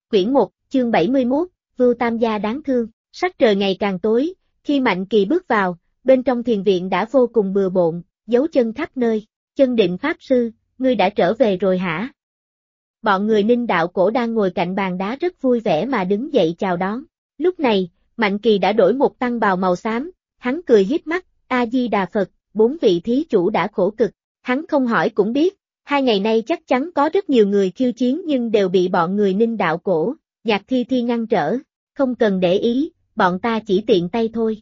Quyển 1, chương 71, Vưu Tam gia đáng thương. Sắc trời ngày càng tối, khi Mạnh Kỳ bước vào, bên trong thiền viện đã vô cùng bừa bộn, dấu chân khắp nơi. Chân Định Pháp Sư, ngươi đã trở về rồi hả? Bọn người Ninh Đạo Cổ đang ngồi cạnh bàn đá rất vui vẻ mà đứng dậy chào đón. Lúc này, Mạnh Kỳ đã đổi một tăng bào màu xám, hắn cười híp mắt, A-di-đà Phật, 4 vị thí chủ đã khổ cực. Hắn không hỏi cũng biết, 2 ngày nay chắc chắn có rất nhiều người khiêu chiến nhưng đều bị bọn người Ninh Đạo Cổ, Nhạc Thi Thi ngăn trở, không cần để ý, bọn ta chỉ tiện tay thôi.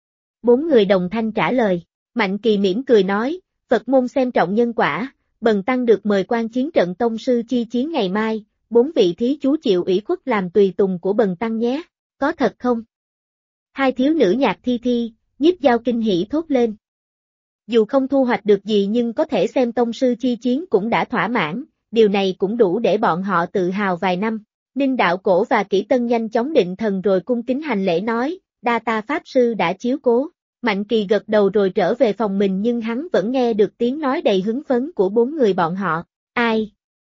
4 người đồng thanh trả lời, Mạnh Kỳ mỉm cười nói, Phật môn xem trọng nhân quả, bần tăng được mời quan chiến trận tông sư chi chiến ngày mai, 4 vị thí chú chịu ủy khuất làm tùy tùng của bần tăng nhé, có thật không? Hai thiếu nữ Nhạc Thi Thi, Nhiếp Giao kinh hỉ thốt lên. Dù không thu hoạch được gì nhưng có thể xem tông sư chi chiến cũng đã thỏa mãn, điều này cũng đủ để bọn họ tự hào vài năm. Ninh Đạo Cổ và Kỷ Tân nhanh chóng định thần rồi cung kính hành lễ nói, đa ta Pháp Sư đã chiếu cố. Mạnh Kỳ gật đầu rồi trở về phòng mình nhưng hắn vẫn nghe được tiếng nói đầy hứng phấn của 4 người bọn họ. Ai?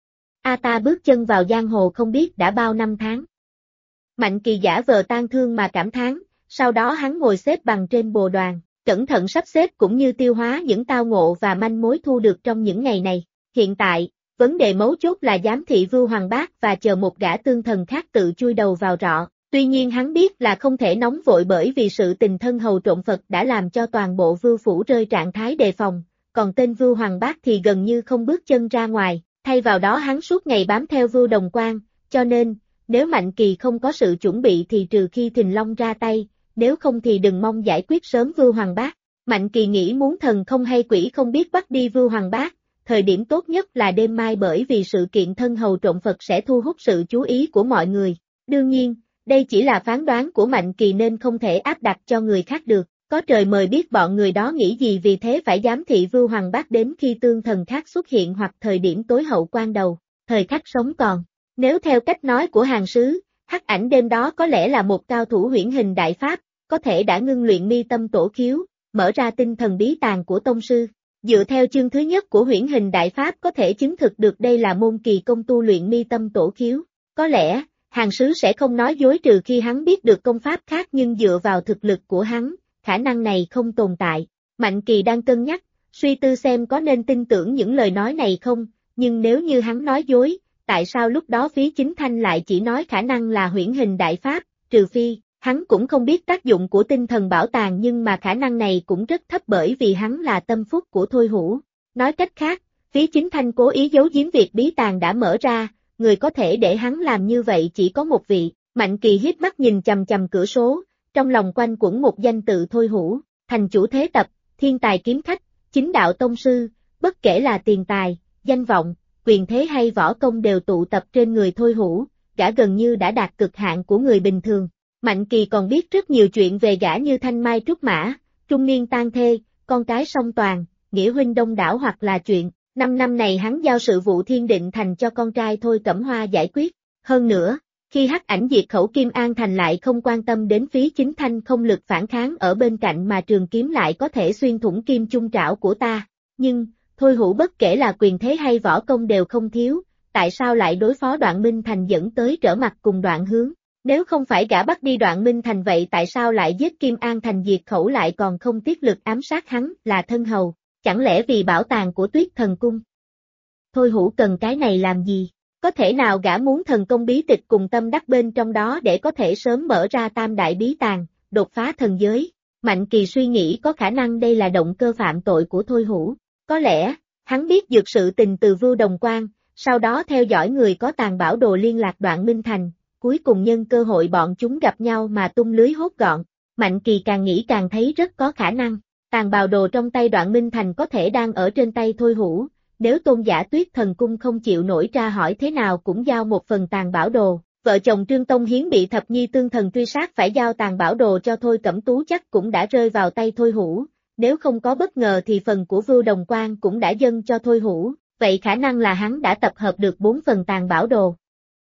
Ta bước chân vào giang hồ không biết đã bao năm tháng. Mạnh Kỳ giả vờ tang thương mà cảm thán, sau đó hắn ngồi xếp bằng trên bồ đoàn, cẩn thận sắp xếp cũng như tiêu hóa những tao ngộ và manh mối thu được trong những ngày này. Hiện tại, vấn đề mấu chốt là giám thị Vưu Hoàng Bác và chờ một gã tương thần khác tự chui đầu vào rọ. Tuy nhiên hắn biết là không thể nóng vội bởi vì sự tình thân hầu trộm Phật đã làm cho toàn bộ Vưu Phủ rơi trạng thái đề phòng, còn tên Vưu Hoàng Bác thì gần như không bước chân ra ngoài, thay vào đó hắn suốt ngày bám theo Vưu Đồng Quan, cho nên, nếu Mạnh Kỳ không có sự chuẩn bị thì trừ khi Thình Long ra tay, nếu không thì đừng mong giải quyết sớm Vưu Hoàng Bác. Mạnh Kỳ nghĩ muốn thần không hay quỷ không biết bắt đi Vưu Hoàng Bác, thời điểm tốt nhất là đêm mai bởi vì sự kiện thân hầu trộm Phật sẽ thu hút sự chú ý của mọi người. Đương nhiên, đây chỉ là phán đoán của Mạnh Kỳ nên không thể áp đặt cho người khác được, có trời mời biết bọn người đó nghĩ gì vì thế phải giám thị Vưu Hoàng Bác đến khi tương thần khác xuất hiện hoặc thời điểm tối hậu quan đầu, thời khắc sống còn. Nếu theo cách nói của hàng sứ, Hắc Ảnh đêm đó có lẽ là một cao thủ huyễn hình đại pháp, có thể đã ngưng luyện mi tâm tổ khiếu, mở ra tinh thần bí tàng của tông sư. Dựa theo chương thứ nhất của huyễn hình đại pháp có thể chứng thực được đây là môn kỳ công tu luyện mi tâm tổ khiếu. Có lẽ, hàng sứ sẽ không nói dối trừ khi hắn biết được công pháp khác nhưng dựa vào thực lực của hắn, khả năng này không tồn tại. Mạnh Kỳ đang cân nhắc, suy tư xem có nên tin tưởng những lời nói này không, nhưng nếu như hắn nói dối, tại sao lúc đó Phí Chính Thanh lại chỉ nói khả năng là huyễn hình đại pháp, trừ phi, hắn cũng không biết tác dụng của tinh thần bảo tàng nhưng mà khả năng này cũng rất thấp bởi vì hắn là tâm phúc của Thôi Hữu. Nói cách khác, Phí Chính Thanh cố ý giấu giếm việc bí tàng đã mở ra, người có thể để hắn làm như vậy chỉ có một vị. Mạnh Kỳ híp mắt nhìn chằm chằm cửa sổ, trong lòng quanh quẩn một danh tự Thôi Hữu, thành chủ thế tập, thiên tài kiếm khách, chính đạo tông sư, bất kể là tiền tài, danh vọng, quyền thế hay võ công đều tụ tập trên người Thôi Hữu, gã gần như đã đạt cực hạn của người bình thường. Mạnh Kỳ còn biết rất nhiều chuyện về gã như Thanh Mai Trúc Mã, trung niên tang thê, con cái song toàn, nghĩa huynh đông đảo hoặc là chuyện, 5 năm này hắn giao sự vụ Thiên Định Thành cho con trai Thôi Cẩm Hoa giải quyết. Hơn nữa, khi Hắc Ảnh diệt khẩu Kim An Thành lại không quan tâm đến Phí Chính Thanh không lực phản kháng ở bên cạnh mà trường kiếm lại có thể xuyên thủng kim chung trảo của ta. Nhưng, Thôi Hữu bất kể là quyền thế hay võ công đều không thiếu, tại sao lại đối phó Đoạn Minh Thành dẫn tới trở mặt cùng Đoạn Hướng? Nếu không phải gã bắt đi Đoạn Minh Thành vậy tại sao lại giết Kim An Thành diệt khẩu lại còn không tiếc lực ám sát hắn là thân hầu, chẳng lẽ vì bảo tàng của Tuyết Thần Cung? Thôi Hữu cần cái này làm gì? Có thể nào gã muốn thần công bí tịch cùng tâm đắc bên trong đó để có thể sớm mở ra tam đại bí tàng, đột phá thần giới? Mạnh Kỳ suy nghĩ có khả năng đây là động cơ phạm tội của Thôi Hữu. Có lẽ, hắn biết dược sự tình từ Vưu Đồng Quan, sau đó theo dõi người có tàng bảo đồ liên lạc Đoạn Minh Thành. Cuối cùng nhân cơ hội bọn chúng gặp nhau mà tung lưới hốt gọn. Mạnh Kỳ càng nghĩ càng thấy rất có khả năng, tàng bào đồ trong tay Đoạn Minh Thành có thể đang ở trên tay Thôi Hữu, nếu Tôn giả Tuyết Thần Cung không chịu nổi ra hỏi thế nào cũng giao một phần tàng bảo đồ, vợ chồng Trương Tông Hiến bị thập nhi tương thần truy sát phải giao tàng bảo đồ cho Thôi Cẩm Tú chắc cũng đã rơi vào tay Thôi Hữu, nếu không có bất ngờ thì phần của Vưu Đồng Quan cũng đã dâng cho Thôi Hữu, vậy khả năng là hắn đã tập hợp được 4 phần tàng bảo đồ.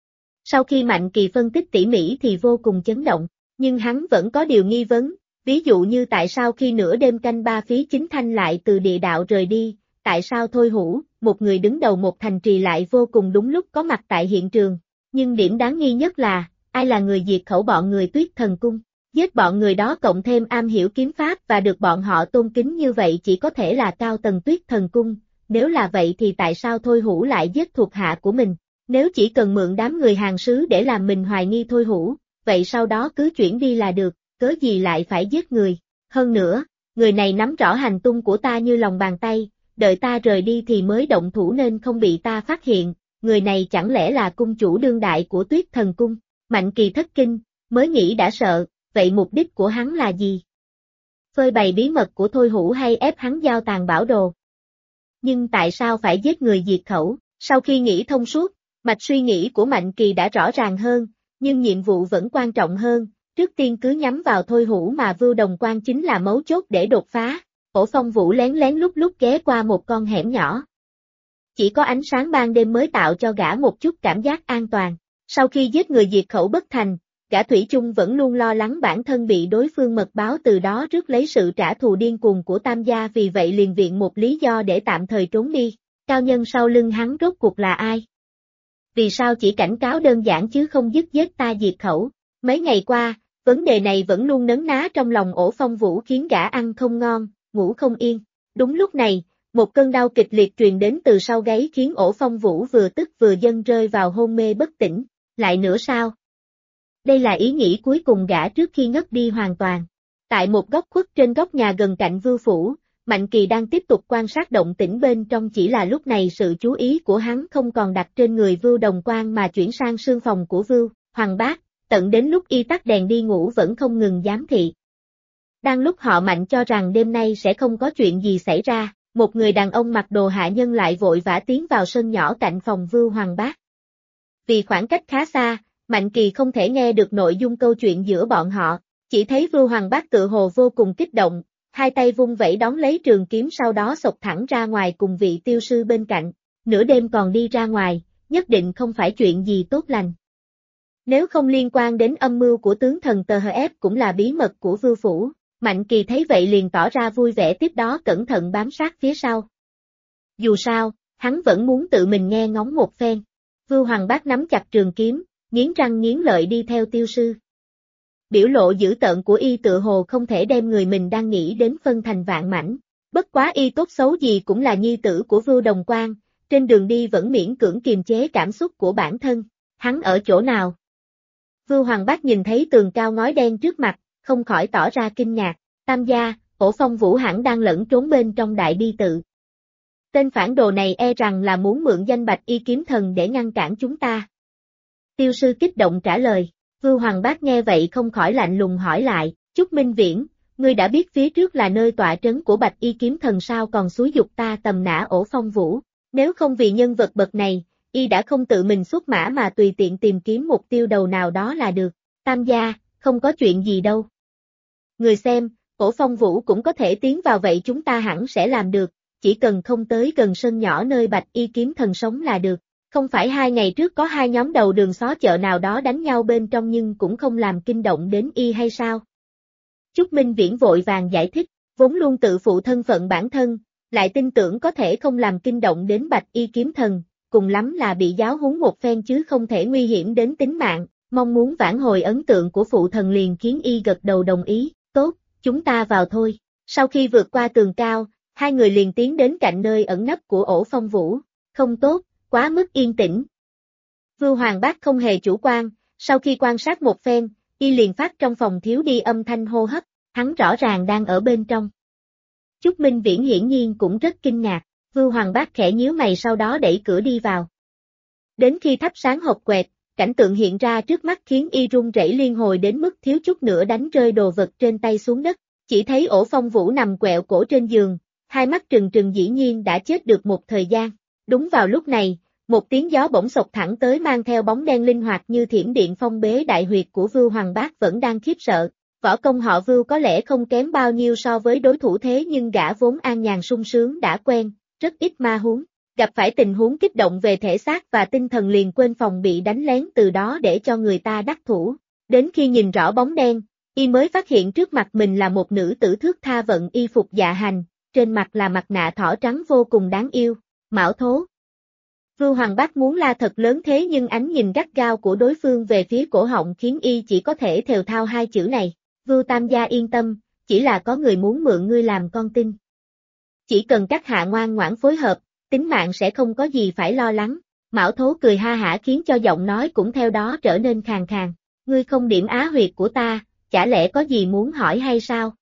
Sau khi Mạnh Kỳ phân tích tỉ mỉ thì vô cùng chấn động, nhưng hắn vẫn có điều nghi vấn, ví dụ như tại sao khi nửa đêm canh ba Phí Chính Thanh lại từ địa đạo rời đi, tại sao Thôi Hữu, một người đứng đầu một thành trì lại vô cùng đúng lúc có mặt tại hiện trường, Nhưng điểm đáng nghi nhất là, ai là người diệt khẩu bọn người Tuyết Thần Cung? Giết bọn người đó cộng thêm am hiểu kiếm pháp và được bọn họ tôn kính như vậy chỉ có thể là cao tầng Tuyết Thần Cung, nếu là vậy thì tại sao Thôi Hữu lại giết thuộc hạ của mình? Nếu chỉ cần mượn đám người hàng sứ để làm mình hoài nghi Thôi Hữu, vậy sau đó cứ chuyển đi là được, cớ gì lại phải giết người? Hơn nữa, người này nắm rõ hành tung của ta như lòng bàn tay, đợi ta rời đi thì mới động thủ nên không bị ta phát hiện, người này chẳng lẽ là cung chủ đương đại của Tuyết Thần Cung? Mạnh Kỳ thất kinh, mới nghĩ đã sợ, vậy mục đích của hắn là gì? Phơi bày bí mật của Thôi Hữu hay ép hắn giao tàn bảo đồ? Nhưng tại sao phải giết người diệt khẩu? Sau khi nghĩ thông suốt, mạch suy nghĩ của Mạnh Kỳ đã rõ ràng hơn, nhưng nhiệm vụ vẫn quan trọng hơn, trước tiên cứ nhắm vào Thôi Hữu mà Vưu Đồng Quan chính là mấu chốt để đột phá. Ổ Phong Vũ lén lén lúc lúc ghé qua một con hẻm nhỏ. Chỉ có ánh sáng ban đêm mới tạo cho gã một chút cảm giác an toàn. Sau khi giết người diệt khẩu bất thành, gã thủy chung vẫn luôn lo lắng bản thân bị đối phương mật báo, từ đó rước lấy sự trả thù điên cuồng của Tam gia, vì vậy liền viện một lý do để tạm thời trốn đi. Cao nhân sau lưng hắn rốt cuộc là ai? Vì sao chỉ cảnh cáo đơn giản chứ không dứt giết ta diệt khẩu? Mấy ngày qua, vấn đề này vẫn luôn nấn ná trong lòng Ổ Phong Vũ khiến gã ăn không ngon, ngủ không yên. Đúng lúc này, một cơn đau kịch liệt truyền đến từ sau gáy khiến Ổ Phong Vũ vừa tức vừa dâng rơi vào hôn mê bất tỉnh. Lại nữa sao? Đây là ý nghĩ cuối cùng gã trước khi ngất đi hoàn toàn. Tại một góc khuất trên góc nhà gần cạnh Vưu Phủ, Mạnh Kỳ đang tiếp tục quan sát động tĩnh bên trong, chỉ là lúc này sự chú ý của hắn không còn đặt trên người Vưu Đồng Quan mà chuyển sang sương phòng của Vưu Hoàng Bác, tận đến lúc y tắt đèn đi ngủ vẫn không ngừng giám thị. Đang lúc họ Mạnh cho rằng đêm nay sẽ không có chuyện gì xảy ra, một người đàn ông mặc đồ hạ nhân lại vội vã tiến vào sân nhỏ cạnh phòng Vưu Hoàng Bác. Vì khoảng cách khá xa, Mạnh Kỳ không thể nghe được nội dung câu chuyện giữa bọn họ, chỉ thấy Vưu Hoàng Bác tự hồ vô cùng kích động, hai tay vung vẩy đón lấy trường kiếm, sau đó xộc thẳng ra ngoài cùng vị tiêu sư bên cạnh. Nửa đêm còn đi ra ngoài, nhất định không phải chuyện gì tốt lành. Nếu không liên quan đến âm mưu của tướng thần Tờ Hf cũng là bí mật của Vưu Phủ. Mạnh Kỳ thấy vậy liền tỏ ra vui vẻ, tiếp đó cẩn thận bám sát phía sau. Dù sao, hắn vẫn muốn tự mình nghe ngóng một phen. Vưu Hoàng Bác nắm chặt trường kiếm, nghiến răng nghiến lợi đi theo tiêu sư. Biểu lộ dữ tợn của y tựa hồ không thể đem người mình đang nghĩ đến phân thành vạn mảnh. Bất quá y tốt xấu gì cũng là nhi tử của Vưu Đồng Quan, trên đường đi vẫn miễn cưỡng kiềm chế cảm xúc của bản thân. Hắn ở chỗ nào? Vưu Hoàng Bác nhìn thấy tường cao ngói đen trước mặt, không khỏi tỏ ra kinh ngạc. Tam gia, Ổ Phong Vũ hẳn đang lẫn trốn bên trong đại bi tự. Tên phản đồ này e rằng là muốn mượn danh Bạch Y Kiếm Thần để ngăn cản chúng ta. Tiêu sư kích động trả lời. Vưu Hoàng Bác nghe vậy không khỏi lạnh lùng hỏi lại, Chúc Minh Viễn, ngươi đã biết phía trước là nơi tọa trấn của Bạch Y Kiếm Thần sao còn xúi giục ta tầm nã Ổ Phong Vũ? Nếu không vì nhân vật bậc này, y đã không tự mình xuất mã mà tùy tiện tìm kiếm mục tiêu đầu nào đó là được. Tam gia, không có chuyện gì đâu. Người xem, Ổ Phong Vũ cũng có thể tiến vào, vậy chúng ta hẳn sẽ làm được, chỉ cần không tới gần sân nhỏ nơi Bạch Y Kiếm Thần sống là được. Không phải 2 ngày trước có 2 nhóm đầu đường xó chợ nào đó đánh nhau bên trong nhưng cũng không làm kinh động đến y hay sao? Chúc Minh Viễn vội vàng giải thích, vốn luôn tự phụ thân phận bản thân, lại tin tưởng có thể không làm kinh động đến Bạch Y Kiếm Thần, cùng lắm là bị giáo huấn một phen chứ không thể nguy hiểm đến tính mạng, mong muốn vãn hồi ấn tượng của phụ thần liền khiến y gật đầu đồng ý, tốt, chúng ta vào thôi. Sau khi vượt qua tường cao, hai người liền tiến đến cạnh nơi ẩn nấp của Ổ Phong Vũ, không tốt, quá mức yên tĩnh. Vưu Hoàng Bác không hề chủ quan, sau khi quan sát một phen, y liền phát trong phòng thiếu đi âm thanh hô hấp, hắn rõ ràng đang ở bên trong. Chúc Minh Viễn hiển nhiên cũng rất kinh ngạc, Vưu Hoàng Bác khẽ nhíu mày sau đó đẩy cửa đi vào. Đến khi thắp sáng hộp quẹt, cảnh tượng hiện ra trước mắt khiến y run rẩy liên hồi đến mức thiếu chút nữa đánh rơi đồ vật trên tay xuống đất, chỉ thấy Ổ Phong Vũ nằm quẹo cổ trên giường, hai mắt trừng trừng, dĩ nhiên đã chết được một thời gian. Đúng vào lúc này, một tiếng gió bỗng xộc thẳng tới mang theo bóng đen linh hoạt như thiểm điện phong bế đại huyệt của Vưu Hoàng Bác vẫn đang khiếp sợ. Võ công họ Vưu có lẽ không kém bao nhiêu so với đối thủ thế nhưng gã vốn an nhàn sung sướng đã quen, rất ít ma huống. Gặp phải tình huống kích động về thể xác và tinh thần liền quên phòng bị đánh lén, từ đó để cho người ta đắc thủ. Đến khi nhìn rõ bóng đen, y mới phát hiện trước mặt mình là một nữ tử thước tha vận y phục dạ hành, trên mặt là mặt nạ thỏ trắng vô cùng đáng yêu, Mão Thố. Vưu Hoàng Bác muốn la thật lớn thế nhưng ánh nhìn gắt gao của đối phương về phía cổ họng khiến y chỉ có thể thều thao hai chữ này. Vưu Tam gia yên tâm, chỉ là có người muốn mượn ngươi làm con tin. Chỉ cần các hạ ngoan ngoãn phối hợp, tính mạng sẽ không có gì phải lo lắng. Mão Thố cười ha hả khiến cho giọng nói cũng theo đó trở nên khàn khàn. Ngươi không điểm á huyệt của ta, chả lẽ có gì muốn hỏi hay sao?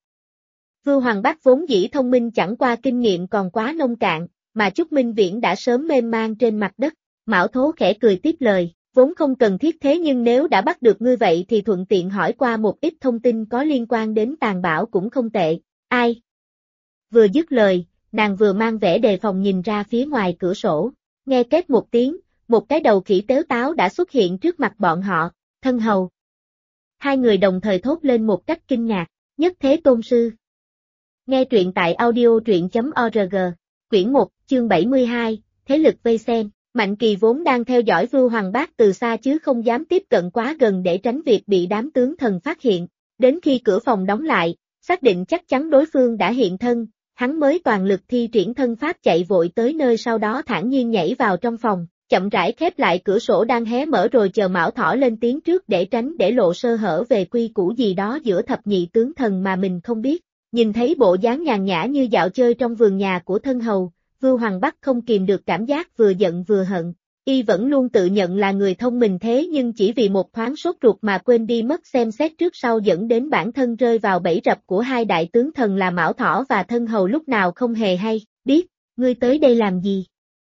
Vưu Hoàng Bác vốn dĩ thông minh chẳng qua kinh nghiệm còn quá nông cạn, mà Trúc Minh Viễn đã sớm mềm mang trên mặt đất. Mão Thố khẽ cười tiếp lời, vốn không cần thiết thế nhưng nếu đã bắt được ngươi vậy thì thuận tiện hỏi qua một ít thông tin có liên quan đến Tàn Bảo cũng không tệ. Ai? Vừa dứt lời, nàng vừa mang vẻ đề phòng nhìn ra phía ngoài cửa sổ. Nghe két một tiếng, một cái đầu khỉ tếu táo đã xuất hiện trước mặt bọn họ. Thân hầu. Hai người đồng thời thốt lên một cách kinh ngạc. Nhất Thế Tôn Sư. Nghe truyện tại audio.truyện.org. Quyển 1, chương 72, Thế lực vây xem. Mạnh Kỳ vốn đang theo dõi Vưu Hoàng Bác từ xa chứ không dám tiếp cận quá gần để tránh việc bị đám tướng thần phát hiện. Đến khi cửa phòng đóng lại, xác định chắc chắn đối phương đã hiện thân, hắn mới toàn lực thi triển thân pháp chạy vội tới nơi, sau đó thản nhiên nhảy vào trong phòng, chậm rãi khép lại cửa sổ đang hé mở rồi chờ Mão Thỏ lên tiếng trước để tránh để lộ sơ hở về quy củ gì đó giữa thập nhị tướng thần mà mình không biết. Nhìn thấy bộ dáng nhàn nhã như dạo chơi trong vườn nhà của thân hầu, Vưu Hoàng Bắc không kìm được cảm giác vừa giận vừa hận. Y vẫn luôn tự nhận là người thông minh thế nhưng chỉ vì một thoáng sốt ruột mà quên đi mất xem xét trước sau dẫn đến bản thân rơi vào bẫy rập của hai đại tướng thần là Mão Thỏ và thân hầu lúc nào không hề hay. Biết, ngươi tới đây làm gì?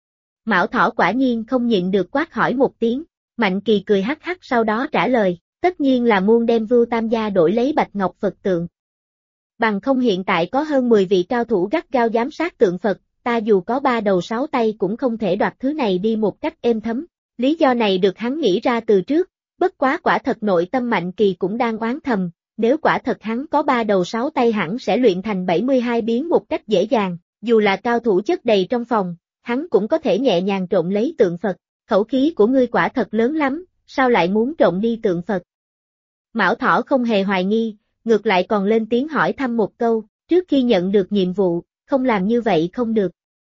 Mão Thỏ quả nhiên không nhịn được quát hỏi một tiếng. Mạnh Kỳ cười hắc hắc sau đó trả lời, tất nhiên là muốn đem Vưu Tam gia đổi lấy Bạch Ngọc Phật tượng. Bằng không hiện tại có hơn 10 vị cao thủ gắt gao giám sát tượng Phật, ta dù có 3 đầu 6 tay cũng không thể đoạt thứ này đi một cách êm thấm. Lý do này được hắn nghĩ ra từ trước, bất quá quả thật nội tâm Mạnh Kỳ cũng đang oán thầm, nếu quả thật hắn có 3 đầu 6 tay hẳn sẽ luyện thành 72 biến một cách dễ dàng, dù là cao thủ chất đầy trong phòng, hắn cũng có thể nhẹ nhàng trộm lấy tượng Phật. Khẩu khí của ngươi quả thật lớn lắm, sao lại muốn trộm đi tượng Phật? Mão Thỏ không hề hoài nghi, ngược lại còn lên tiếng hỏi thăm một câu, trước khi nhận được nhiệm vụ, không làm như vậy không được.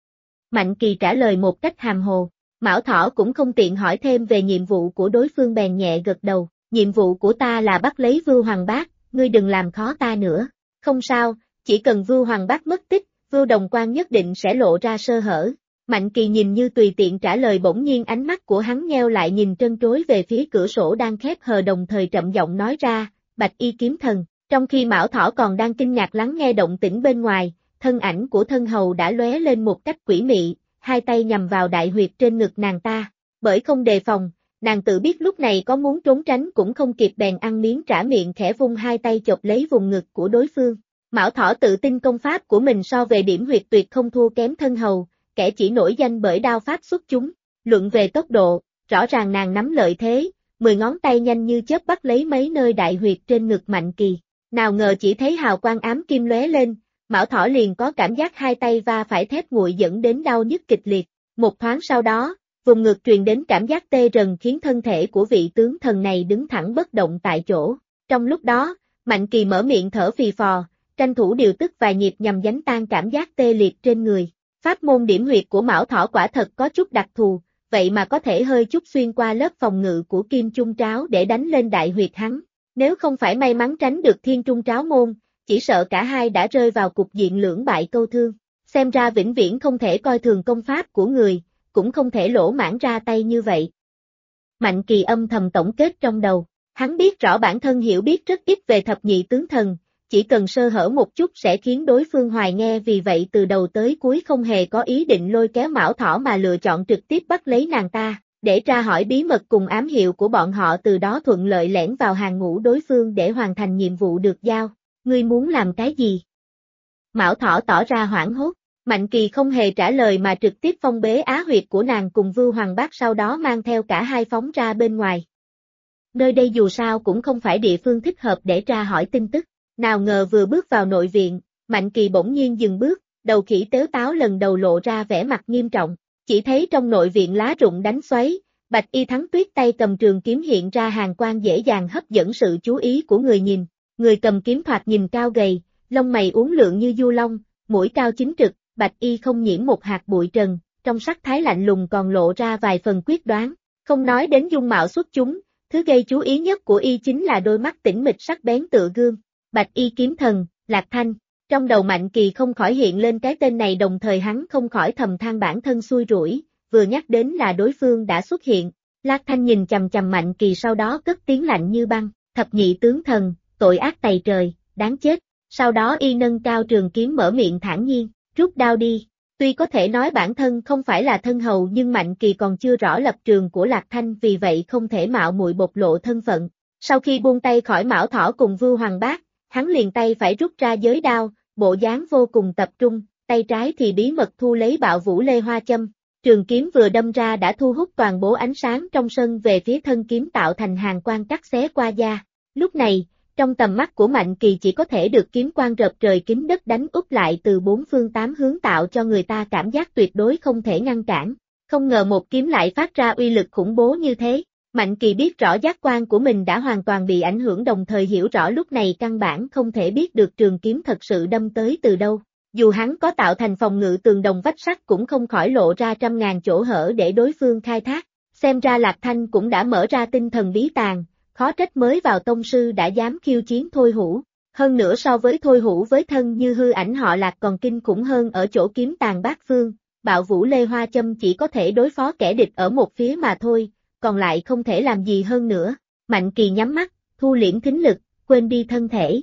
Mạnh Kỳ trả lời một cách hàm hồ, Mão Thỏ cũng không tiện hỏi thêm về nhiệm vụ của đối phương bèn nhẹ gật đầu, nhiệm vụ của ta là bắt lấy Vưu Hoàng Bác, ngươi đừng làm khó ta nữa. Không sao, chỉ cần Vưu Hoàng Bác mất tích, Vưu Đồng Quan nhất định sẽ lộ ra sơ hở. Mạnh Kỳ nhìn như tùy tiện trả lời, bỗng nhiên ánh mắt của hắn nheo lại nhìn trân trối về phía cửa sổ đang khép hờ, đồng thời trầm giọng nói ra, Bạch Y Kiếm Thần. Trong khi Mão Thỏ còn đang kinh ngạc lắng nghe động tĩnh bên ngoài, thân ảnh của thân hầu đã lóe lên một cách quỷ mị, hai tay nhằm vào đại huyệt trên ngực nàng ta. Bởi không đề phòng, nàng tự biết lúc này có muốn trốn tránh cũng không kịp bèn ăn miếng trả miệng khẽ vung hai tay chộp lấy vùng ngực của đối phương. Mão Thỏ tự tin công pháp của mình so về điểm huyệt tuyệt không thua kém thân hầu, kẻ chỉ nổi danh bởi đao pháp xuất chúng. Luận về tốc độ, rõ ràng nàng nắm lợi thế, 10 ngón tay nhanh như chớp bắt lấy mấy nơi đại huyệt trên ngực Mạnh Kỳ. Nào ngờ chỉ thấy hào quang ám kim lóe lên, Mão Thỏ liền có cảm giác hai tay va phải thép nguội dẫn đến đau nhức kịch liệt. Một thoáng sau đó, vùng ngực truyền đến cảm giác tê rần khiến thân thể của vị tướng thần này đứng thẳng bất động tại chỗ. Trong lúc đó, Mạnh Kỳ mở miệng thở phì phò, tranh thủ điều tức vài nhịp nhằm đánh tan cảm giác tê liệt trên người. Pháp môn điểm huyệt của Mão Thỏ quả thật có chút đặc thù, vậy mà có thể hơi chút xuyên qua lớp phòng ngự của Kim Trung Tráo để đánh lên đại huyệt hắn. Nếu không phải may mắn tránh được Thiên Trung Tráo môn, chỉ sợ cả hai đã rơi vào cục diện lưỡng bại câu thương. Xem ra vĩnh viễn không thể coi thường công pháp của người, cũng không thể lỗ mãng ra tay như vậy. Mạnh Kỳ âm thầm tổng kết trong đầu, hắn biết rõ bản thân hiểu biết rất ít về thập nhị tướng thần, chỉ cần sơ hở một chút sẽ khiến đối phương hoài nghi, vì vậy từ đầu tới cuối không hề có ý định lôi kéo Mão Thỏ mà lựa chọn trực tiếp bắt lấy nàng ta, để tra hỏi bí mật cùng ám hiệu của bọn họ, từ đó thuận lợi lẻn vào hàng ngũ đối phương để hoàn thành nhiệm vụ được giao. Ngươi muốn làm cái gì? Mão Thỏ tỏ ra hoảng hốt, Mạnh Kỳ không hề trả lời mà trực tiếp phong bế á huyệt của nàng cùng Vưu Hoàng Bác, sau đó mang theo cả hai phóng ra bên ngoài. Nơi đây dù sao cũng không phải địa phương thích hợp để tra hỏi tin tức. Nào ngờ vừa bước vào nội viện, Mạnh Kỳ bỗng nhiên dừng bước, đầu khỉ tếu táo lần đầu lộ ra vẻ mặt nghiêm trọng. Chỉ thấy trong nội viện lá rụng đánh xoáy, Bạch Y Thắng Tuyết tay cầm trường kiếm hiện ra hàng quang dễ dàng hấp dẫn sự chú ý của người nhìn. Người cầm kiếm thoạt nhìn cao gầy, lông mày uốn lượn như du long, mũi cao chính trực, Bạch Y không nhiễm một hạt bụi trần, trong sắc thái lạnh lùng còn lộ ra vài phần quyết đoán, không nói đến dung mạo xuất chúng, thứ gây chú ý nhất của y chính là đôi mắt tĩnh mịch sắc bén tựa gương, Bạch Y kiếm thần, Lạc Thanh. Trong đầu Mạnh Kỳ không khỏi hiện lên cái tên này, đồng thời hắn không khỏi thầm than bản thân xui rủi, vừa nhắc đến là đối phương đã xuất hiện. Lạc Thanh nhìn chằm chằm Mạnh Kỳ, sau đó cất tiếng lạnh như băng, thập nhị tướng thần, tội ác tày trời, đáng chết. Sau đó y nâng cao trường kiếm mở miệng thản nhiên, rút đao đi. Tuy có thể nói bản thân không phải là thân hầu, nhưng Mạnh Kỳ còn chưa rõ lập trường của Lạc Thanh, vì vậy không thể mạo muội bộc lộ thân phận. Sau khi buông tay khỏi Mão Thỏ cùng Vưu Hoàng Bác, hắn liền tay phải rút ra giới đao, bộ dáng vô cùng tập trung, tay trái thì bí mật thu lấy Bạo Vũ Lê Hoa Châm. Trường kiếm vừa đâm ra đã thu hút toàn bộ ánh sáng trong sân về phía thân kiếm, tạo thành hàng quang cắt xé qua da. Lúc này, trong tầm mắt của Mạnh Kỳ chỉ có thể được kiếm quang rợp trời kính đất đánh úp lại từ bốn phương tám hướng, tạo cho người ta cảm giác tuyệt đối không thể ngăn cản. Không ngờ một kiếm lại phát ra uy lực khủng bố như thế. Mạnh Kỳ biết rõ giác quan của mình đã hoàn toàn bị ảnh hưởng, đồng thời hiểu rõ lúc này căn bản không thể biết được trường kiếm thật sự đâm tới từ đâu. Dù hắn có tạo thành phòng ngự tường đồng vách sắt cũng không khỏi lộ ra trăm ngàn chỗ hở để đối phương khai thác. Xem ra Lạc Thanh cũng đã mở ra tinh thần bí tàng, khó trách mới vào tông sư đã dám khiêu chiến Thôi Hữu. Hơn nữa so với Thôi Hữu với thân như hư ảnh họ Lạc còn kinh khủng hơn ở chỗ kiếm tàng bát phương. Bạo Vũ Lê Hoa Châm chỉ có thể đối phó kẻ địch ở một phía mà thôi, còn lại không thể làm gì hơn nữa. Mạnh Kỳ nhắm mắt, thu liễm thính lực, quên đi thân thể.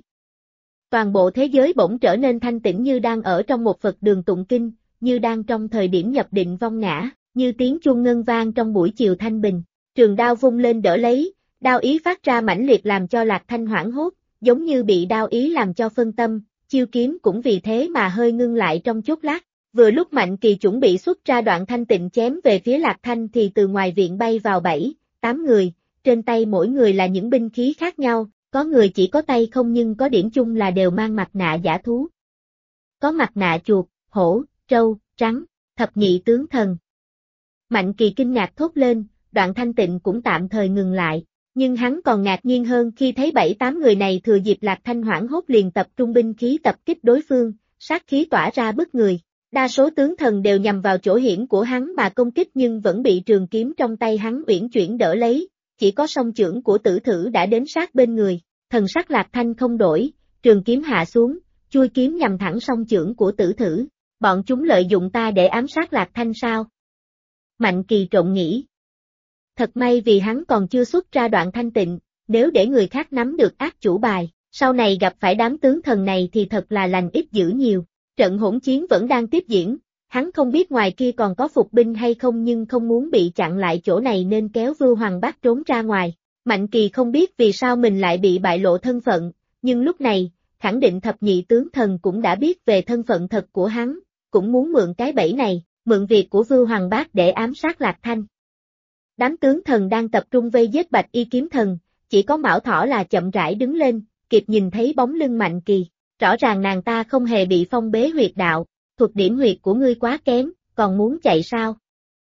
Toàn bộ thế giới bỗng trở nên thanh tĩnh, như đang ở trong một Phật đường tụng kinh, như đang trong thời điểm nhập định vong ngã, như tiếng chuông ngân vang trong buổi chiều thanh bình. Trường đao vung lên đỡ lấy, đao ý phát ra mãnh liệt làm cho Lạc Thanh hoảng hốt, giống như bị đao ý làm cho phân tâm, chiêu kiếm cũng vì thế mà hơi ngưng lại trong chốc lát. Vừa lúc Mạnh Kỳ chuẩn bị xuất ra đoạn thanh tịnh chém về phía Lạc Thanh thì từ ngoài viện bay vào 7-8 người, trên tay mỗi người là những binh khí khác nhau, có người chỉ có tay không nhưng có điểm chung là đều mang mặt nạ dã thú. Có mặt nạ chuột, hổ, trâu, rắn, thập nhị tướng thần. Mạnh Kỳ kinh ngạc thốt lên, đoạn thanh tịnh cũng tạm thời ngừng lại, nhưng hắn còn ngạc nhiên hơn khi thấy 7-8 người này thừa dịp Lạc Thanh hoảng hốt liền tập trung binh khí tập kích đối phương, sát khí tỏa ra bức người. Đa số tướng thần đều nhằm vào chỗ hiểm của hắn mà công kích, nhưng vẫn bị trường kiếm trong tay hắn uyển chuyển đỡ lấy, chỉ có song chưởng của Tử Thử đã đến sát bên người. Thần sắc Lạc Thanh không đổi, trường kiếm hạ xuống, chui kiếm nhằm thẳng song chưởng của Tử Thử. Bọn chúng lợi dụng ta để ám sát Lạc Thanh sao? Mạnh Kỳ trộn nghĩ. Thật may vì hắn còn chưa xuất ra đoạn thanh tịnh, nếu để người khác nắm được ác chủ bài, sau này gặp phải đám tướng thần này thì thật là lành ít dữ nhiều. Trận hỗn chiến vẫn đang tiếp diễn, hắn không biết ngoài kia còn có phục binh hay không, nhưng không muốn bị chặn lại chỗ này nên kéo Vưu Hoàng Bác trốn ra ngoài. Mạnh Kỳ không biết vì sao mình lại bị bại lộ thân phận, nhưng lúc này, khẳng định thập nhị tướng thần cũng đã biết về thân phận thật của hắn, cũng muốn mượn cái bẫy này, mượn việc của Vưu Hoàng Bác để ám sát Lạc Thanh. Đám tướng thần đang tập trung vây giết Bạch Y kiếm thần, chỉ có Mão Thỏ là chậm rãi đứng lên, kịp nhìn thấy bóng lưng Mạnh Kỳ. Rõ ràng nàng ta không hề bị phong bế huyệt đạo, thuật điểm huyệt của ngươi quá kém, còn muốn chạy sao?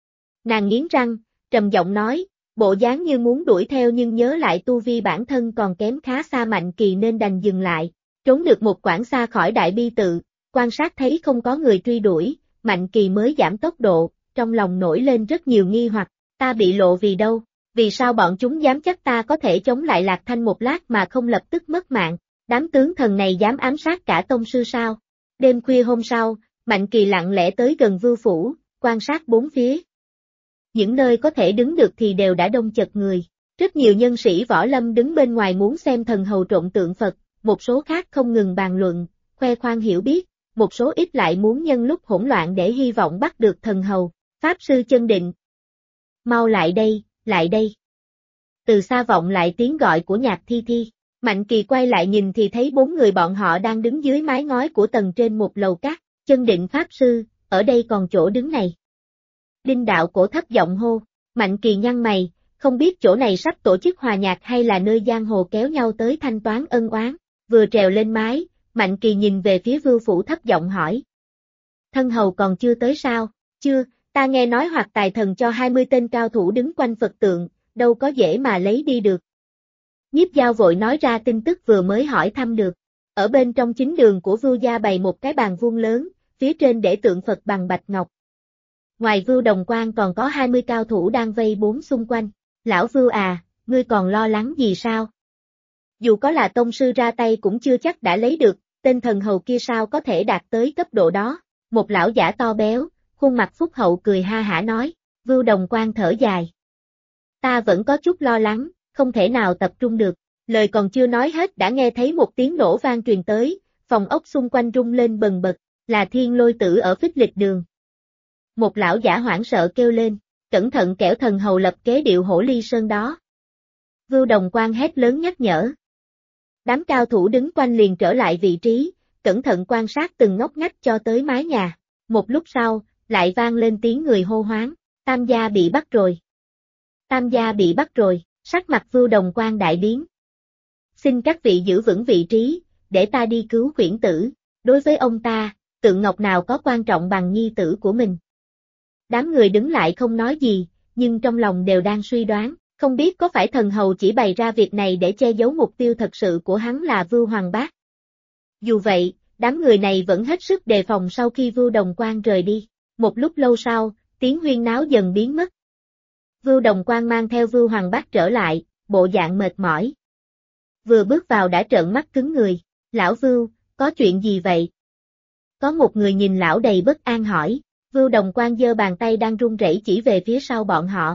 Nàng nghiến răng, trầm giọng nói, bộ dáng như muốn đuổi theo nhưng nhớ lại tu vi bản thân còn kém khá xa Mạnh Kỳ nên đành dừng lại, trốn được một quãng xa khỏi Đại Bi Tự, quan sát thấy không có người truy đuổi, Mạnh Kỳ mới giảm tốc độ, trong lòng nổi lên rất nhiều nghi hoặc, ta bị lộ vì đâu, vì sao bọn chúng dám chắc ta có thể chống lại Lạc Thanh một lát mà không lập tức mất mạng? Đám tướng thần này dám ám sát cả tông sư sao? Đêm khuya hôm sau, Mạnh Kỳ lặng lẽ tới gần Vưu Phủ, quan sát bốn phía. Những nơi có thể đứng được thì đều đã đông chật người. Rất nhiều nhân sĩ võ lâm đứng bên ngoài muốn xem thần hầu trộn tượng Phật, một số khác không ngừng bàn luận, khoe khoang hiểu biết, một số ít lại muốn nhân lúc hỗn loạn để hy vọng bắt được thần hầu. Pháp sư Chân Định. Mau lại đây, lại đây. Từ xa vọng lại tiếng gọi của Nhạc Thi Thi. Mạnh Kỳ quay lại nhìn thì thấy 4 người bọn họ đang đứng dưới mái ngói của tầng trên một lầu cát. Chân Định Pháp sư, ở đây còn chỗ đứng này. Đinh Đạo Cổ thấp giọng hô. Mạnh Kỳ nhăn mày, không biết chỗ này sắp tổ chức hòa nhạc hay là nơi giang hồ kéo nhau tới thanh toán ân oán. Vừa trèo lên mái, Mạnh Kỳ nhìn về phía Vưu Phủ thấp giọng hỏi. Thân hầu còn chưa tới sao? Chưa, ta nghe nói Hoạt Tài Thần cho 20 tên cao thủ đứng quanh Phật tượng, đâu có dễ mà lấy đi được. Nhiếp Giao vội nói ra tin tức vừa mới hỏi thăm được. Ở bên trong chính đường của Vưu gia bày một cái bàn vuông lớn, phía trên để tượng Phật bằng bạch ngọc. ngoài Vưu Đồng Quan còn có 20 cao thủ đang vây bốn xung quanh. Lão Vưu à, ngươi còn lo lắng gì sao? Dù có là tông sư ra tay cũng chưa chắc đã lấy được, tên thần hầu kia sao có thể đạt tới cấp độ đó. Một lão giả to béo, khuôn mặt phúc hậu cười ha hả nói. Vưu Đồng Quan thở dài. Ta vẫn có chút lo lắng, không thể nào tập trung được. Lời còn chưa nói hết đã nghe thấy một tiếng nổ vang truyền tới, phòng ốc xung quanh rung lên bần bật, là Thiên Lôi Tử ở Phích Lịch Đường. Một lão giả hoảng sợ kêu lên, cẩn thận kẻo thần hầu lập kế điệu Hổ Ly Sơn đó. Vưu Đồng Quan hét lớn nhắc nhở. Đám cao thủ đứng quanh liền trở lại vị trí, cẩn thận quan sát từng ngóc ngách cho tới mái nhà. Một lúc sau, lại vang lên tiếng người hô hoáng, Tam gia bị bắt rồi. Tam gia bị bắt rồi, sắc mặt Vưu Đồng Quan đại biến. Xin các vị giữ vững vị trí, để ta đi cứu Khuyển Tử. Đối với ông ta, Tượng Ngọc nào có quan trọng bằng nhi tử của mình. Đám người đứng lại không nói gì, nhưng trong lòng đều đang suy đoán, không biết có phải thần hầu chỉ bày ra việc này để che giấu mục tiêu thật sự của hắn là Vưu Hoàng Bác. Dù vậy, đám người này vẫn hết sức đề phòng sau khi Vưu Đồng Quan rời đi. Một lúc lâu sau, tiếng huyên náo dần biến mất. Vưu Đồng Quan mang theo Vưu Hoàng Bác trở lại, bộ dạng mệt mỏi. Vừa bước vào đã trợn mắt cứng người. Lão Vưu, có chuyện gì vậy? Có một người nhìn lão đầy bất an hỏi. Vưu Đồng Quan giơ bàn tay đang run rẩy chỉ về phía sau bọn họ.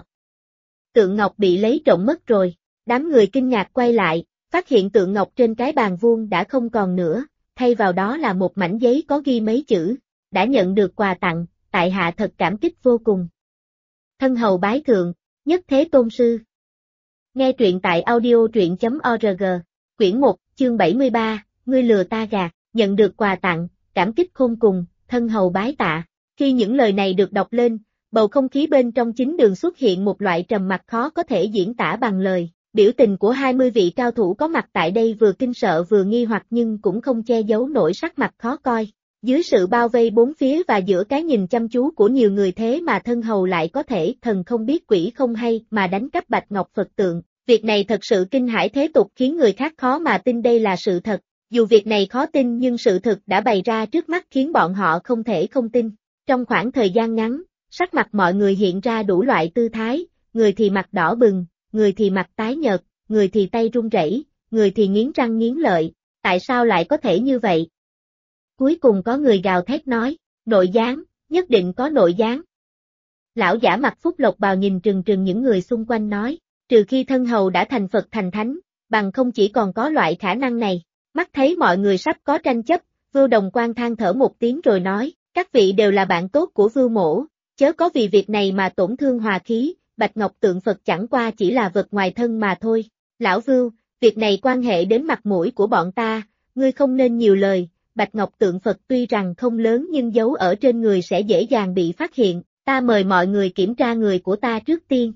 Tượng ngọc bị lấy trộm mất rồi. Đám người kinh ngạc quay lại, phát hiện tượng ngọc trên cái bàn vuông đã không còn nữa, thay vào đó là một mảnh giấy có ghi mấy chữ. Đã nhận được quà tặng, tại hạ thật cảm kích vô cùng. Thân hầu bái thượng, nhất thế tôn sư. Nghe truyện tại audio.truyện.org, quyển 1, chương 73, ngươi lừa ta gạt, nhận được quà tặng, cảm kích khôn cùng, thân hầu bái tạ. Khi những lời này được đọc lên, bầu không khí bên trong chính đường xuất hiện một loại trầm mặc khó có thể diễn tả bằng lời. Biểu tình của 20 vị cao thủ có mặt tại đây vừa kinh sợ vừa nghi hoặc nhưng cũng không che giấu nổi sắc mặt khó coi. Dưới sự bao vây bốn phía và giữa cái nhìn chăm chú của nhiều người thế mà thân hầu lại có thể thần không biết quỷ không hay mà đánh cắp Bạch Ngọc Phật tượng. Việc này thật sự kinh hãi thế tục khiến người khác khó mà tin đây là sự thật. Dù việc này khó tin nhưng sự thực đã bày ra trước mắt khiến bọn họ không thể không tin. Trong khoảng thời gian ngắn, sắc mặt mọi người hiện ra đủ loại tư thái, người thì mặt đỏ bừng, người thì mặt tái nhợt, người thì tay run rẩy, người thì nghiến răng nghiến lợi. Tại sao lại có thể như vậy? Cuối cùng có người gào thét nói, nội gián, nhất định có nội gián. Lão giả mặt phúc lộc bào nhìn trừng trừng những người xung quanh nói, trừ khi thân hầu đã thành Phật thành Thánh, bằng không chỉ còn có loại khả năng này. Mắt thấy mọi người sắp có tranh chấp, Vưu Đồng Quan than thở một tiếng rồi nói, các vị đều là bạn tốt của Vưu mỗ, chớ có vì việc này mà tổn thương hòa khí, Bạch Ngọc tượng Phật chẳng qua chỉ là vật ngoài thân mà thôi. Lão Vưu, việc này quan hệ đến mặt mũi của bọn ta, ngươi không nên nhiều lời, Bạch Ngọc tượng Phật tuy rằng không lớn nhưng dấu ở trên người sẽ dễ dàng bị phát hiện, ta mời mọi người kiểm tra người của ta trước tiên.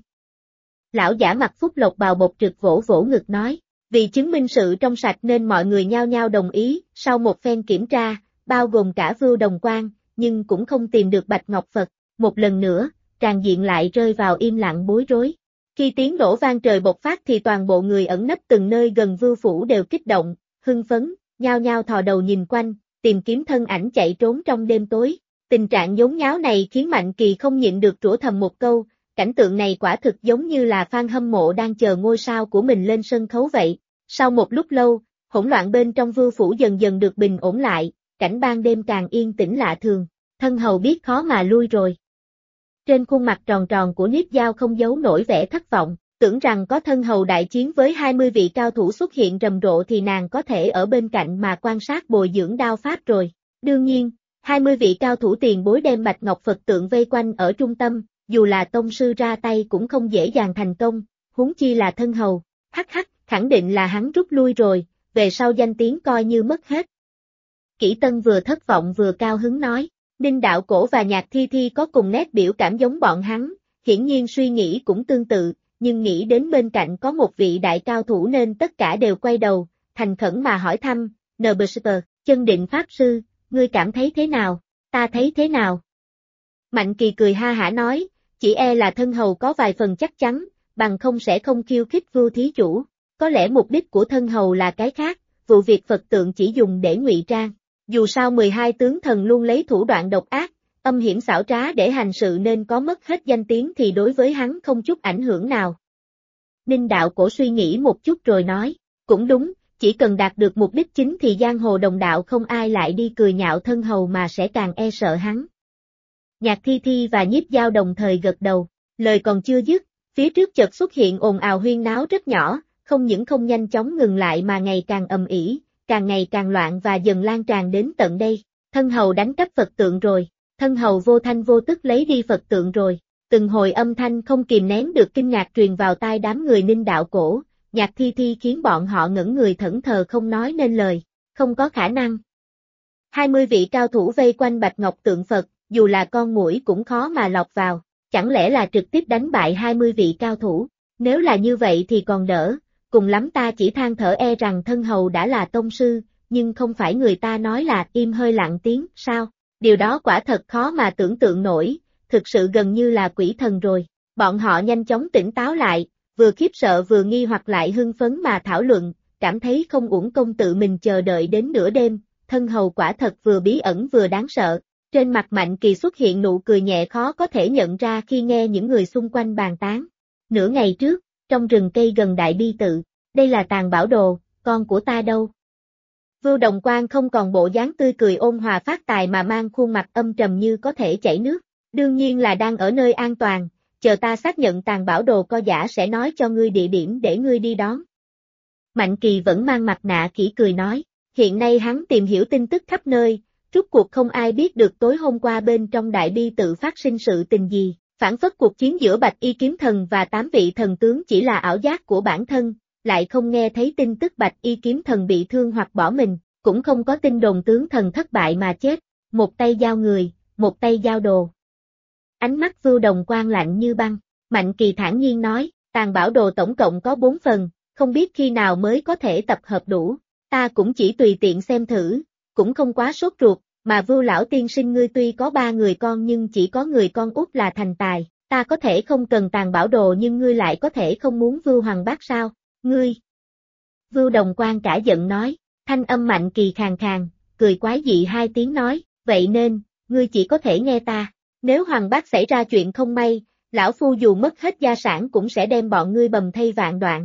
Lão giả mặt phúc lộc bào bột trực vỗ vỗ ngực nói, vì chứng minh sự trong sạch nên mọi người nhao nhao đồng ý, sau một phen kiểm tra, bao gồm cả Vưu Đồng Quan, nhưng cũng không tìm được Bạch Ngọc Phật. Một lần nữa, tràng diện lại rơi vào im lặng bối rối. Khi tiếng nổ vang trời bộc phát thì toàn bộ người ẩn nấp từng nơi gần Vưu phủ đều kích động, hưng phấn, nhao nhao thò đầu nhìn quanh, tìm kiếm thân ảnh chạy trốn trong đêm tối. Tình trạng nhốn nháo này khiến Mạnh Kỳ không nhịn được rủa thầm một câu, cảnh tượng này quả thực giống như là fan hâm mộ đang chờ ngôi sao của mình lên sân khấu vậy. Sau một lúc lâu, hỗn loạn bên trong Vưu phủ dần dần được bình ổn lại, cảnh ban đêm càng yên tĩnh lạ thường, thân hầu biết khó mà lui rồi. Trên khuôn mặt tròn tròn của Niếp Giao không giấu nổi vẻ thất vọng, tưởng rằng có thân hầu đại chiến với 20 vị cao thủ xuất hiện rầm rộ thì nàng có thể ở bên cạnh mà quan sát bồi dưỡng đao pháp rồi. Đương nhiên, 20 vị cao thủ tiền bối đem Bạch Ngọc Phật tượng vây quanh ở trung tâm, dù là tông sư ra tay cũng không dễ dàng thành công, huống chi là thân hầu. Hắc hắc, khẳng định là hắn rút lui rồi, về sau danh tiếng coi như mất hết. Kỷ Tân vừa thất vọng vừa cao hứng nói, Ninh Đạo Cổ và Nhạc Thi Thi có cùng nét biểu cảm giống bọn hắn, hiển nhiên suy nghĩ cũng tương tự, nhưng nghĩ đến bên cạnh có một vị đại cao thủ nên tất cả đều quay đầu, thành khẩn mà hỏi thăm, NBSP, Chân Định Pháp Sư, ngươi cảm thấy thế nào, ta thấy thế nào? Mạnh Kỳ cười ha hả nói, chỉ e là thân hầu có vài phần chắc chắn, bằng không sẽ không khiêu khích Vưu thí chủ, có lẽ mục đích của thân hầu là cái khác, vụ việc Phật tượng chỉ dùng để ngụy trang. Dù sao 12 tướng thần luôn lấy thủ đoạn độc ác, âm hiểm xảo trá để hành sự nên có mất hết danh tiếng thì đối với hắn không chút ảnh hưởng nào. Ninh đạo cổ suy nghĩ một chút rồi nói, cũng đúng, chỉ cần đạt được mục đích chính thì giang hồ đồng đạo không ai lại đi cười nhạo thân hầu mà sẽ càng e sợ hắn. Nhạc Thi Thi và Nhiếp Dao đồng thời gật đầu, lời còn chưa dứt, phía trước chợt xuất hiện ồn ào huyên náo rất nhỏ, không những không nhanh chóng ngừng lại mà ngày càng ầm ĩ, càng ngày càng loạn và dần lan tràn đến tận đây. Thân hầu đánh cắp Phật tượng rồi, thân hầu vô thanh vô tức lấy đi Phật tượng rồi. Từng hồi âm thanh không kìm nén được kinh ngạc truyền vào tai đám người Ninh đạo cổ, Nhạc Thi Thi khiến bọn họ ngẩn người thẫn thờ không nói nên lời, không có khả năng. 20 vị cao thủ vây quanh Bạch Ngọc tượng Phật, dù là con muỗi cũng khó mà lọt vào, chẳng lẽ là trực tiếp đánh bại 20 vị cao thủ, nếu là như vậy thì còn đỡ, cùng lắm ta chỉ than thở e rằng thân hầu đã là tông sư, nhưng không phải người ta nói là im hơi lặng tiếng, sao, điều đó quả thật khó mà tưởng tượng nổi, thực sự gần như là quỷ thần rồi, bọn họ nhanh chóng tỉnh táo lại, vừa khiếp sợ vừa nghi hoặc lại hưng phấn mà thảo luận, cảm thấy không uổng công tự mình chờ đợi đến nửa đêm, thân hầu quả thật vừa bí ẩn vừa đáng sợ. Trên mặt Mạnh Kỳ xuất hiện nụ cười nhẹ khó có thể nhận ra khi nghe những người xung quanh bàn tán. Nửa ngày trước, trong rừng cây gần Đại Bi Tự, đây là Tàng Bảo Đồ, con của ta đâu? Vưu Đồng Quan không còn bộ dáng tươi cười ôn hòa phát tài mà mang khuôn mặt âm trầm như có thể chảy nước. Đương nhiên là đang ở nơi an toàn, chờ ta xác nhận Tàng Bảo Đồ co giả sẽ nói cho ngươi địa điểm để ngươi đi đón. Mạnh Kỳ vẫn mang mặt nạ khỉ cười nói, hiện nay hắn tìm hiểu tin tức khắp nơi, rốt cuộc không ai biết được tối hôm qua bên trong Đại Bi Tự phát sinh sự tình gì, phản phất cuộc chiến giữa Bạch Y Kiếm Thần và 8 vị thần tướng chỉ là ảo giác của bản thân, lại không nghe thấy tin tức Bạch Y Kiếm Thần bị thương hoặc bỏ mình, cũng không có tin đồn tướng thần thất bại mà chết, một tay giao người, một tay giao đồ. Ánh mắt Vưu Đồng Quan lạnh như băng, Mạnh Kỳ thản nhiên nói, Tàng Bảo Đồ tổng cộng có 4 phần, không biết khi nào mới có thể tập hợp đủ, ta cũng chỉ tùy tiện xem thử, cũng không quá sốt ruột, mà Vưu lão tiên sinh ngươi tuy có 3 người con nhưng chỉ có người con út là thành tài, ta có thể không cần Tàng Bảo Đồ nhưng ngươi lại có thể không muốn Vưu Hoàng Bác sao, ngươi. Vưu Đồng Quan cả giận nói, thanh âm Mạnh Kỳ khàn khàn, cười quái dị 2 tiếng nói, vậy nên, ngươi chỉ có thể nghe ta, nếu Hoàng Bác xảy ra chuyện không may, lão phu dù mất hết gia sản cũng sẽ đem bọn ngươi bầm thây vạn đoạn.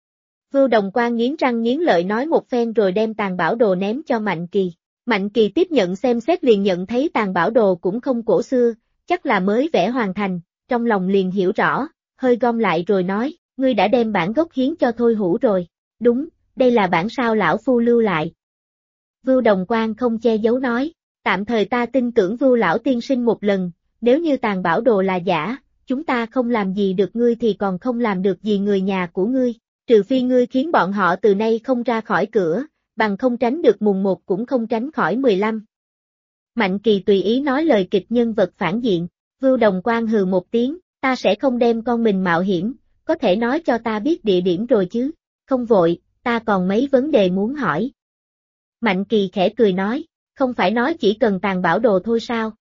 Vưu Đồng Quan nghiến răng nghiến lợi nói một phen rồi đem Tàng Bảo Đồ ném cho Mạnh Kỳ. Mạnh Kỳ tiếp nhận xem xét liền nhận thấy Tàng Bảo Đồ cũng không cổ xưa, chắc là mới vẽ hoàn thành, trong lòng liền hiểu rõ, hơi gom lại rồi nói, ngươi đã đem bản gốc hiến cho Thôi Hữu rồi, đúng, đây là bản sao lão phu lưu lại. Vưu Đồng Quan không che giấu nói, tạm thời ta tin tưởng Vưu lão tiên sinh một lần, nếu như Tàng Bảo Đồ là giả, chúng ta không làm gì được ngươi thì còn không làm được gì người nhà của ngươi, trừ phi ngươi khiến bọn họ từ nay không ra khỏi cửa, bằng không tránh được mùng 1 cũng không tránh khỏi 15. Mạnh Kỳ tùy ý nói lời kịch nhân vật phản diện, Vưu Đồng Quan hừ một tiếng, ta sẽ không đem con mình mạo hiểm, có thể nói cho ta biết địa điểm rồi chứ, không vội, ta còn mấy vấn đề muốn hỏi. Mạnh Kỳ khẽ cười nói, không phải nói chỉ cần Tàng Bảo Đồ thôi sao?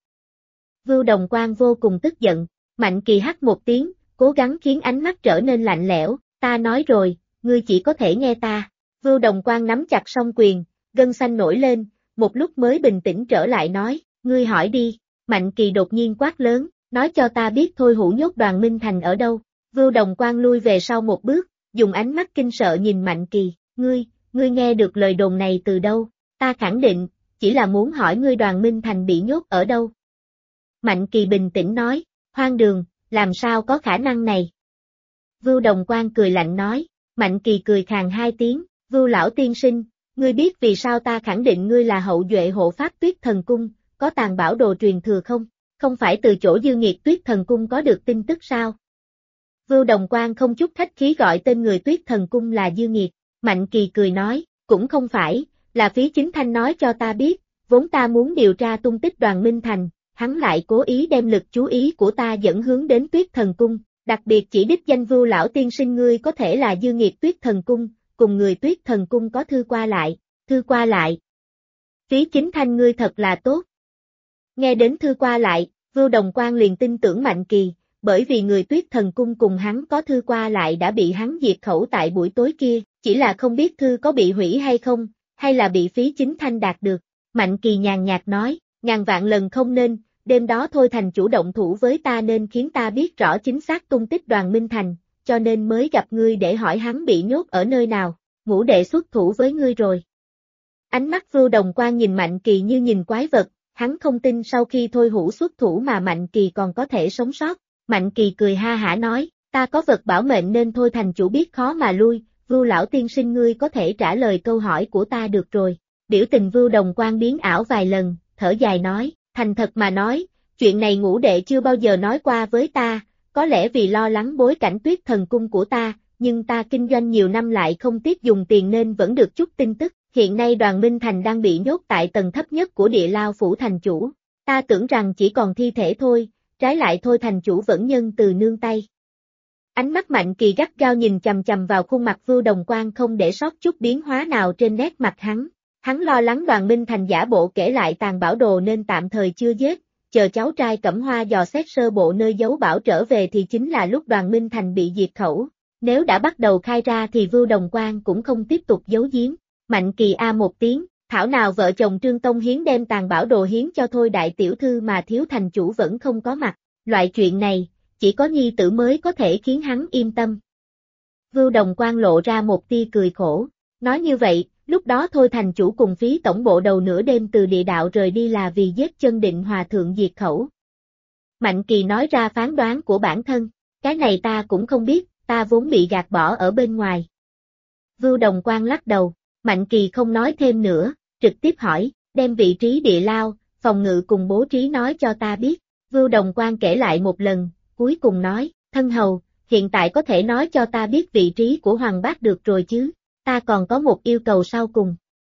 Vưu Đồng Quan vô cùng tức giận, Mạnh Kỳ hắt một tiếng, cố gắng khiến ánh mắt trở nên lạnh lẽo, ta nói rồi, ngươi chỉ có thể nghe ta. Vưu Đồng Quan nắm chặt song quyền, gân xanh nổi lên, một lúc mới bình tĩnh trở lại nói, ngươi hỏi đi, Mạnh Kỳ đột nhiên quát lớn, nói cho ta biết Thôi Hữu nhốt Đoàn Minh Thành ở đâu. Vưu Đồng Quan lui về sau một bước, dùng ánh mắt kinh sợ nhìn Mạnh Kỳ, ngươi nghe được lời đồn này từ đâu, ta khẳng định, chỉ là muốn hỏi ngươi Đoàn Minh Thành bị nhốt ở đâu. Mạnh Kỳ bình tĩnh nói, hoang đường, làm sao có khả năng này. Vưu Đồng Quan cười lạnh nói, Mạnh Kỳ cười khàn 2 tiếng, Vưu lão tiên sinh, ngươi biết vì sao ta khẳng định ngươi là hậu duệ hộ pháp Tuyết Thần Cung, có Tàng Bảo Đồ truyền thừa không? Không phải từ chỗ Dư Nghiệt Tuyết Thần Cung có được tin tức sao? Vưu Đồng Quan không chút khách khí gọi tên người Tuyết Thần Cung là Dư Nghiệt, Mạnh Kỳ cười nói, cũng không phải, là Phí Chính Thanh nói cho ta biết, vốn ta muốn điều tra tung tích Đoàn Minh Thành, hắn lại cố ý đem lực chú ý của ta dẫn hướng đến Tuyết Thần Cung, đặc biệt chỉ đích danh Vưu lão tiên sinh ngươi có thể là Dư Nghiệt Tuyết Thần Cung, cùng người Tuyết Thần Cung có thư qua lại. Phí Chính Thanh ngươi thật là tốt. Nghe đến thư qua lại, Vưu Đồng Quan liền tin tưởng Mạnh Kỳ, bởi vì người Tuyết Thần Cung cùng hắn có thư qua lại đã bị hắn diệt khẩu tại buổi tối kia, chỉ là không biết thư có bị hủy hay không, hay là bị Phí Chính Thanh đạt được. Mạnh Kỳ nhàn nhạt nói, ngàn vạn lần không nên, đêm đó Thôi Thành chủ động thủ với ta nên khiến ta biết rõ chính xác tung tích Đoàn Minh Thành, cho nên mới gặp ngươi để hỏi hắn bị nhốt ở nơi nào, Ngũ đệ xuất thủ với ngươi rồi. Ánh mắt Vưu Đồng Quan nhìn Mạnh Kỳ như nhìn quái vật, hắn không tin sau khi Thôi Hữu xuất thủ mà Mạnh Kỳ còn có thể sống sót. Mạnh Kỳ cười ha hả nói, ta có vật bảo mệnh nên Thôi Thành chủ biết khó mà lui, Vưu lão tiên sinh ngươi có thể trả lời câu hỏi của ta được rồi. Biểu tình Vưu Đồng Quan biến ảo vài lần, thở dài nói, thành thật mà nói, chuyện này Ngũ đệ chưa bao giờ nói qua với ta, có lẽ vì lo lắng bối cảnh Tuyết Thần Cung của ta, nhưng ta kinh doanh nhiều năm lại không tiếc dùng tiền nên vẫn được chút tin tức. Hiện nay Đoàn Minh Thành đang bị nhốt tại tầng thấp nhất của Địa Lao phủ thành chủ. Ta tưởng rằng chỉ còn thi thể thôi, trái lại Thôi thành chủ vẫn nhân từ nương tay. Ánh mắt Mạnh Kỳ gắt gao nhìn chằm chằm vào khuôn mặt Vưu Đồng Quan không để sót chút biến hóa nào trên nét mặt hắn. Hắn lo lắng Đoàn Minh Thành giả bộ kể lại tàn bảo đồ nên tạm thời chưa giết, chờ cháu trai Cẩm Hoa dò xét sơ bộ nơi giấu bảo trở về thì chính là lúc Đoàn Minh Thành bị diệt khẩu. Nếu đã bắt đầu khai ra thì Vưu Đồng Quan cũng không tiếp tục giấu giếm. Mạnh Kỳ a một tiếng, thảo nào vợ chồng Trương Tông Hiến đem tàn bảo đồ hiến cho Thôi đại tiểu thư mà thiếu thành chủ vẫn không có mặt. Loại chuyện này, chỉ có nhi tử mới có thể khiến hắn yên tâm. Vưu Đồng Quan lộ ra một tia cười khổ. Nói như vậy, lúc đó Thôi thành chủ cùng phí tổng bộ đầu nửa đêm từ địa đạo rời đi là vì giết Chân Định Hòa thượng diệt khẩu. Mạnh Kỳ nói ra phán đoán của bản thân. Cái này ta cũng không biết, ta vốn bị gạt bỏ ở bên ngoài. Vưu Đồng Quan lắc đầu. Mạnh Kỳ không nói thêm nữa, trực tiếp hỏi, đem vị trí địa lao, phòng ngự cùng bố trí nói cho ta biết. Vưu Đồng Quan kể lại một lần, cuối cùng nói, thân hầu, hiện tại có thể nói cho ta biết vị trí của Hoàng Bác được rồi chứ, ta còn có một yêu cầu sau cùng.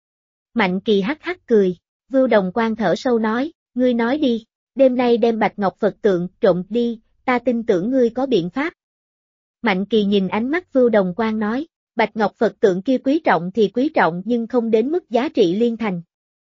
Mạnh Kỳ hắc hắc cười, Vưu Đồng Quan thở sâu nói, ngươi nói đi, đêm nay đem Bạch Ngọc Phật tượng trộm đi, ta tin tưởng ngươi có biện pháp. Mạnh Kỳ nhìn ánh mắt Vưu Đồng Quan nói, Bạch Ngọc Phật tượng kia quý trọng thì quý trọng nhưng không đến mức giá trị liên thành.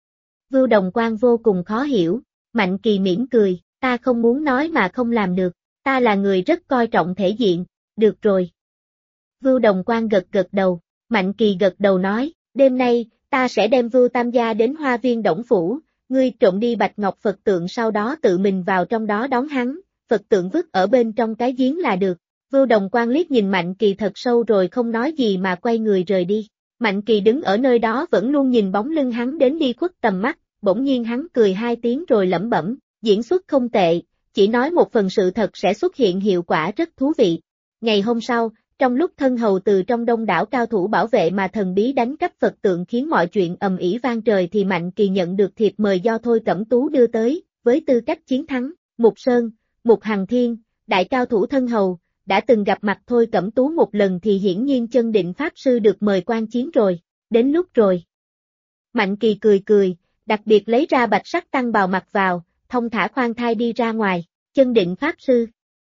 Vưu Đồng Quan vô cùng khó hiểu, Mạnh Kỳ mỉm cười, ta không muốn nói mà không làm được, ta là người rất coi trọng thể diện, được rồi. Vưu Đồng Quan gật gật đầu, Mạnh Kỳ gật đầu nói, đêm nay, ta sẽ đem Vưu Tam gia đến Hoa Viên Đổng Phủ, ngươi trộm đi Bạch Ngọc Phật tượng sau đó tự mình vào trong đó đón hắn, Phật tượng vứt ở bên trong cái giếng là được. Vưu Đồng Quan liếc nhìn Mạnh Kỳ thật sâu rồi không nói gì mà quay người rời đi. Mạnh Kỳ đứng ở nơi đó vẫn luôn nhìn bóng lưng hắn đến đi khuất tầm mắt, bỗng nhiên hắn cười hai tiếng rồi lẩm bẩm, diễn xuất không tệ, chỉ nói một phần sự thật sẽ xuất hiện hiệu quả rất thú vị. Ngày hôm sau, trong lúc thân hầu từ trong đông đảo cao thủ bảo vệ mà thần bí đánh cắp Phật tượng khiến mọi chuyện ầm ĩ vang trời thì Mạnh Kỳ nhận được thiệp mời do Thôi Cẩm Tú đưa tới, với tư cách chiến thắng, Mục Sơn, Mục Hằng Thiên, đại cao thủ thân hầu. Đã từng gặp mặt Thôi Cẩm Tú một lần thì hiển nhiên Chân Định Pháp Sư được mời quan chiến rồi, đến lúc rồi. Mạnh Kỳ cười cười, đặc biệt lấy ra bạch sắc tăng bào mặc vào, thông thả khoan thai đi ra ngoài, Chân Định Pháp Sư.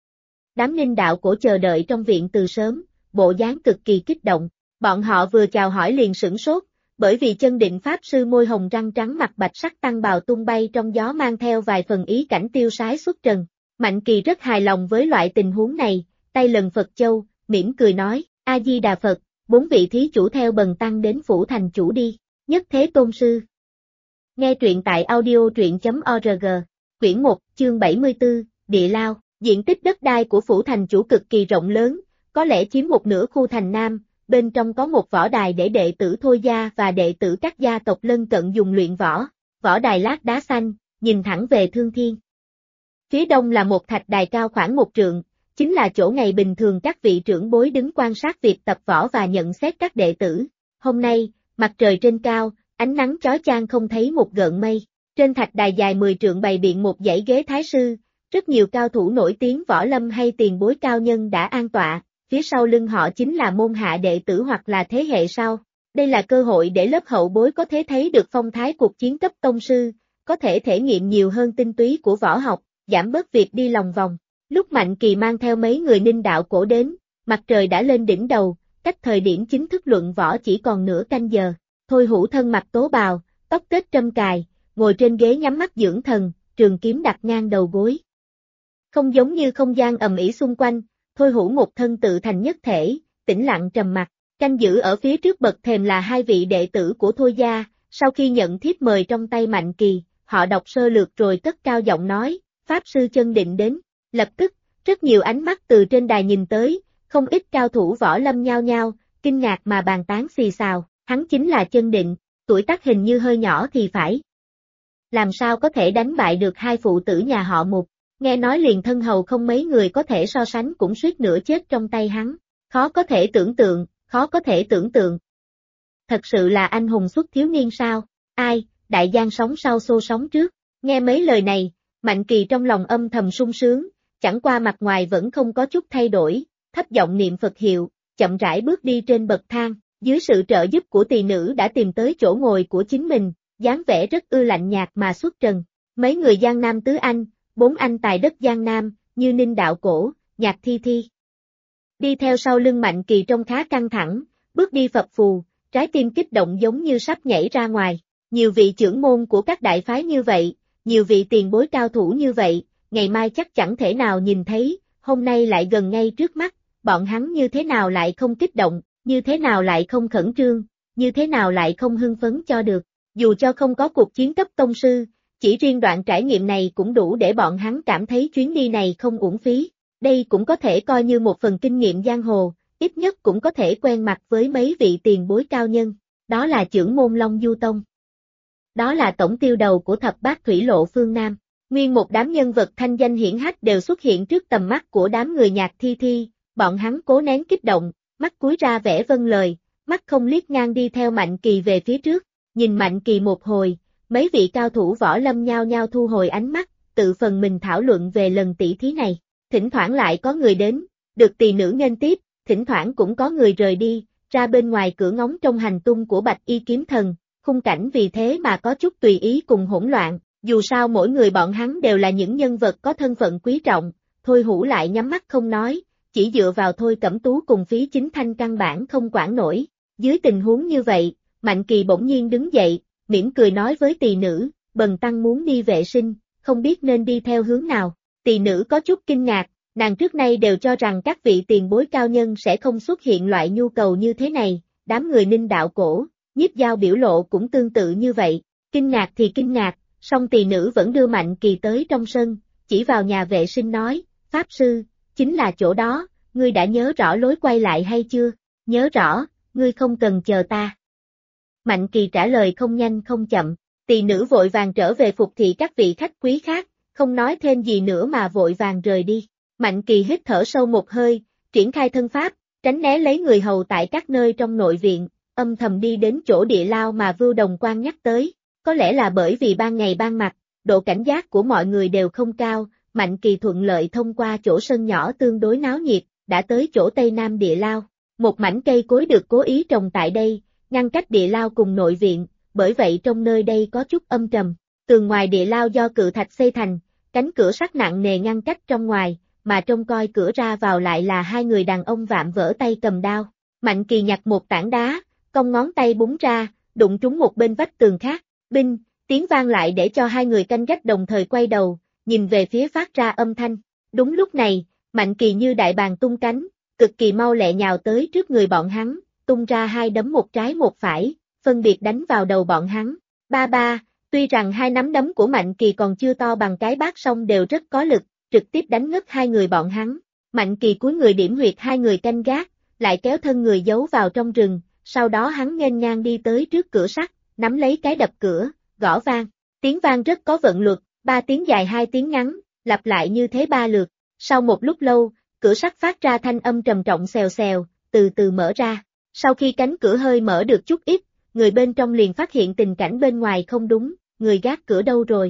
Đám Ninh đạo cổ chờ đợi trong viện từ sớm, bộ dáng cực kỳ kích động, bọn họ vừa chào hỏi liền sửng sốt, bởi vì Chân Định Pháp Sư môi hồng răng trắng mặc bạch sắc tăng bào tung bay trong gió mang theo vài phần ý cảnh tiêu sái xuất trần. Mạnh Kỳ rất hài lòng với loại tình huống này. Tay lần Phật Châu, mỉm cười nói, A-di-đà Phật, 4 vị thí chủ theo bần tăng đến phủ thành chủ đi, Nhất Thế Tôn Sư. Nghe truyện tại audio.org, quyển 1, chương 74, Địa Lao, diện tích đất đai của phủ thành chủ cực kỳ rộng lớn, có lẽ chiếm một nửa khu thành Nam, bên trong có một võ đài để đệ tử Thôi gia và đệ tử các gia tộc lân cận dùng luyện võ, võ đài lát đá xanh, nhìn thẳng về thương thiên. Phía đông là một thạch đài cao khoảng 1 trượng, chính là chỗ ngày bình thường các vị trưởng bối đứng quan sát việc tập võ và nhận xét các đệ tử. Hôm nay, mặt trời trên cao, ánh nắng chói chang không thấy một gợn mây. Trên thạch đài dài 10 trượng bày biện một dãy ghế thái sư, rất nhiều cao thủ nổi tiếng võ lâm hay tiền bối cao nhân đã an tọa, phía sau lưng họ chính là môn hạ đệ tử hoặc là thế hệ sau. Đây là cơ hội để lớp hậu bối có thể thấy được phong thái cuộc chiến cấp tông sư, có thể thể nghiệm nhiều hơn tinh túy của võ học, giảm bớt việc đi lòng vòng. Lúc Mạnh Kỳ mang theo mấy người Ninh đạo cổ đến, mặt trời đã lên đỉnh đầu, cách thời điểm chính thức luận võ chỉ còn nửa canh giờ. Thôi Hữu thân mặc tố bào, tóc tết trâm cài, ngồi trên ghế nhắm mắt dưỡng thần, trường kiếm đặt ngang đầu gối. Không giống như không gian ầm ĩ xung quanh, Thôi Hữu một thân tự thành nhất thể, tĩnh lặng trầm mặc. Canh giữ ở phía trước bậc thềm là 2 vị đệ tử của Thôi gia, sau khi nhận thiếp mời trong tay Mạnh Kỳ, họ đọc sơ lược rồi cất cao giọng nói, Pháp sư chân định đến. Lập tức, rất nhiều ánh mắt từ trên đài nhìn tới, không ít cao thủ võ lâm nhao nhao, kinh ngạc mà bàn tán xì xào, hắn chính là chân định, tuổi tác hình như hơi nhỏ thì phải. Làm sao có thể đánh bại được hai phụ tử nhà họ Mục, nghe nói liền thân hầu không mấy người có thể so sánh cũng suýt nữa chết trong tay hắn, khó có thể tưởng tượng, khó có thể tưởng tượng. Thật sự là anh hùng xuất thiếu niên sao, ai, đại giang sống sau xô sống trước, nghe mấy lời này, Mạnh Kỳ trong lòng âm thầm sung sướng, chẳng qua mặt ngoài vẫn không có chút thay đổi, thấp giọng niệm Phật hiệu, chậm rãi bước đi trên bậc thang, dưới sự trợ giúp của tỳ nữ đã tìm tới chỗ ngồi của chính mình, dáng vẻ rất lạnh nhạt mà xuất trần. Mấy người Giang Nam tứ anh, bốn anh tài đất Giang Nam, như Ninh Đạo Cổ, Nhạc Thi Thi. Đi theo sau lưng Mạnh Kỳ trông khá căng thẳng, bước đi phập phù, trái tim kích động giống như sắp nhảy ra ngoài. Nhiều vị trưởng môn của các đại phái như vậy, nhiều vị tiền bối cao thủ như vậy, ngày mai chắc chẳng thể nào nhìn thấy, hôm nay lại gần ngay trước mắt, bọn hắn như thế nào lại không kích động, như thế nào lại không khẩn trương, như thế nào lại không hưng phấn cho được. Dù cho không có cuộc chiến cấp tông sư, chỉ riêng đoạn trải nghiệm này cũng đủ để bọn hắn cảm thấy chuyến đi này không uổng phí. Đây cũng có thể coi như một phần kinh nghiệm giang hồ, ít nhất cũng có thể quen mặt với mấy vị tiền bối cao nhân. Đó là trưởng môn Long Du Tông. Đó là tổng tiêu đầu của thập bát thủy lộ phương Nam. Nguyên một đám nhân vật thanh danh hiển hách đều xuất hiện trước tầm mắt của đám người Nhạc Thi Thi, bọn hắn cố nén kích động, mắt cúi ra vẻ vâng lời, mắt không liếc ngang đi theo Mạnh Kỳ về phía trước. Nhìn Mạnh Kỳ một hồi, mấy vị cao thủ võ lâm nhao nhao thu hồi ánh mắt, tự phần mình thảo luận về lần tỷ thí này. Thỉnh thoảng lại có người đến, được tỳ nữ nghênh tiếp, thỉnh thoảng cũng có người rời đi, ra bên ngoài cửa ngóng trong hành tung của Bạch Y Kiếm Thần, khung cảnh vì thế mà có chút tùy ý cùng hỗn loạn, dù sao mỗi người bọn hắn đều là những nhân vật có thân phận quý trọng, Thôi Hữu lại nhắm mắt không nói, chỉ dựa vào Thôi Cẩm Tú cùng Phí Chính Thanh căn bản không quản nổi. Dưới tình huống như vậy, Mạnh Kỳ bỗng nhiên đứng dậy, mỉm cười nói với tỳ nữ, bần tăng muốn đi vệ sinh, không biết nên đi theo hướng nào. Tỳ nữ có chút kinh ngạc, nàng trước nay đều cho rằng các vị tiền bối cao nhân sẽ không xuất hiện loại nhu cầu như thế này, đám người Ninh Đạo Cổ, Nhiếp Giao biểu lộ cũng tương tự như vậy, kinh ngạc thì kinh ngạc, song tỳ nữ vẫn đưa Mạnh Kỳ tới trong sân, chỉ vào nhà vệ sinh nói, Pháp Sư, chính là chỗ đó, ngươi đã nhớ rõ lối quay lại hay chưa? Nhớ rõ, ngươi không cần chờ ta. Mạnh Kỳ trả lời không nhanh không chậm, tỳ nữ vội vàng trở về phục thị các vị khách quý khác, không nói thêm gì nữa mà vội vàng rời đi. Mạnh Kỳ hít thở sâu một hơi, triển khai thân pháp, tránh né lấy người hầu tại các nơi trong nội viện, âm thầm đi đến chỗ địa lao mà Vưu Đồng Quan nhắc tới. Có lẽ là bởi vì ban ngày ban mặt, độ cảnh giác của mọi người đều không cao, Mạnh Kỳ thuận lợi thông qua chỗ sân nhỏ tương đối náo nhiệt, đã tới chỗ Tây Nam địa lao. Một mảnh cây cối được cố ý trồng tại đây, ngăn cách địa lao cùng nội viện, bởi vậy trong nơi đây có chút âm trầm. Tường ngoài địa lao do cự thạch xây thành, cánh cửa sắt nặng nề ngăn cách trong ngoài, mà trông coi cửa ra vào lại là hai người đàn ông vạm vỡ tay cầm đao. Mạnh Kỳ nhặt một tảng đá, cong ngón tay búng ra, đụng trúng một bên vách tường khác, binh, tiếng vang lại để cho hai người canh gác đồng thời quay đầu, nhìn về phía phát ra âm thanh. Đúng lúc này, Mạnh Kỳ như đại bàng tung cánh, cực kỳ mau lẹ nhào tới trước người bọn hắn, tung ra hai đấm một trái một phải, phân biệt đánh vào đầu bọn hắn. Ba ba, tuy rằng hai nắm đấm của Mạnh Kỳ còn chưa to bằng cái bát song đều rất có lực, trực tiếp đánh ngất hai người bọn hắn. Mạnh Kỳ cúi người điểm huyệt hai người canh gác, lại kéo thân người giấu vào trong rừng, sau đó hắn nghênh ngang đi tới trước cửa sắt, nắm lấy cái đập cửa, gõ vang. Tiếng vang rất có vận luật, 3 tiếng dài 2 tiếng ngắn, lặp lại như thế 3 lượt. Sau một lúc lâu, cửa sắt phát ra thanh âm trầm trọng xèo xèo, từ từ mở ra. Sau khi cánh cửa hơi mở được chút ít, người bên trong liền phát hiện tình cảnh bên ngoài không đúng, người gác cửa đâu rồi?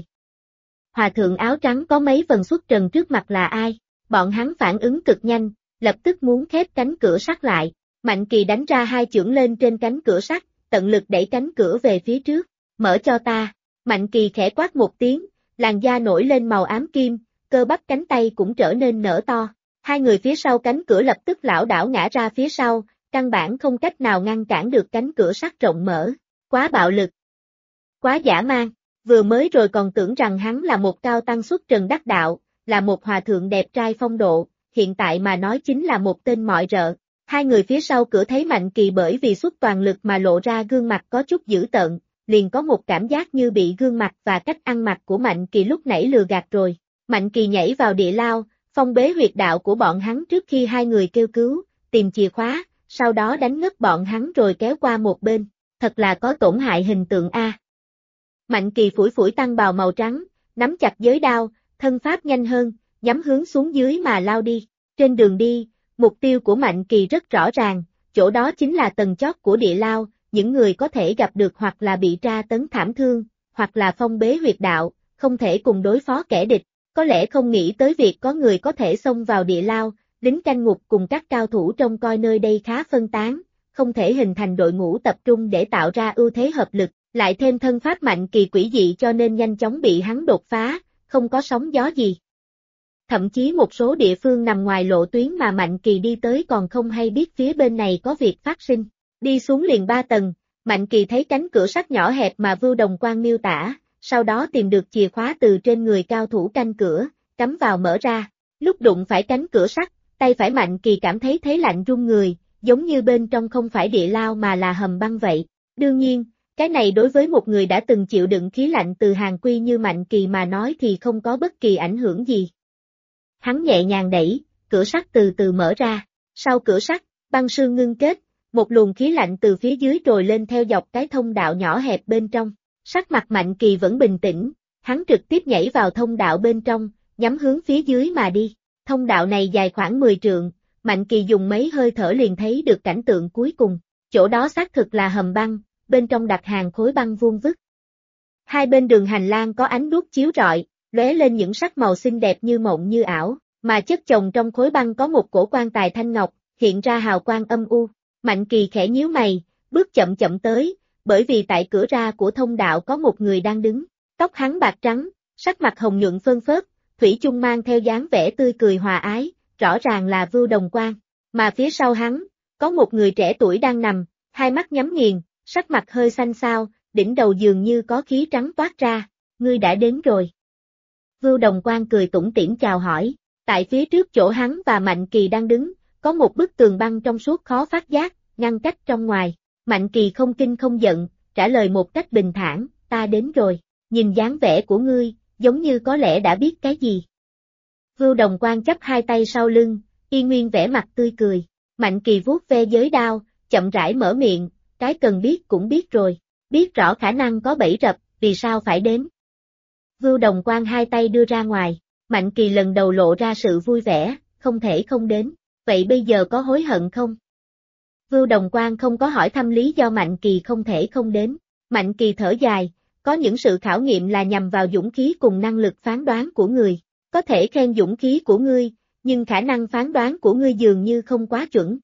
Hòa thượng áo trắng có mấy phần xuất trần trước mặt là ai? Bọn hắn phản ứng cực nhanh, lập tức muốn khép cánh cửa sắt lại. Mạnh Kỳ đánh ra hai chưởng lên trên cánh cửa sắt, tận lực đẩy cánh cửa về phía trước. Mở cho ta. Mạnh Kỳ khẽ quát một tiếng, làn da nổi lên màu ám kim, cơ bắp cánh tay cũng trở nên nở to. Hai người phía sau cánh cửa lập tức lảo đảo ngã ra phía sau, căn bản không cách nào ngăn cản được cánh cửa sắt rộng mở. Quá bạo lực. Quá dã man. Vừa mới rồi còn tưởng rằng hắn là một cao tăng xuất trần đắc đạo, là một hòa thượng đẹp trai phong độ, hiện tại mà nói chính là một tên mọi rợ. Hai người phía sau cửa thấy Mạnh Kỳ bởi vì xuất toàn lực mà lộ ra gương mặt có chút dữ tợn, liền có một cảm giác như bị gương mặt và cách ăn mặc của Mạnh Kỳ lúc nãy lừa gạt rồi. Mạnh Kỳ nhảy vào địa lao, phong bế huyệt đạo của bọn hắn trước khi hai người kêu cứu, tìm chìa khóa, sau đó đánh ngất bọn hắn rồi kéo qua một bên, thật là có tổn hại hình tượng a. Mạnh Kỳ phủi phủi tăng bào màu trắng, nắm chặt giới đao, thân pháp nhanh hơn, nhắm hướng xuống dưới mà lao đi. Trên đường đi, mục tiêu của Mạnh Kỳ rất rõ ràng, chỗ đó chính là tầng chót của địa lao, những người có thể gặp được hoặc là bị tra tấn thảm thương, hoặc là phong bế huyệt đạo, không thể cùng đối phó kẻ địch, có lẽ không nghĩ tới việc có người có thể xông vào địa lao, lính canh ngục cùng các cao thủ trông coi nơi đây khá phân tán, không thể hình thành đội ngũ tập trung để tạo ra ưu thế hợp lực, lại thêm thân pháp Mạnh Kỳ quỷ dị cho nên nhanh chóng bị hắn đột phá, không có sóng gió gì. Thậm chí một số địa phương nằm ngoài lộ tuyến mà Mạnh Kỳ đi tới còn không hay biết phía bên này có việc phát sinh. Đi xuống liền 3 tầng, Mạnh Kỳ thấy cánh cửa sắt nhỏ hẹp mà Vưu Đồng Quan miêu tả, sau đó tìm được chìa khóa từ trên người cao thủ canh cửa, cắm vào mở ra. Lúc đụng phải cánh cửa sắt, tay phải Mạnh Kỳ cảm thấy thế lạnh run người, giống như bên trong không phải địa lao mà là hầm băng vậy. Đương nhiên, cái này đối với một người đã từng chịu đựng khí lạnh từ Hàn Quy như Mạnh Kỳ mà nói thì không có bất kỳ ảnh hưởng gì. Hắn nhẹ nhàng đẩy, cửa sắt từ từ mở ra, sau cửa sắt, băng sương ngưng kết, một luồng khí lạnh từ phía dưới trồi lên theo dọc cái thông đạo nhỏ hẹp bên trong. Sắc mặt Mạnh Kỳ vẫn bình tĩnh, hắn trực tiếp nhảy vào thông đạo bên trong, nhắm hướng phía dưới mà đi. Thông đạo này dài khoảng 10 trượng, Mạnh Kỳ dùng mấy hơi thở liền thấy được cảnh tượng cuối cùng. Chỗ đó xác thực là hầm băng, bên trong đặt hàng khối băng vuông vức. Hai bên đường hành lang có ánh đuốc chiếu rọi, lóe lên những sắc màu xinh đẹp như mộng như ảo, mà chất chồng trong khối băng có một cổ quan tài thanh ngọc, hiện ra hào quang âm u. Mạnh Kỳ khẽ nhíu mày, bước chậm chậm tới, bởi vì tại cửa ra của thông đạo có một người đang đứng, tóc hắn bạc trắng, sắc mặt hồng nhuận phơn phớt, thủy chung mang theo dáng vẻ tươi cười hòa ái, rõ ràng là Vưu Đồng Quan, mà phía sau hắn, có một người trẻ tuổi đang nằm, hai mắt nhắm nghiền, sắc mặt hơi xanh xao, đỉnh đầu dường như có khí trắng toát ra, ngươi đã đến rồi. Vưu Đồng Quan cười tủm tỉm chào hỏi, tại phía trước chỗ hắn và Mạnh Kỳ đang đứng, có một bức tường băng trong suốt khó phát giác, ngăn cách trong ngoài. Mạnh Kỳ không kinh không giận, trả lời một cách bình thản, ta đến rồi, nhìn dáng vẻ của ngươi, giống như có lẽ đã biết cái gì. Vưu Đồng Quan chắp hai tay sau lưng, y nguyên vẻ mặt tươi cười, Mạnh Kỳ vuốt ve giới đao, chậm rãi mở miệng, cái cần biết cũng biết rồi, biết rõ khả năng có bẫy rập, vì sao phải đến. Vưu Đồng Quan hai tay đưa ra ngoài, Mạnh Kỳ lần đầu lộ ra sự vui vẻ, không thể không đến, vậy bây giờ có hối hận không? Vưu Đồng Quan không có hỏi thăm lý do Mạnh Kỳ không thể không đến, Mạnh Kỳ thở dài, có những sự khảo nghiệm là nhằm vào dũng khí cùng năng lực phán đoán của người, có thể khen dũng khí của ngươi, nhưng khả năng phán đoán của ngươi dường như không quá chuẩn.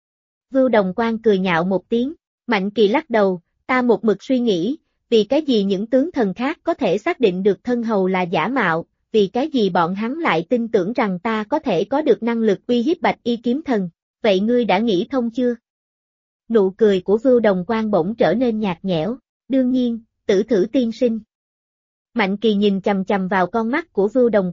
Vưu Đồng Quan cười nhạo một tiếng, Mạnh Kỳ lắc đầu, ta một mực suy nghĩ, vì cái gì những tướng thần khác có thể xác định được thân hầu là giả mạo, vì cái gì bọn hắn lại tin tưởng rằng ta có thể có được năng lực uy hiếp Bạch Y Kiếm Thần, vậy ngươi đã nghĩ thông chưa? Nụ cười của Vưu Đồng Quan bỗng trở nên nhạt nhẽo, đương nhiên, tử thử tiên sinh. Mạnh Kỳ nhìn chằm chằm vào con mắt của Vưu Đồng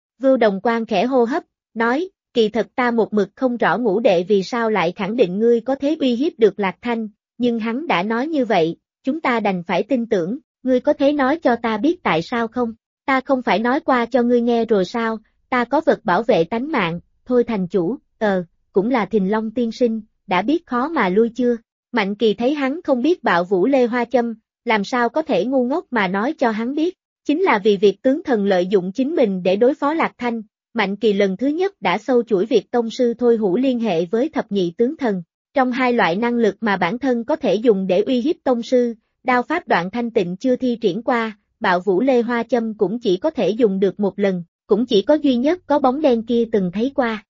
Quan khẽ hô hấp, nói, kỳ thật ta một mực không rõ ngũ đệ vì sao lại khẳng định ngươi có thế uy hiếp được Lạc Thanh, nhưng hắn đã nói như vậy, chúng ta đành phải tin tưởng, ngươi có thể nói cho ta biết tại sao không? Ta không phải nói qua cho ngươi nghe rồi sao, ta có vật bảo vệ tánh mạng, thôi thành chủ, cũng là Thình Long tiên sinh, đã biết khó mà lui chưa? Mạnh Kỳ thấy hắn không biết bạo vũ Lê Hoa Châm, làm sao có thể ngu ngốc mà nói cho hắn biết, chính là vì việc tướng thần lợi dụng chính mình để đối phó Lạc Thanh, Mạnh Kỳ lần thứ nhất đã sâu chuỗi việc tông sư Thôi Hữu liên hệ với thập nhị tướng thần, trong hai loại năng lực mà bản thân có thể dùng để uy hiếp tông sư, đao pháp Đoạn Thanh Tịnh chưa thi triển qua, bạo vũ Lê Hoa Châm cũng chỉ có thể dùng được một lần, cũng chỉ có duy nhất có bóng đen kia từng thấy qua.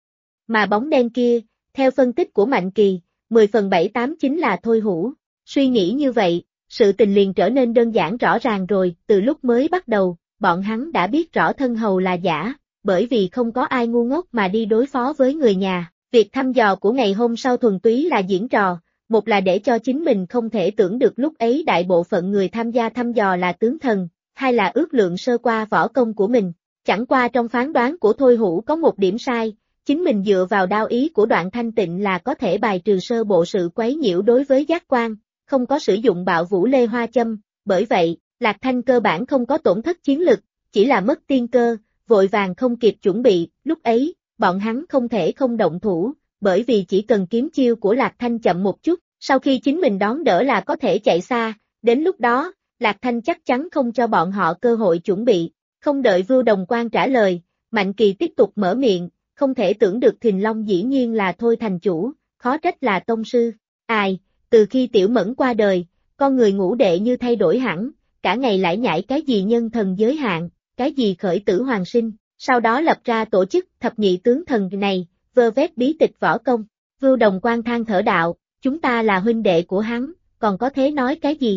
Mà bóng đen kia, theo phân tích của Mạnh Kỳ, 10 phần 7-8 chính là Thôi Hữu. Suy nghĩ như vậy, sự tình liền trở nên đơn giản rõ ràng rồi, từ lúc mới bắt đầu, bọn hắn đã biết rõ thân hầu là giả, bởi vì không có ai ngu ngốc mà đi đối phó với người nhà. Việc thăm dò của ngày hôm sau thuần túy là diễn trò, một là để cho chính mình không thể tưởng được lúc ấy đại bộ phận người tham gia thăm dò là tướng thần, hai là ước lượng sơ qua võ công của mình. Chẳng qua trong phán đoán của Thôi Hữu có một điểm sai, chính mình dựa vào đao ý của Đoạn Thanh Tịnh là có thể bài trừ sơ bộ sự quấy nhiễu đối với giác quan, không có sử dụng bạo vũ Lê Hoa Châm, bởi vậy, Lạc Thanh cơ bản không có tổn thất chiến lực, chỉ là mất tiên cơ, vội vàng không kịp chuẩn bị, lúc ấy, bọn hắn không thể không động thủ, bởi vì chỉ cần kiếm chiêu của Lạc Thanh chậm một chút, sau khi chính mình đón đỡ là có thể chạy xa, đến lúc đó, Lạc Thanh chắc chắn không cho bọn họ cơ hội chuẩn bị, không đợi Vưu Đồng Quan trả lời, Mạnh Kỳ tiếp tục mở miệng, không thể tưởng được Thình Long dĩ nhiên là Thôi thành chủ, khó trách là tông sư, ai, từ khi Tiểu Mẫn qua đời, con người ngũ đệ như thay đổi hẳn, cả ngày lải nhải cái gì nhân thần giới hạn, cái gì khởi tử hoàng sinh, sau đó lập ra tổ chức thập nhị tướng thần này, vơ vét bí tịch võ công, Vưu Đồng Quan than thở đạo, chúng ta là huynh đệ của hắn, còn có thế nói cái gì?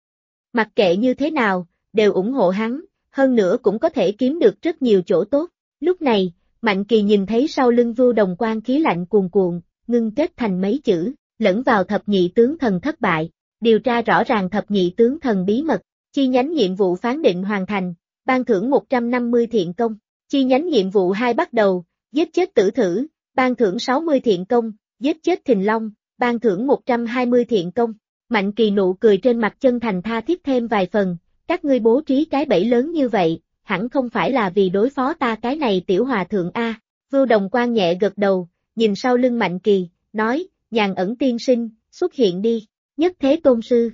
Mặc kệ như thế nào, đều ủng hộ hắn, hơn nữa cũng có thể kiếm được rất nhiều chỗ tốt. Lúc này, Mạnh Kỳ nhìn thấy sau lưng Vưu Đồng Quan khí lạnh cuồn cuộn, ngưng kết thành mấy chữ, lẫn vào thập nhị tướng thần thất bại, điều tra rõ ràng thập nhị tướng thần bí mật, chi nhánh nhiệm vụ phán định hoàn thành, ban thưởng 150 thiện công, chi nhánh nhiệm vụ 2 bắt đầu, giết chết tử thử, ban thưởng 60 thiện công, giết chết Thình Long, ban thưởng 120 thiện công. Mạnh Kỳ nụ cười trên mặt chân thành tha thiết thêm vài phần, các ngươi bố trí cái bẫy lớn như vậy, hẳn không phải là vì đối phó ta cái này tiểu hòa thượng A. Vưu Đồng Quan nhẹ gật đầu, nhìn sau lưng Mạnh Kỳ, nói, Nhàn Ẩn tiên sinh, xuất hiện đi, Nhất Thế Tôn Sư.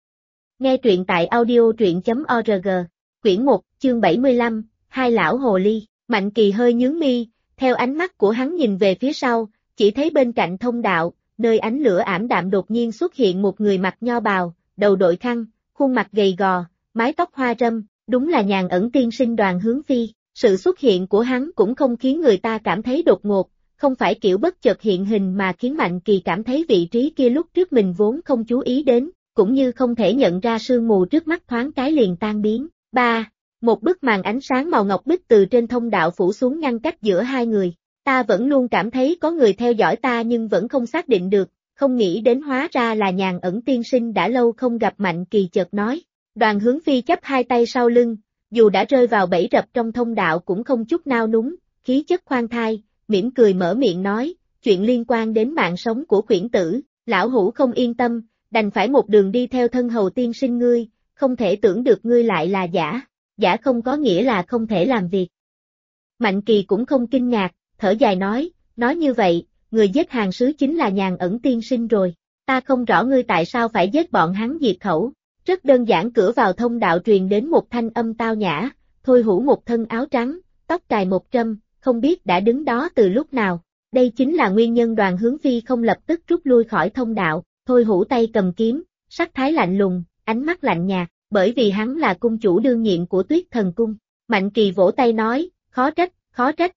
Nghe truyện tại audio.org, quyển 1, chương 75, Hai lão hồ ly, Mạnh Kỳ hơi nhướng mi, theo ánh mắt của hắn nhìn về phía sau, chỉ thấy bên cạnh thông đạo, nơi ánh lửa ảm đạm đột nhiên xuất hiện một người mặc nho bào, đầu đội khăn, khuôn mặt gầy gò, mái tóc hoa râm, đúng là Nhàn Ẩn tiên sinh Đoàn Hướng Phi. Sự xuất hiện của hắn cũng không khiến người ta cảm thấy đột ngột, không phải kiểu bất chợt hiện hình mà khiến Mạnh Kỳ cảm thấy vị trí kia lúc trước mình vốn không chú ý đến, cũng như không thể nhận ra sương mù trước mắt thoáng cái liền tan biến. 3. Một bức màn ánh sáng màu ngọc bích từ trên thông đạo phủ xuống ngăn cách giữa hai người. Ta vẫn luôn cảm thấy có người theo dõi ta nhưng vẫn không xác định được, không nghĩ đến hóa ra là Nhàn Ẩn tiên sinh đã lâu không gặp. Mạnh Kỳ chợt nói. Đoàn Hướng Phi chắp hai tay sau lưng, dù đã rơi vào bẫy rập trong thông đạo cũng không chút nao núng, khí chất khoan thai, mỉm cười mở miệng nói, chuyện liên quan đến mạng sống của Khuyển tử, lão hủ không yên tâm, đành phải một đường đi theo thân hầu tiên sinh ngươi, không thể tưởng được ngươi lại là giả, giả không có nghĩa là không thể làm việc. Mạnh Kỳ cũng không kinh ngạc, thở dài nói như vậy, người giết hàng sứ chính là Nhàn Ẩn tiên sinh rồi, ta không rõ ngươi tại sao phải giết bọn hắn diệt khẩu. Rất đơn giản. Cửa vào thông đạo truyền đến một thanh âm tao nhã, Thôi Hữu một thân áo trắng, tóc cài một trâm, không biết đã đứng đó từ lúc nào. Đây chính là nguyên nhân Đoàn Hướng Phi không lập tức rút lui khỏi thông đạo. Thôi Hữu tay cầm kiếm, sắc thái lạnh lùng, ánh mắt lạnh nhạt, bởi vì hắn là cung chủ đương nhiệm của Tuyết Thần Cung. Mạnh Kỳ vỗ tay nói, khó trách, khó trách.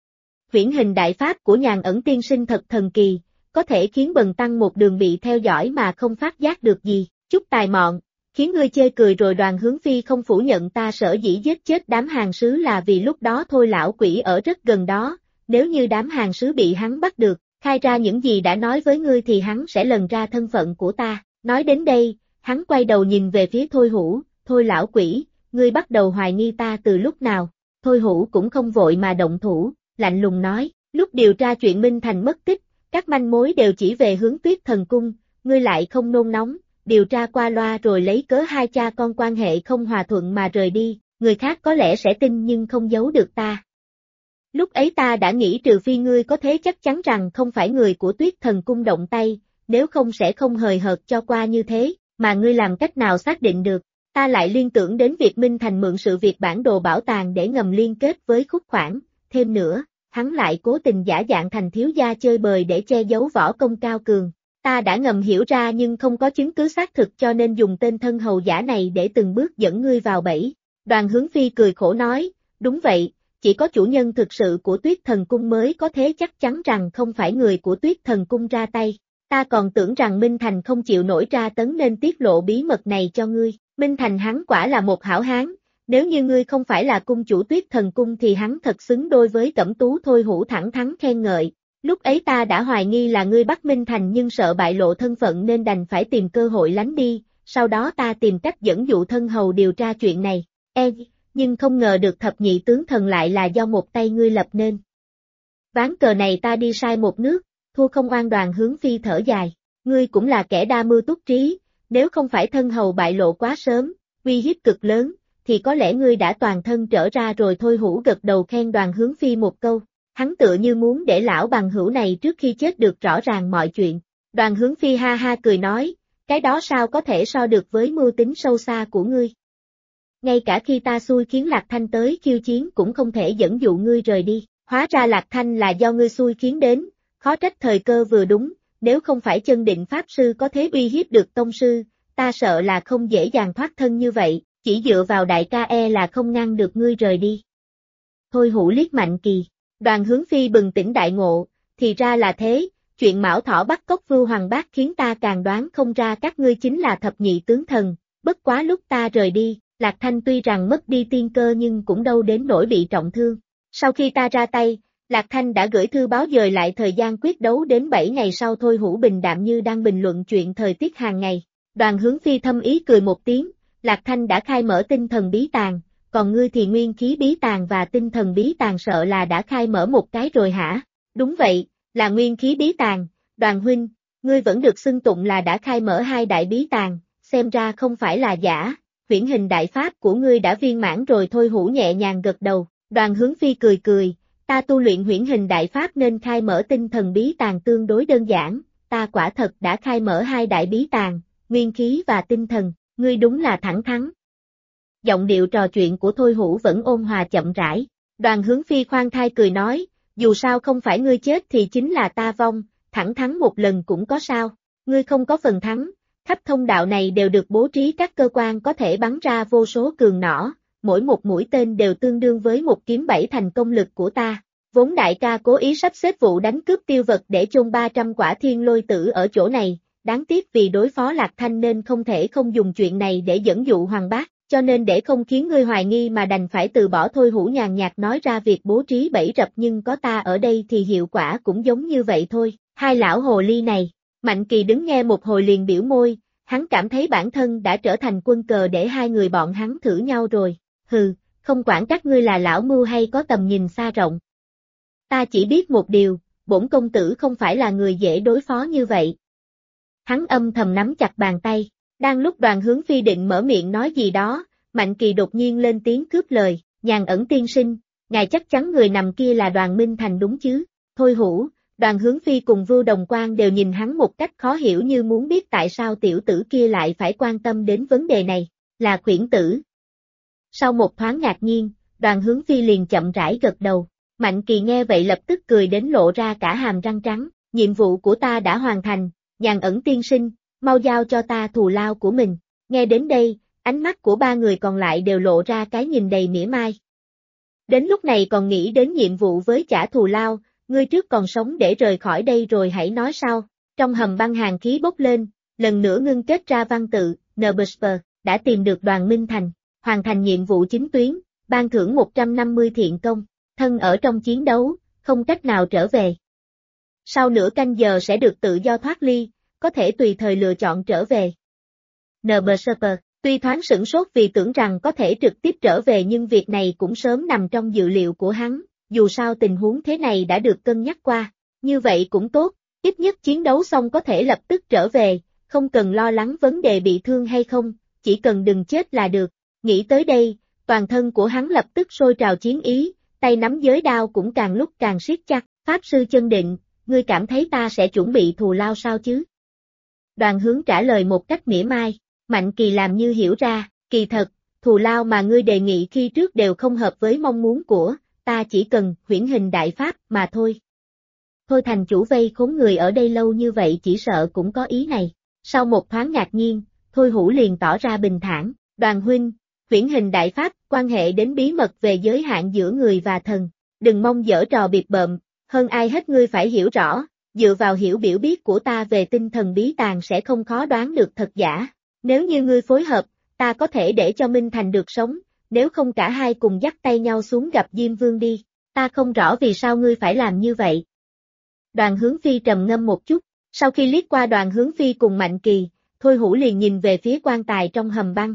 Huyễn hình đại pháp của Nhàn Ẩn tiên sinh thật thần kỳ, có thể khiến bần tăng một đường bị theo dõi mà không phát giác được gì, chút tài mọn. Khiến ngươi chê cười rồi. Đoàn Hướng Phi không phủ nhận ta sở dĩ giết chết đám hàng sứ là vì lúc đó Thôi lão quỷ ở rất gần đó, nếu như đám hàng sứ bị hắn bắt được, khai ra những gì đã nói với ngươi thì hắn sẽ lần ra thân phận của ta. Nói đến đây, hắn quay đầu nhìn về phía Thôi Hữu, Thôi lão quỷ, ngươi bắt đầu hoài nghi ta từ lúc nào? Thôi Hữu cũng không vội mà động thủ, lạnh lùng nói, lúc điều tra chuyện Minh Thành mất tích, các manh mối đều chỉ về hướng Tuyết Thần Cung, ngươi lại không nôn nóng. Điều tra qua loa rồi lấy cớ hai cha con quan hệ không hòa thuận mà rời đi, người khác có lẽ sẽ tin nhưng không giấu được ta. Lúc ấy ta đã nghĩ trừ phi ngươi có thế chắc chắn rằng không phải người của Tuyết Thần Cung động tay, nếu không sẽ không hời hợt cho qua như thế, mà ngươi làm cách nào xác định được. Ta lại liên tưởng đến việc Minh Thành mượn sự việc bản đồ bảo tàng để ngầm liên kết với Khúc Khoản, thêm nữa, hắn lại cố tình giả dạng thành thiếu gia chơi bời để che giấu võ công cao cường. Ta đã ngầm hiểu ra nhưng không có chứng cứ xác thực cho nên dùng tên thân hầu giả này để từng bước dẫn ngươi vào bẫy. Đoàn Hướng Phi cười khổ nói, đúng vậy, chỉ có chủ nhân thực sự của Tuyết Thần Cung mới có thế chắc chắn rằng không phải người của Tuyết Thần Cung ra tay. Ta còn tưởng rằng Minh Thành không chịu nổi tra tấn nên tiết lộ bí mật này cho ngươi. Minh Thành hắn quả là một hảo hán, nếu như ngươi không phải là cung chủ Tuyết Thần Cung thì hắn thật xứng đôi với Cẩm Tú. Thôi Hữu thẳng thắn khen ngợi. Lúc ấy ta đã hoài nghi là ngươi bắt Minh Thành nhưng sợ bại lộ thân phận nên đành phải tìm cơ hội lánh đi, sau đó ta tìm cách dẫn dụ thân hầu điều tra chuyện này. Nhưng không ngờ được thập nhị tướng thần lại là do một tay ngươi lập nên. Ván cờ này ta đi sai một nước, thua không oan. Đoàn Hướng Phi thở dài, ngươi cũng là kẻ đa mưu túc trí, nếu không phải thân hầu bại lộ quá sớm, uy hiếp cực lớn, thì có lẽ ngươi đã toàn thân trở ra rồi. Thôi Hữu gật đầu khen Đoàn Hướng Phi một câu, hắn tựa như muốn để lão bằng hữu này trước khi chết được rõ ràng mọi chuyện. Đoàn Hướng Phi ha ha cười nói, cái đó sao có thể so được với mưu tính sâu xa của ngươi. Ngay cả khi ta xui khiến Lạc Thanh tới khiêu chiến cũng không thể dẫn dụ ngươi rời đi, hóa ra Lạc Thanh là do ngươi xui khiến đến, khó trách thời cơ vừa đúng, nếu không phải Chân Định Pháp Sư có thế uy hiếp được tông sư, ta sợ là không dễ dàng thoát thân như vậy, chỉ dựa vào đại ca là không ngăn được ngươi rời đi. Thôi Hữu liếc Mạnh Kỳ, Đoàn Hướng Phi bừng tỉnh đại ngộ, thì ra là thế, chuyện Mão Thỏ bắt cóc Vưu Hoàng Bác khiến ta càng đoán không ra các ngươi chính là thập nhị tướng thần, bất quá lúc ta rời đi, Lạc Thanh tuy rằng mất đi tiên cơ nhưng cũng đâu đến nỗi bị trọng thương. Sau khi ta ra tay, Lạc Thanh đã gửi thư báo dời lại thời gian quyết đấu đến 7 ngày sau. Thôi Hữu bình đạm như đang bình luận chuyện thời tiết hàng ngày. Đoàn Hướng Phi thâm ý cười một tiếng, Lạc Thanh đã khai mở tinh thần bí tàng, còn ngươi thì nguyên khí bí tàng và tinh thần bí tàng sợ là đã khai mở một cái rồi hả? Đúng vậy, là nguyên khí bí tàng, Đoàn huynh, ngươi vẫn được xưng tụng là đã khai mở hai đại bí tàng, xem ra không phải là giả, huyễn hình đại pháp của ngươi đã viên mãn rồi. Thôi Hữu nhẹ nhàng gật đầu, Đoàn Hướng Phi cười cười, ta tu luyện huyễn hình đại pháp nên khai mở tinh thần bí tàng tương đối đơn giản, ta quả thật đã khai mở hai đại bí tàng, nguyên khí và tinh thần, ngươi đúng là thẳng thắn. Giọng điệu trò chuyện của Thôi Hữu vẫn ôn hòa chậm rãi, Đoàn Hướng Phi khoan thai cười nói, dù sao không phải ngươi chết thì chính là ta vong, thẳng thắn một lần cũng có sao, ngươi không có phần thắng, khắp thông đạo này đều được bố trí các cơ quan có thể bắn ra vô số cường nỏ, mỗi một mũi tên đều tương đương với một kiếm 7 thành công lực của ta. Vốn đại ca cố ý sắp xếp vụ đánh cướp tiêu vật để chôn 300 quả thiên lôi tử ở chỗ này, đáng tiếc vì đối phó Lạc Thanh nên không thể không dùng chuyện này để dẫn dụ Hoàng Bác, cho nên để không khiến ngươi hoài nghi mà đành phải từ bỏ. Thôi Hữu nhàn nhạt nói ra việc bố trí bẫy rập, nhưng có ta ở đây thì hiệu quả cũng giống như vậy thôi. Hai lão hồ ly này, Mạnh Kỳ đứng nghe một hồi liền biểu môi, hắn cảm thấy bản thân đã trở thành quân cờ để hai người bọn hắn thử nhau rồi. Hừ, không quản các ngươi là lão mưu hay có tầm nhìn xa rộng. Ta chỉ biết một điều, bổn công tử không phải là người dễ đối phó như vậy. Hắn âm thầm nắm chặt bàn tay, đang lúc Đoàn Hướng Phi định mở miệng nói gì đó, Mạnh Kỳ đột nhiên lên tiếng cướp lời, Nhàn Ẩn tiên sinh, ngài chắc chắn người nằm kia là Đoàn Minh Thành đúng chứ? Thôi Hữu, Đoàn Hướng Phi cùng Vưu Đồng Quan đều nhìn hắn một cách khó hiểu như muốn biết tại sao tiểu tử kia lại phải quan tâm đến vấn đề này, là khuyển tử. Sau một thoáng ngạc nhiên, Đoàn Hướng Phi liền chậm rãi gật đầu, Mạnh Kỳ nghe vậy lập tức cười đến lộ ra cả hàm răng trắng, nhiệm vụ của ta đã hoàn thành, Nhàn Ẩn tiên sinh, mau giao cho ta thù lao của mình. Nghe đến đây, ánh mắt của ba người còn lại đều lộ ra cái nhìn đầy mỉa mai. Đến lúc này còn nghĩ đến nhiệm vụ với trả thù lao, ngươi trước còn sống để rời khỏi đây rồi hãy nói sau. Trong hầm băng hàn khí bốc lên, lần nữa ngưng kết ra văn tự, Nebersper, đã tìm được Đoàn Minh Thành, hoàn thành nhiệm vụ chính tuyến, ban thưởng 150 thiện công, thân ở trong chiến đấu, không cách nào trở về. Sau nửa canh giờ sẽ được tự do thoát ly, có thể tùy thời lựa chọn trở về. Nebersper, tuy thoáng sửng sốt vì tưởng rằng có thể trực tiếp trở về nhưng việc này cũng sớm nằm trong dự liệu của hắn, dù sao tình huống thế này đã được cân nhắc qua, như vậy cũng tốt, ít nhất chiến đấu xong có thể lập tức trở về, không cần lo lắng vấn đề bị thương hay không, chỉ cần đừng chết là được. Nghĩ tới đây, toàn thân của hắn lập tức sôi trào chiến ý, tay nắm giới đao cũng càng lúc càng siết chặt. Pháp sư Chân Định, ngươi cảm thấy ta sẽ chuẩn bị thù lao sao chứ? Đoàn Hướng trả lời một cách mỉa mai, Mạnh Kỳ làm như hiểu ra, kỳ thật, thù lao mà ngươi đề nghị khi trước đều không hợp với mong muốn của, ta chỉ cần huyễn hình đại pháp mà thôi. Thôi thành chủ vây khốn người ở đây lâu như vậy chỉ sợ cũng có ý này. Sau một thoáng ngạc nhiên, Thôi Hữu liền tỏ ra bình thản, Đoàn huynh, huyễn hình đại pháp quan hệ đến bí mật về giới hạn giữa người và thần, đừng mong giở trò biệt bợm, hơn ai hết ngươi phải hiểu rõ, dựa vào hiểu biểu biết của ta về tinh thần bí tàng sẽ không khó đoán được thật giả, nếu như ngươi phối hợp, ta có thể để cho Minh Thành được sống, nếu không cả hai cùng dắt tay nhau xuống gặp Diêm Vương đi, ta không rõ vì sao ngươi phải làm như vậy. Đoàn Hướng Phi trầm ngâm một chút, sau khi liếc qua Đoàn Hướng Phi cùng Mạnh Kỳ, Thôi Hữu liền nhìn về phía quan tài trong hầm băng.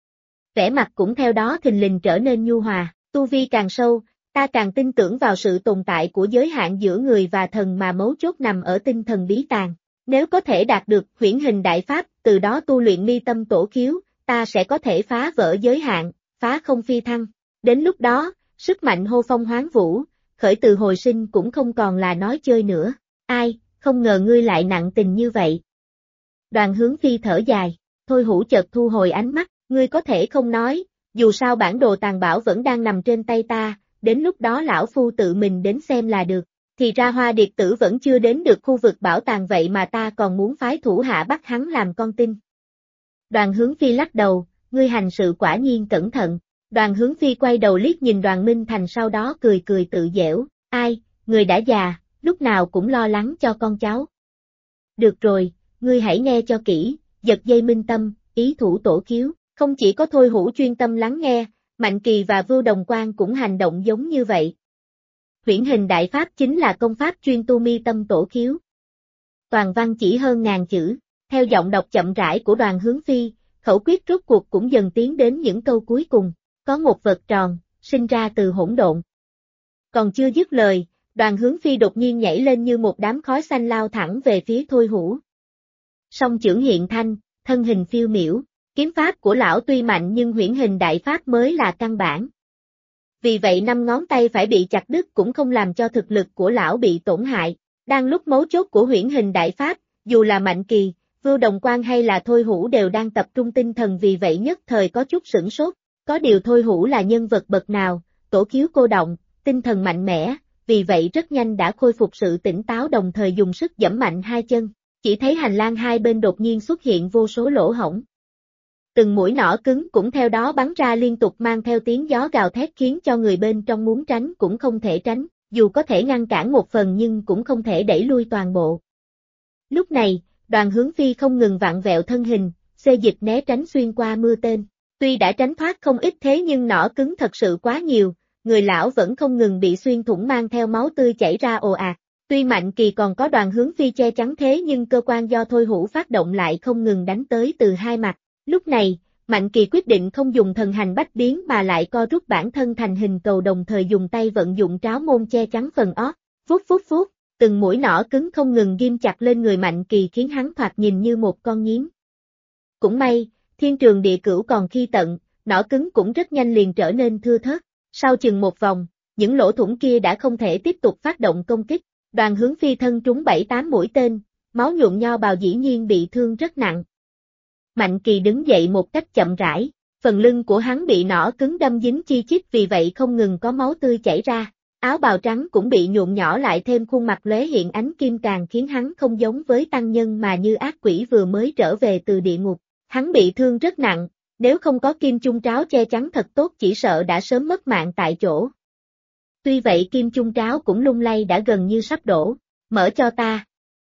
Vẻ mặt cũng theo đó thình lình trở nên nhu hòa, tu vi càng sâu, ta càng tin tưởng vào sự tồn tại của giới hạn giữa người và thần mà mấu chốt nằm ở tinh thần bí tàng. Nếu có thể đạt được huyễn hình đại pháp, từ đó tu luyện mi tâm tổ khiếu, ta sẽ có thể phá vỡ giới hạn, phá không phi thăng. Đến lúc đó, sức mạnh hô phong hoán vũ, khởi từ hồi sinh cũng không còn là nói chơi nữa. Ai, không ngờ ngươi lại nặng tình như vậy. Đoàn Hướng Phi thở dài, Thôi Hữu chợt thu hồi ánh mắt, ngươi có thể không nói, dù sao bản đồ tàn bảo vẫn đang nằm trên tay ta, đến lúc đó lão phu tự mình đến xem là được. Thì ra Hoa Điệt Tử vẫn chưa đến được khu vực bảo tàng vậy mà ta còn muốn phái thủ hạ bắt hắn làm con tin. Đoàn Hướng Phi lắc đầu, ngươi hành sự quả nhiên cẩn thận. Đoàn Hướng Phi quay đầu liếc nhìn Đoàn Minh Thành sau đó cười cười tự giễu, ai, người đã già, lúc nào cũng lo lắng cho con cháu. Được rồi, ngươi hãy nghe cho kỹ, giật dây minh tâm, ý thủ tổ khiếu, không chỉ có Thôi Hữu chuyên tâm lắng nghe, Mạnh Kỳ và Vưu Đồng Quan cũng hành động giống như vậy. Huyễn Hình Đại Pháp chính là công pháp chuyên tu mi tâm tổ khiếu. Toàn văn chỉ hơn 1000 chữ, theo giọng đọc chậm rãi của Đoàn Hướng Phi, khẩu quyết rốt cuộc cũng dần tiến đến những câu cuối cùng, có một vật tròn, sinh ra từ hỗn độn. Còn chưa dứt lời, Đoàn Hướng Phi đột nhiên nhảy lên như một đám khói xanh lao thẳng về phía Thôi Hữu. Song chưởng hiện thanh, thân hình phiêu miểu, kiếm pháp của lão tuy mạnh nhưng Huyễn Hình Đại Pháp mới là căn bản. Vì vậy 5 ngón tay phải bị chặt đứt cũng không làm cho thực lực của lão bị tổn hại. Đang lúc mấu chốt của Huyễn Hình Đại Pháp, dù là Mạnh Kỳ, Vưu Đồng Quan hay là Thôi Hữu đều đang tập trung tinh thần, vì vậy nhất thời có chút sửng sốt. Có điều Thôi Hữu là nhân vật bậc nào, tổ khiếu cô động, tinh thần mạnh mẽ, vì vậy rất nhanh đã khôi phục sự tỉnh táo, đồng thời dùng sức giẫm mạnh hai chân. Chỉ thấy hành lang hai bên đột nhiên xuất hiện vô số lỗ hổng. Từng mũi nỏ cứng cũng theo đó bắn ra liên tục, mang theo tiếng gió gào thét khiến cho người bên trong muốn tránh cũng không thể tránh, dù có thể ngăn cản một phần nhưng cũng không thể đẩy lui toàn bộ. Lúc này, Đoàn Hướng Phi không ngừng vặn vẹo thân hình, xê dịch né tránh xuyên qua mưa tên. Tuy đã tránh thoát không ít thế nhưng nỏ cứng thật sự quá nhiều, người lão vẫn không ngừng bị xuyên thủng, mang theo máu tươi chảy ra ồ ạt. Tuy Mạnh Kỳ còn có Đoàn Hướng Phi che chắn thế nhưng cơ quan do Thôi Hữu phát động lại không ngừng đánh tới từ hai mặt. Lúc này, Mạnh Kỳ quyết định không dùng thần hành bách biến mà lại co rút bản thân thành hình cầu, đồng thời dùng tay vận dụng tráo môn che chắn phần ót. Phút phút phút, từng mũi nỏ cứng không ngừng ghim chặt lên người Mạnh Kỳ khiến hắn thoạt nhìn như một con nhím. Cũng may, thiên trường địa cửu còn khi tận, nỏ cứng cũng rất nhanh liền trở nên thưa thớt. Sau chừng một vòng, những lỗ thủng kia đã không thể tiếp tục phát động công kích. Đoàn Hướng Phi thân trúng 7-8 mũi tên, máu nhuộm nho bào dĩ nhiên bị thương rất nặng. Mạnh Kỳ đứng dậy một cách chậm rãi, phần lưng của hắn bị nỏ cứng đâm dính chi chít, vì vậy không ngừng có máu tươi chảy ra. Áo bào trắng cũng bị nhuộm nhỏ lại, thêm khuôn mặt lóe hiện ánh kim càng khiến hắn không giống với tăng nhân mà như ác quỷ vừa mới trở về từ địa ngục. Hắn bị thương rất nặng, nếu không có kim chung tráo che chắn thật tốt chỉ sợ đã sớm mất mạng tại chỗ. Tuy vậy kim chung tráo cũng lung lay đã gần như sắp đổ, mở cho ta.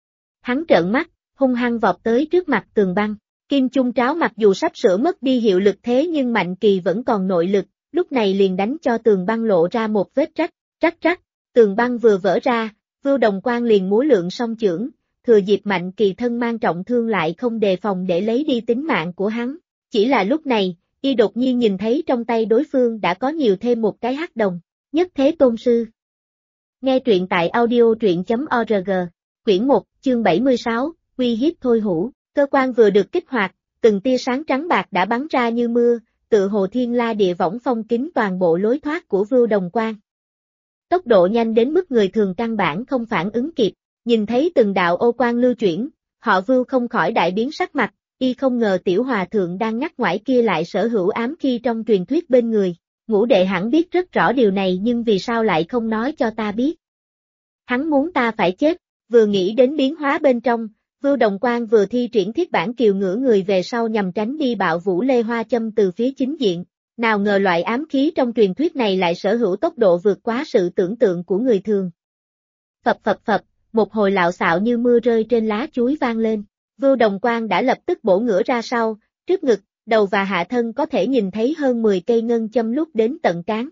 Hắn trợn mắt, hung hăng vọt tới trước mặt tường băng. Kim chung tráo mặc dù sắp sửa mất đi hiệu lực thế nhưng Mạnh Kỳ vẫn còn nội lực, lúc này liền đánh cho tường băng lộ ra một vết rách, rắc rắc, tường băng vừa vỡ ra, Vưu Đồng Quan liền múa lượng song chưởng, thừa dịp Mạnh Kỳ thân mang trọng thương lại không đề phòng để lấy đi tính mạng của hắn. Chỉ là lúc này, y đột nhiên nhìn thấy trong tay đối phương đã có nhiều thêm một cái hắc đồng, Nhất Thế Tôn Sư. Nghe truyện tại audio truyện.org, quyển 1, chương 76, uy hiếp Thôi Hữu. Cơ quan vừa được kích hoạt, từng tia sáng trắng bạc đã bắn ra như mưa, tự hồ thiên la địa võng phong kín toàn bộ lối thoát của Vưu Đồng Quan. Tốc độ nhanh đến mức người thường căn bản không phản ứng kịp, nhìn thấy từng đạo ô quang lưu chuyển, họ Vưu không khỏi đại biến sắc mặt, y không ngờ tiểu hòa thượng đang ngắt ngoải kia lại sở hữu ám khí trong truyền thuyết bên người. Ngũ đệ hẳn biết rất rõ điều này nhưng vì sao lại không nói cho ta biết. Hắn muốn ta phải chết, vừa nghĩ đến biến hóa bên trong, Vưu Đồng Quan vừa thi triển thiết bản kiều ngửa người về sau nhằm tránh đi bạo vũ lê hoa châm từ phía chính diện. Nào ngờ loại ám khí trong truyền thuyết này lại sở hữu tốc độ vượt quá sự tưởng tượng của người thường. Phập phập phập, một hồi lạo xạo như mưa rơi trên lá chuối vang lên. Vưu Đồng Quan đã lập tức bổ ngửa ra sau, trước ngực, đầu và hạ thân có thể nhìn thấy hơn 10 cây ngân châm lúc đến tận cán.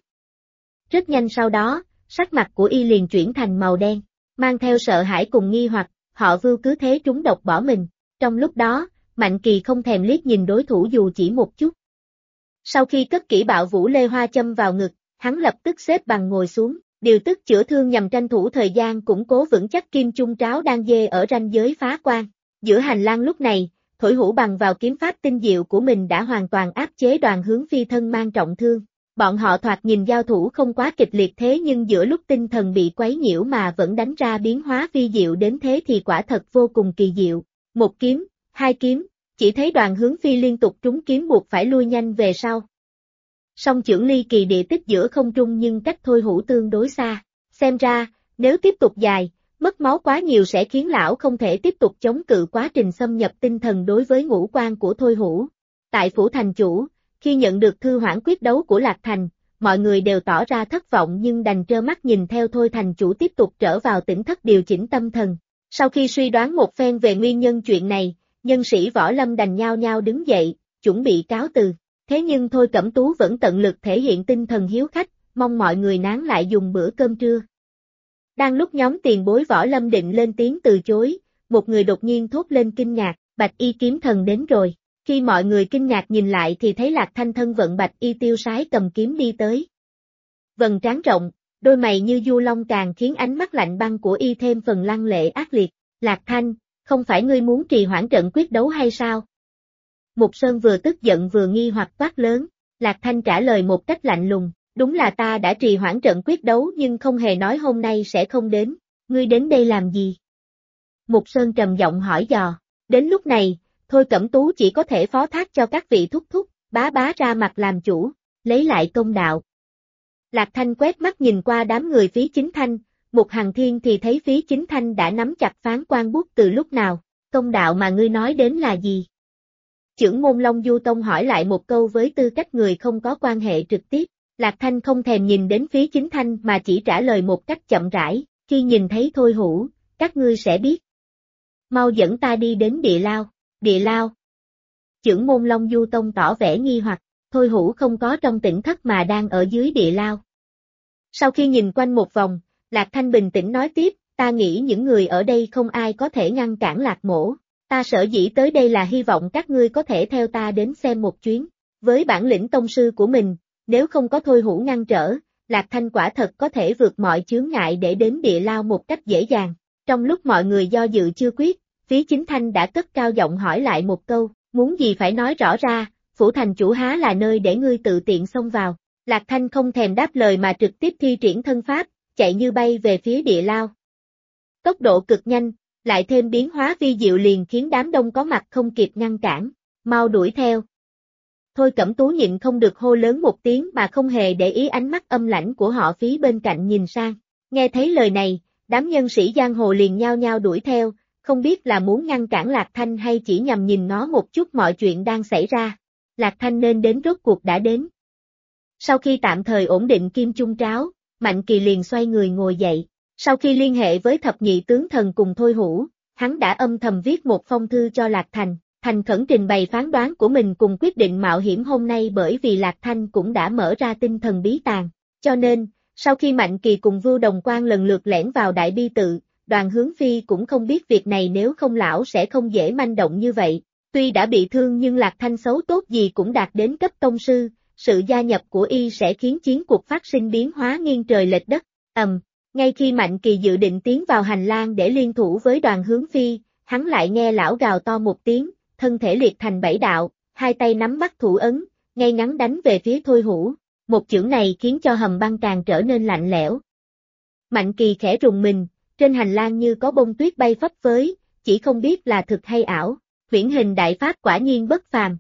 Rất nhanh sau đó, sắc mặt của y liền chuyển thành màu đen, mang theo sợ hãi cùng nghi hoặc, họ Vưu cứ thế trúng độc bỏ mình. Trong lúc đó, Mạnh Kỳ không thèm liếc nhìn đối thủ dù chỉ một chút. Sau khi cất kỹ bạo vũ lê hoa châm vào ngực, hắn lập tức xếp bằng ngồi xuống, điều tức chữa thương nhằm tranh thủ thời gian củng cố vững chắc kim chung tráo đang dê ở ranh giới phá quan. Giữa hành lang lúc này, Thổi hũ bằng vào kiếm pháp tinh diệu của mình đã hoàn toàn áp chế Đoàn Hướng Phi thân mang trọng thương. Bọn họ thoạt nhìn giao thủ không quá kịch liệt thế nhưng giữa lúc tinh thần bị quấy nhiễu mà vẫn đánh ra biến hóa vi diệu đến thế thì quả thật vô cùng kỳ diệu. Một kiếm, hai kiếm, chỉ thấy Đoàn Hướng Phi liên tục trúng kiếm buộc phải lui nhanh về sau. Song chưởng ly kỳ địa tích giữa không trung nhưng cách thôi hũ tương đối xa. Xem ra, nếu tiếp tục dài, mất máu quá nhiều sẽ khiến lão không thể tiếp tục chống cự quá trình xâm nhập tinh thần đối với ngũ quan của thôi hũ. Tại phủ thành chủ, khi nhận được thư hoãn quyết đấu của Lạc Thành, mọi người đều tỏ ra thất vọng nhưng đành trơ mắt nhìn theo thôi thành chủ tiếp tục trở vào tỉnh thất điều chỉnh tâm thần. Sau khi suy đoán một phen về nguyên nhân chuyện này, nhân sĩ võ lâm đành nhao nhao đứng dậy, chuẩn bị cáo từ. Thế nhưng Thôi Cẩm Tú vẫn tận lực thể hiện tinh thần hiếu khách, mong mọi người nán lại dùng bữa cơm trưa. Đang lúc nhóm tiền bối võ lâm định lên tiếng từ chối, một người đột nhiên thốt lên kinh ngạc, Bạch Y kiếm thần đến rồi. Khi mọi người kinh ngạc nhìn lại thì thấy Lạc Thanh thân vận Bạch Y tiêu sái cầm kiếm đi tới. Vầng trán rộng, đôi mày như du long càng khiến ánh mắt lạnh băng của y thêm phần lăng lệ ác liệt. Lạc Thanh, không phải ngươi muốn trì hoãn trận quyết đấu hay sao? Mục Sơn vừa tức giận vừa nghi hoặc quát lớn. Lạc Thanh trả lời một cách lạnh lùng, đúng là ta đã trì hoãn trận quyết đấu nhưng không hề nói hôm nay sẽ không đến, ngươi đến đây làm gì? Mục Sơn trầm giọng hỏi dò, đến lúc này, Thôi Cẩm Tú chỉ có thể phó thác cho các vị thúc thúc, bá bá ra mặt làm chủ, lấy lại công đạo. Lạc Thanh quét mắt nhìn qua đám người Phí Chính Thanh, Mục Hằng Thiên thì thấy Phí Chính Thanh đã nắm chặt phán quan bút từ lúc nào, công đạo mà ngươi nói đến là gì? Chưởng môn Long Du Tông hỏi lại một câu với tư cách người không có quan hệ trực tiếp, Lạc Thanh không thèm nhìn đến Phí Chính Thanh mà chỉ trả lời một cách chậm rãi, khi nhìn thấy Thôi Hũ, các ngươi sẽ biết. Mau dẫn ta đi đến địa lao. Địa lao. Chưởng môn Long Du Tông tỏ vẻ nghi hoặc, Thôi Hũ không có trong tỉnh thất mà đang ở dưới địa lao. Sau khi nhìn quanh một vòng, Lạc Thanh bình tĩnh nói tiếp, ta nghĩ những người ở đây không ai có thể ngăn cản Lạc Mỗ. Ta sở dĩ tới đây là hy vọng các ngươi có thể theo ta đến xem một chuyến. Với bản lĩnh tông sư của mình, nếu không có Thôi Hũ ngăn trở, Lạc Thanh quả thật có thể vượt mọi chướng ngại để đến địa lao một cách dễ dàng. Trong lúc mọi người do dự chưa quyết, Phí Chính Thanh đã cất cao giọng hỏi lại một câu, muốn gì phải nói rõ ra, phủ thành chủ há là nơi để ngươi tự tiện xông vào. Lạc Thanh không thèm đáp lời mà trực tiếp thi triển thân pháp, chạy như bay về phía địa lao. Tốc độ cực nhanh, lại thêm biến hóa vi diệu liền khiến đám đông có mặt không kịp ngăn cản, mau đuổi theo. Thôi Cẩm Tú nhịn không được hô lớn một tiếng mà không hề để ý ánh mắt âm lãnh của họ Phí bên cạnh nhìn sang. Nghe thấy lời này, đám nhân sĩ giang hồ liền nhao nhao đuổi theo, không biết là muốn ngăn cản Lạc Thanh hay chỉ nhằm nhìn nó một chút mọi chuyện đang xảy ra. Lạc Thanh nên đến rốt cuộc đã đến. Sau khi tạm thời ổn định kim chung tráo, Mạnh Kỳ liền xoay người ngồi dậy. Sau khi liên hệ với thập nhị tướng thần cùng Thôi Hũ, hắn đã âm thầm viết một phong thư cho Lạc Thành, thành khẩn trình bày phán đoán của mình cùng quyết định mạo hiểm hôm nay bởi vì Lạc Thanh cũng đã mở ra tinh thần bí tàng. Cho nên, sau khi Mạnh Kỳ cùng Vưu Đồng Quan lần lượt lẻn vào Đại Bi Tự, Đoàn Hướng Phi cũng không biết việc này nếu không lão sẽ không dễ manh động như vậy. Tuy đã bị thương nhưng Lạc Thanh xấu tốt gì cũng đạt đến cấp tông sư, sự gia nhập của y sẽ khiến chiến cuộc phát sinh biến hóa nghiêng trời lệch đất. Ngay khi Mạnh Kỳ dự định tiến vào hành lang để liên thủ với Đoàn Hướng Phi, hắn lại nghe lão gào to một tiếng, thân thể liệt thành bảy đạo, hai tay nắm bắt thủ ấn, ngay ngắn đánh về phía Thôi Hũ. Một chưởng này khiến cho hầm băng càng trở nên lạnh lẽo. Mạnh Kỳ khẽ rùng mình, trên hành lang như có bông tuyết bay phấp phới, chỉ không biết là thực hay ảo, huyễn hình đại pháp quả nhiên bất phàm.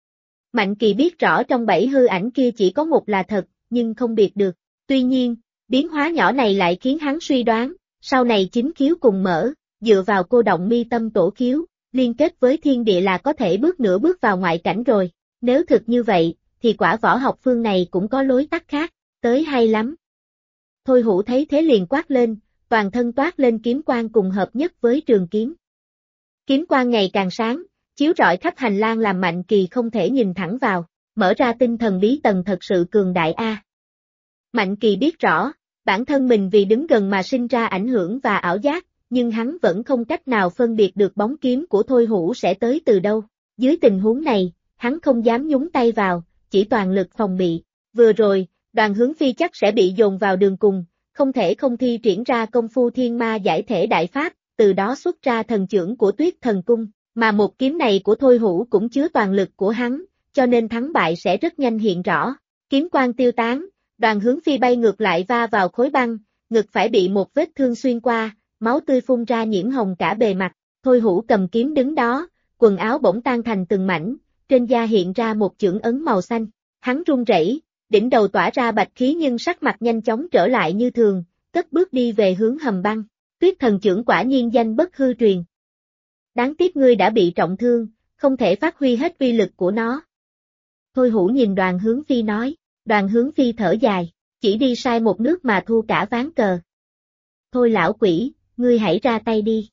Mạnh Kỳ biết rõ trong bảy hư ảnh kia chỉ có một là thật, nhưng không biệt được. Tuy nhiên, biến hóa nhỏ này lại khiến hắn suy đoán, sau này chính khiếu cùng mở, dựa vào cô động mi tâm tổ khiếu, liên kết với thiên địa là có thể nửa bước vào ngoại cảnh rồi. Nếu thực như vậy, thì quả võ học phương này cũng có lối tắt khác, tới hay lắm. Thôi Hũ thấy thế liền quát lên, toàn thân toát lên kiếm quang cùng hợp nhất với trường kiếm. Kiếm quang ngày càng sáng, chiếu rọi khắp hành lang làm Mạnh Kỳ không thể nhìn thẳng vào, mở ra tinh thần bí tầng thật sự cường đại a. Mạnh Kỳ biết rõ, bản thân mình vì đứng gần mà sinh ra ảnh hưởng và ảo giác, nhưng hắn vẫn không cách nào phân biệt được bóng kiếm của Thôi Hũ sẽ tới từ đâu. Dưới tình huống này, hắn không dám nhúng tay vào, chỉ toàn lực phòng bị. Vừa rồi, Đoàn Hướng Phi chắc sẽ bị dồn vào đường cùng, không thể không thi triển ra công phu thiên ma giải thể đại pháp, từ đó xuất ra thần chưởng của Tuyết Thần Cung. Mà một kiếm này của Thôi Hữu cũng chứa toàn lực của hắn, cho nên thắng bại sẽ rất nhanh hiện rõ. Kiếm quang tiêu tán, Đoàn Hướng Phi bay ngược lại va vào khối băng, ngực phải bị một vết thương xuyên qua, máu tươi phun ra nhiễm hồng cả bề mặt. Thôi Hữu cầm kiếm đứng đó, quần áo bỗng tan thành từng mảnh, trên da hiện ra một chưởng ấn màu xanh. Hắn run rẩy, đỉnh đầu tỏa ra bạch khí nhưng sắc mặt nhanh chóng trở lại như thường, cất bước đi về hướng hầm băng. Tuyết thần chưởng quả nhiên danh bất hư truyền. Đáng tiếc ngươi đã bị trọng thương, không thể phát huy hết uy lực của nó. Thôi Hữu nhìn Đoàn Hướng Phi nói. Đoàn Hướng Phi thở dài, chỉ đi sai một nước mà thua cả ván cờ. Thôi lão quỷ, ngươi hãy ra tay đi.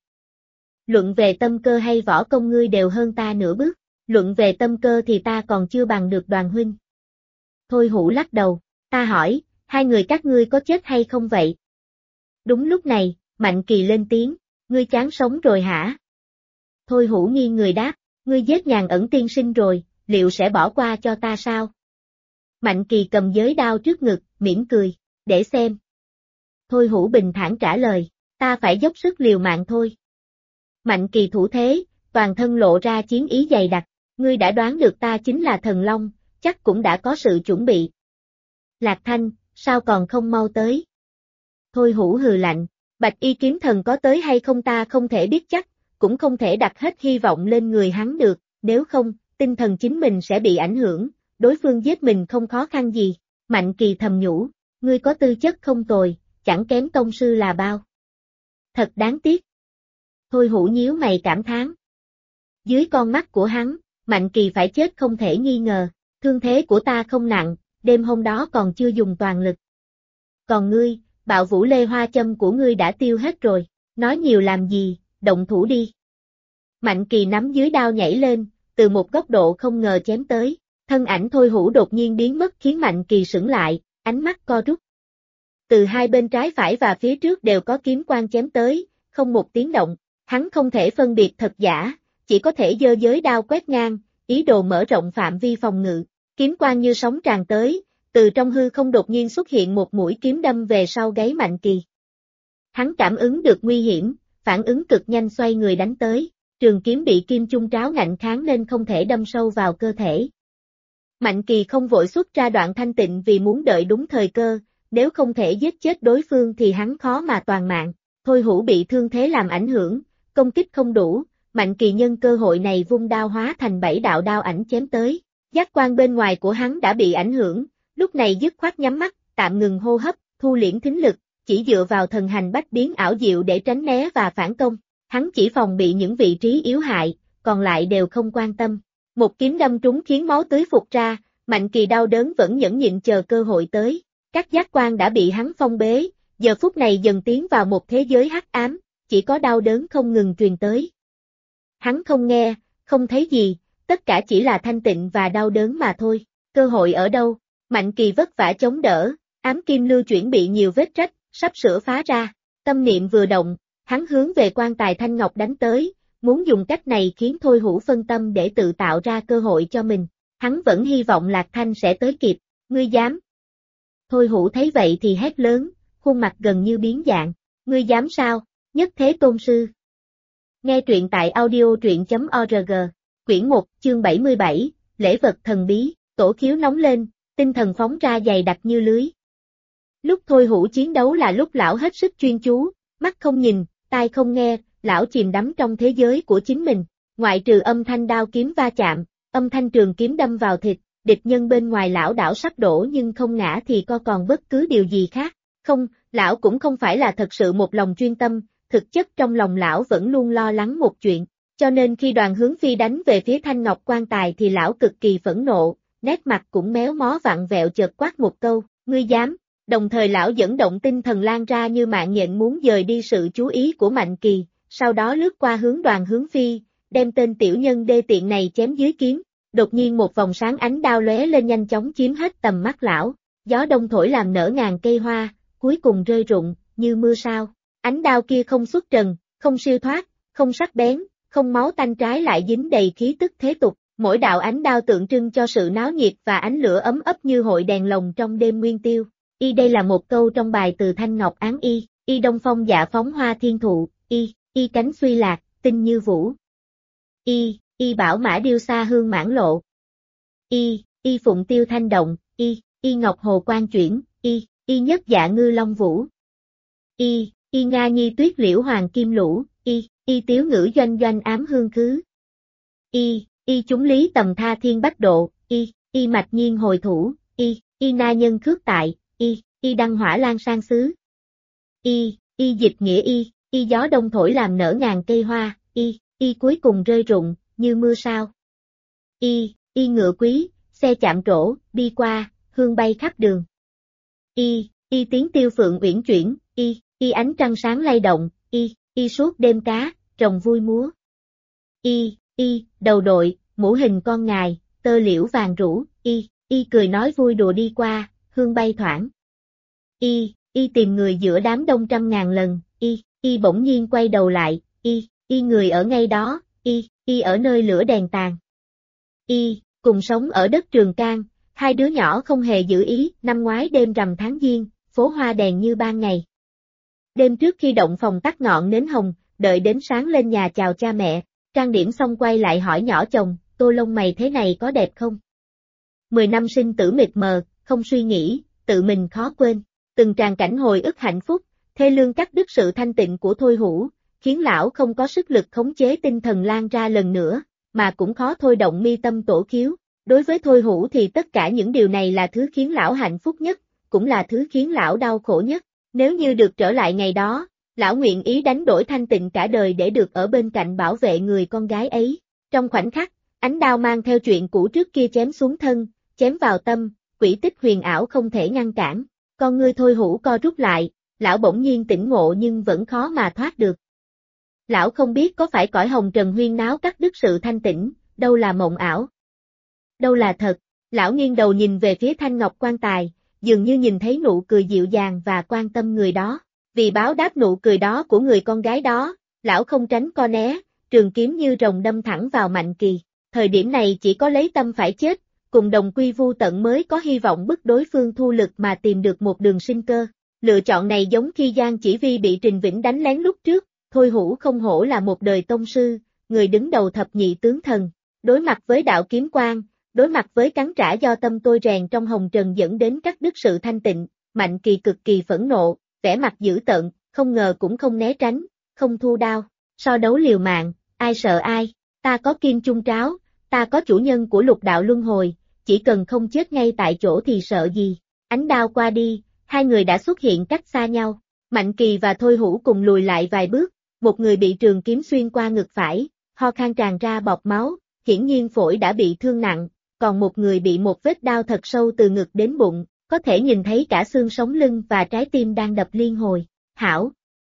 Luận về tâm cơ hay võ công ngươi đều hơn ta nửa bước, luận về tâm cơ thì ta còn chưa bằng được Đoàn huynh. Thôi Hữu lắc đầu, ta hỏi, hai người các ngươi có chết hay không vậy? Đúng lúc này, Mạnh Kỳ lên tiếng, ngươi chán sống rồi hả? Thôi Hữu nghi người đáp, ngươi giết Nhàn Ẩn tiên sinh rồi, liệu sẽ bỏ qua cho ta sao? Mạnh Kỳ cầm giới đao trước ngực, mỉm cười, để xem. Thôi Hữu bình thản trả lời, ta phải dốc sức liều mạng thôi. Mạnh Kỳ thủ thế, toàn thân lộ ra chiến ý dày đặc, ngươi đã đoán được ta chính là Thần Long, chắc cũng đã có sự chuẩn bị. Lạc Thanh, sao còn không mau tới? Thôi Hữu hừ lạnh, Bạch Y kiếm thần có tới hay không ta không thể biết chắc, cũng không thể đặt hết hy vọng lên người hắn được, nếu không, tinh thần chính mình sẽ bị ảnh hưởng, đối phương giết mình không khó khăn gì. Mạnh Kỳ thầm nhủ, ngươi có tư chất không tồi, chẳng kém tông sư là bao. Thật đáng tiếc. Thôi Hữu nhíu mày cảm thán. Dưới con mắt của hắn, Mạnh Kỳ phải chết không thể nghi ngờ, thương thế của ta không nặng, đêm hôm đó còn chưa dùng toàn lực. Còn ngươi, Bạo Vũ Lê Hoa châm của ngươi đã tiêu hết rồi, nói nhiều làm gì, động thủ đi. Mạnh Kỳ nắm dưới đao nhảy lên, từ một góc độ không ngờ chém tới, thân ảnh Thôi Hữu đột nhiên biến mất khiến Mạnh Kỳ sững lại, ánh mắt co rút. Từ hai bên trái phải và phía trước đều có kiếm quang chém tới, không một tiếng động, hắn không thể phân biệt thật giả, chỉ có thể giơ giới đao quét ngang, ý đồ mở rộng phạm vi phòng ngự, kiếm quang như sóng tràn tới, từ trong hư không đột nhiên xuất hiện một mũi kiếm đâm về sau gáy Mạnh Kỳ. Hắn cảm ứng được nguy hiểm, phản ứng cực nhanh xoay người đánh tới, trường kiếm bị kim chung tráo ngạnh kháng nên không thể đâm sâu vào cơ thể. Mạnh Kỳ không vội xuất ra đoạn thanh tịnh vì muốn đợi đúng thời cơ, nếu không thể giết chết đối phương thì hắn khó mà toàn mạng. Thôi Hữu bị thương thế làm ảnh hưởng, công kích không đủ, Mạnh Kỳ nhân cơ hội này vung đao hóa thành 7 đạo đao ảnh chém tới. Giác quan bên ngoài của hắn đã bị ảnh hưởng, lúc này dứt khoát nhắm mắt, tạm ngừng hô hấp, thu liễm thính lực, chỉ dựa vào thần hành bách biến ảo diệu để tránh né và phản công. Hắn chỉ phòng bị những vị trí yếu hại, còn lại đều không quan tâm. Một kiếm đâm trúng khiến máu tưới phụt ra, Mạnh Kỳ đau đớn vẫn nhẫn nhịn chờ cơ hội tới. Các giác quan đã bị hắn phong bế, giờ phút này dần tiến vào một thế giới hắc ám, chỉ có đau đớn không ngừng truyền tới. Hắn không nghe, không thấy gì, tất cả chỉ là thanh tịnh và đau đớn mà thôi. Cơ hội ở đâu? Mạnh Kỳ vất vả chống đỡ, ám kim lưu chuyển bị nhiều vết rách, sắp sửa phá ra. Tâm niệm vừa động, hắn hướng về quan tài thanh ngọc đánh tới, muốn dùng cách này khiến Thôi Hữu phân tâm để tự tạo ra cơ hội cho mình. Hắn vẫn hy vọng Lạc Thanh sẽ tới kịp, ngươi dám. Thôi Hữu thấy vậy thì hét lớn, khuôn mặt gần như biến dạng, ngươi dám sao, Nhất Thế Tôn Sư. Nghe truyện tại audio.org, quyển 1, chương 77, lễ vật thần bí, tổ khiếu nóng lên, tinh thần phóng ra dày đặc như lưới. Lúc Thôi Hữu chiến đấu là lúc lão hết sức chuyên chú, mắt không nhìn, tai không nghe, lão chìm đắm trong thế giới của chính mình, ngoại trừ âm thanh đao kiếm va chạm, âm thanh trường kiếm đâm vào thịt, địch nhân bên ngoài lão đảo sắp đổ nhưng không ngã thì còn bất cứ điều gì khác. Không, lão cũng không phải là thật sự một lòng chuyên tâm, thực chất trong lòng lão vẫn luôn lo lắng một chuyện, cho nên khi Đoàn Hướng Phi đánh về phía Thanh Ngọc quan tài thì lão cực kỳ phẫn nộ, nét mặt cũng méo mó vặn vẹo chợt quát một câu, ngươi dám, đồng thời lão dẫn động tinh thần lan ra như mạng nhện muốn dời đi sự chú ý của Mạnh Kỳ, sau đó lướt qua hướng Đoàn Hướng Phi, đem tên tiểu nhân đê tiện này chém dưới kiếm. Đột nhiên một vòng sáng ánh đao lóe lên nhanh chóng chiếm hết tầm mắt lão, gió đông thổi làm nở ngàn cây hoa, cuối cùng rơi rụng, như mưa sao. Ánh đao kia không xuất trần, không siêu thoát, không sắc bén, không máu tanh, trái lại dính đầy khí tức thế tục. Mỗi đạo ánh đao tượng trưng cho sự náo nhiệt và ánh lửa ấm ấp như hội đèn lồng trong đêm nguyên tiêu. Đây là một câu trong bài từ Thanh Ngọc Án y đông phong dạ phóng hoa thiên thụ, y cánh xuy lạc, tinh như vũ. y bảo mã điêu xa hương mãn lộ. Y phụng tiêu thanh động, y ngọc hồ quan chuyển, y nhất dạ ngư long vũ. Y nga nhi tuyết liễu hoàng kim lũ, y tiếu ngữ doanh doanh ám hương khứ. Y chúng lý tầm tha thiên bách độ, y mạch nhiên hồi thủ, y na nhân khước tại, y đăng hỏa lan sang xứ. Y dịch nghĩa y gió đông thổi làm nở ngàn cây hoa, y cuối cùng rơi rụng, như mưa sao. Y ngựa quý, xe chạm trổ, đi qua, hương bay khắp đường. Y tiếng tiêu phượng uyển chuyển, y ánh trăng sáng lay động, y suốt đêm cá, rồng vui múa. Y đầu đội, mũ hình con ngài, tơ liễu vàng rũ, y cười nói vui đùa đi qua, hương bay thoảng. Y tìm người giữa đám đông trăm ngàn lần, y bỗng nhiên quay đầu lại, y người ở ngay đó, y ở nơi lửa đèn tàn. Y cùng sống ở đất Trường Can, hai đứa nhỏ không hề giữ ý, năm ngoái đêm rằm tháng Giêng, phố hoa đèn như ban ngày. Đêm trước khi động phòng tắt ngọn nến hồng, đợi đến sáng lên nhà chào cha mẹ, trang điểm xong quay lại hỏi nhỏ chồng, tô lông mày thế này có đẹp không? 10 năm sinh tử mịt mờ, không suy nghĩ, tự mình khó quên. Từng tràng cảnh hồi ức hạnh phúc, thê lương cắt đứt sự thanh tịnh của Thôi Hữu, khiến lão không có sức lực khống chế tinh thần lan ra lần nữa, mà cũng khó thôi động mi tâm tổ khiếu. Đối với Thôi Hữu thì tất cả những điều này là thứ khiến lão hạnh phúc nhất, cũng là thứ khiến lão đau khổ nhất. Nếu như được trở lại ngày đó, lão nguyện ý đánh đổi thanh tịnh cả đời để được ở bên cạnh bảo vệ người con gái ấy. Trong khoảnh khắc, ánh đao mang theo chuyện cũ trước kia chém xuống thân, chém vào tâm, quỷ tích huyền ảo không thể ngăn cản. Con ngươi Thôi Hữu co rút lại, lão bỗng nhiên tỉnh ngộ nhưng vẫn khó mà thoát được. Lão không biết có phải cõi hồng trần huyên náo cắt đứt sự thanh tĩnh, đâu là mộng ảo, đâu là thật. Lão nghiêng đầu nhìn về phía thanh ngọc quan tài, dường như nhìn thấy nụ cười dịu dàng và quan tâm người đó. Vì báo đáp nụ cười đó của người con gái đó, lão không tránh co né, trường kiếm như rồng đâm thẳng vào Mạnh Kỳ. Thời điểm này chỉ có lấy tâm phải chết, cùng đồng quy vu tận mới có hy vọng bức đối phương thu lực mà tìm được một đường sinh cơ. Lựa chọn này giống khi Giang Chỉ Vi bị Trình Vĩnh đánh lén lúc trước, Thôi Hữu không hổ là một đời tông sư, người đứng đầu thập nhị tướng thần. Đối mặt với đạo kiếm quang, đối mặt với cắn trả do tâm tôi rèn trong hồng trần dẫn đến cắt đứt sự thanh tịnh, Mạnh Kỳ cực kỳ phẫn nộ, vẻ mặt dữ tợn, không ngờ cũng không né tránh, không thu đao. So đấu liều mạng, ai sợ ai, ta có kim chung tráo, ta có chủ nhân của lục đạo luân hồi, chỉ cần không chết ngay tại chỗ thì sợ gì. Ánh đao qua đi, hai người đã xuất hiện cách xa nhau. Mạnh Kỳ và Thôi Hữu cùng lùi lại vài bước, một người bị trường kiếm xuyên qua ngực phải, ho khan tràn ra bọt máu, hiển nhiên phổi đã bị thương nặng, còn một người bị một vết đao thật sâu từ ngực đến bụng, có thể nhìn thấy cả xương sống lưng và trái tim đang đập liên hồi. Hảo!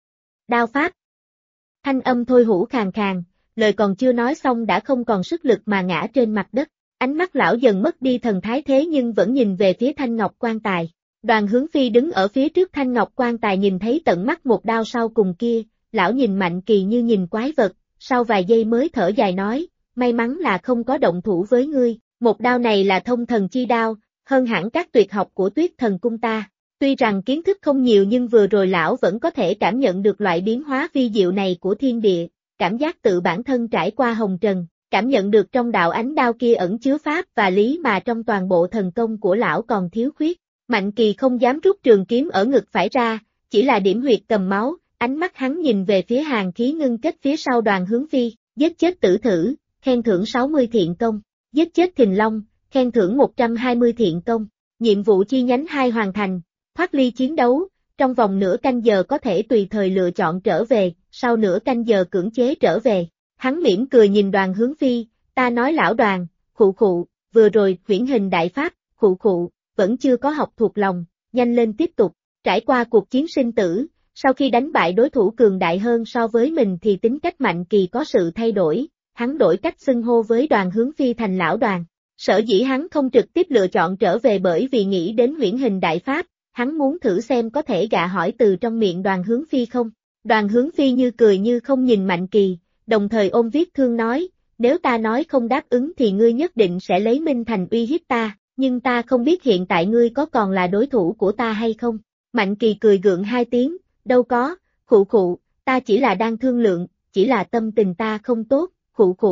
Đao pháp! Thanh âm Thôi Hữu khàn khàn, lời còn chưa nói xong đã không còn sức lực mà ngã trên mặt đất. Ánh mắt lão dần mất đi thần thái thế nhưng vẫn nhìn về phía thanh ngọc quan tài. Đoàn Hướng Phi đứng ở phía trước thanh ngọc quan tài nhìn thấy tận mắt một đao sau cùng kia, lão nhìn Mạnh Kỳ như nhìn quái vật, sau vài giây mới thở dài nói, may mắn là không có động thủ với ngươi, một đao này là thông thần chi đao, hơn hẳn các tuyệt học của Tuyết Thần cung ta. Tuy rằng kiến thức không nhiều nhưng vừa rồi lão vẫn có thể cảm nhận được loại biến hóa vi diệu này của thiên địa, cảm giác tự bản thân trải qua hồng trần, cảm nhận được trong đạo ánh đao kia ẩn chứa pháp và lý mà trong toàn bộ thần công của lão còn thiếu khuyết. Mạnh Kỳ không dám rút trường kiếm ở ngực phải ra, chỉ là điểm huyệt cầm máu, ánh mắt hắn nhìn về phía hàng khí ngưng kết phía sau Đoàn Hướng Phi, giết chết Tử Thử, khen thưởng 60 thiện công, giết chết Thình Long, khen thưởng 120 thiện công, nhiệm vụ chi nhánh 2 hoàn thành, thoát ly chiến đấu, trong vòng nửa canh giờ có thể tùy thời lựa chọn trở về, sau nửa canh giờ cưỡng chế trở về. Hắn mỉm cười nhìn Đoàn Hướng Phi, ta nói lão Đoàn, khụ khụ, vừa rồi huyễn hình đại pháp, khụ khụ, vẫn chưa có học thuộc lòng, nhanh lên tiếp tục. Trải qua cuộc chiến sinh tử, sau khi đánh bại đối thủ cường đại hơn so với mình thì tính cách Mạnh Kỳ có sự thay đổi, hắn đổi cách xưng hô với Đoàn Hướng Phi thành lão Đoàn. Sở dĩ hắn không trực tiếp lựa chọn trở về bởi vì nghĩ đến huyễn hình đại pháp, hắn muốn thử xem có thể gạ hỏi từ trong miệng Đoàn Hướng Phi không. Đoàn Hướng Phi như cười như không nhìn Mạnh Kỳ, đồng thời ôm vết thương nói, nếu ta nói không đáp ứng thì ngươi nhất định sẽ lấy Minh Thành uy hiếp ta, nhưng ta không biết hiện tại ngươi có còn là đối thủ của ta hay không. Mạnh Kỳ cười gượng 2 tiếng, đâu có, khụ khụ, ta chỉ là đang thương lượng, chỉ là tâm tình ta không tốt, khụ khụ,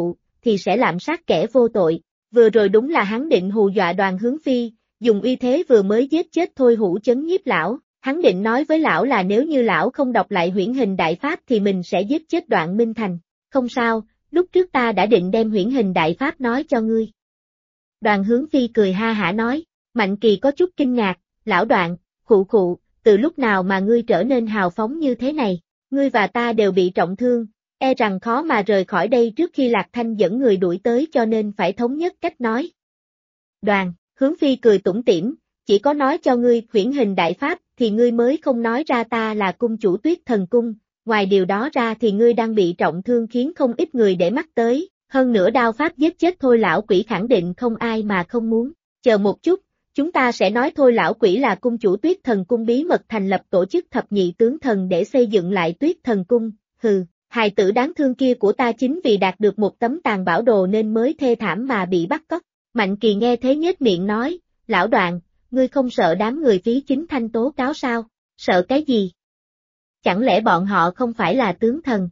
thì sẽ lạm sát kẻ vô tội. Vừa rồi đúng là hắn định hù dọa Đoàn Hướng Phi, dùng uy thế vừa mới giết chết Thôi Hữu chấn nhiếp lão. Hắn định nói với lão là nếu như lão không đọc lại huyễn hình đại pháp thì mình sẽ giết chết Đoạn Minh Thành. Không sao, lúc trước ta đã định đem huyễn hình đại pháp nói cho ngươi. Đoàn Hướng Phi cười ha hả nói, Mạnh Kỳ có chút kinh ngạc, lão Đoạn, khụ, từ lúc nào mà ngươi trở nên hào phóng như thế này, ngươi và ta đều bị trọng thương, e rằng khó mà rời khỏi đây trước khi Lạc Thanh dẫn người đuổi tới cho nên phải thống nhất cách nói. Đoàn, Hướng Phi cười tủm tỉm, chỉ có nói cho ngươi huyễn hình đại pháp thì ngươi mới không nói ra ta là cung chủ Tuyết Thần Cung, ngoài điều đó ra thì ngươi đang bị trọng thương khiến không ít người để mắt tới, hơn nữa đao pháp giết chết Thôi lão quỷ khẳng định không ai mà không muốn, chờ một chút, chúng ta sẽ nói Thôi lão quỷ là cung chủ Tuyết Thần Cung bí mật thành lập tổ chức thập nhị tướng thần để xây dựng lại Tuyết Thần Cung, hừ. Hài tử đáng thương kia của ta chính vì đạt được một tấm tàn bảo đồ nên mới thê thảm mà bị bắt cóc. Mạnh Kỳ nghe thế nhếch miệng nói, lão Đoạn, ngươi không sợ đám người phí chính thanh tố cáo sao? Sợ cái gì? Chẳng lẽ bọn họ không phải là tướng thần?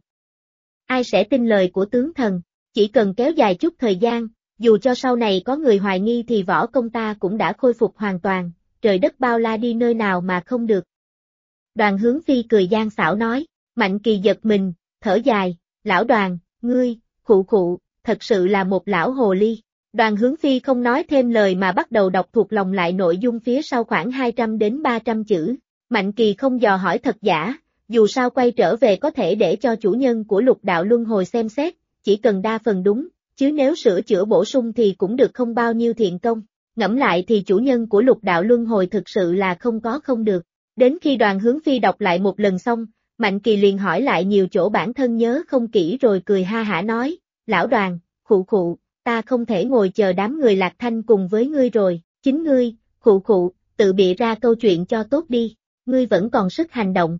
Ai sẽ tin lời của tướng thần? Chỉ cần kéo dài chút thời gian, dù cho sau này có người hoài nghi thì võ công ta cũng đã khôi phục hoàn toàn, trời đất bao la đi nơi nào mà không được. Đoàn Hướng Phi cười gian xảo nói, Mạnh Kỳ giật mình, thở dài, lão Đoàn, ngươi, khụ, thật sự là một lão hồ ly. Đoàn Hướng Phi không nói thêm lời mà bắt đầu đọc thuộc lòng lại nội dung phía sau khoảng 200 đến 300 chữ. Mạnh Kỳ không dò hỏi thật giả, dù sao quay trở về có thể để cho chủ nhân của lục đạo luân hồi xem xét, chỉ cần đa phần đúng, chứ nếu sửa chữa bổ sung thì cũng được không bao nhiêu thiện công. Ngẫm lại thì chủ nhân của lục đạo luân hồi thực sự là không có không được. Đến khi Đoàn Hướng Phi đọc lại một lần xong, Mạnh Kỳ liền hỏi lại nhiều chỗ bản thân nhớ không kỹ rồi cười ha hả nói, lão Đoàn, khụ, ta không thể ngồi chờ đám người Lạc Thanh cùng với ngươi rồi, chính ngươi, khụ, tự bịa ra câu chuyện cho tốt đi, ngươi vẫn còn sức hành động.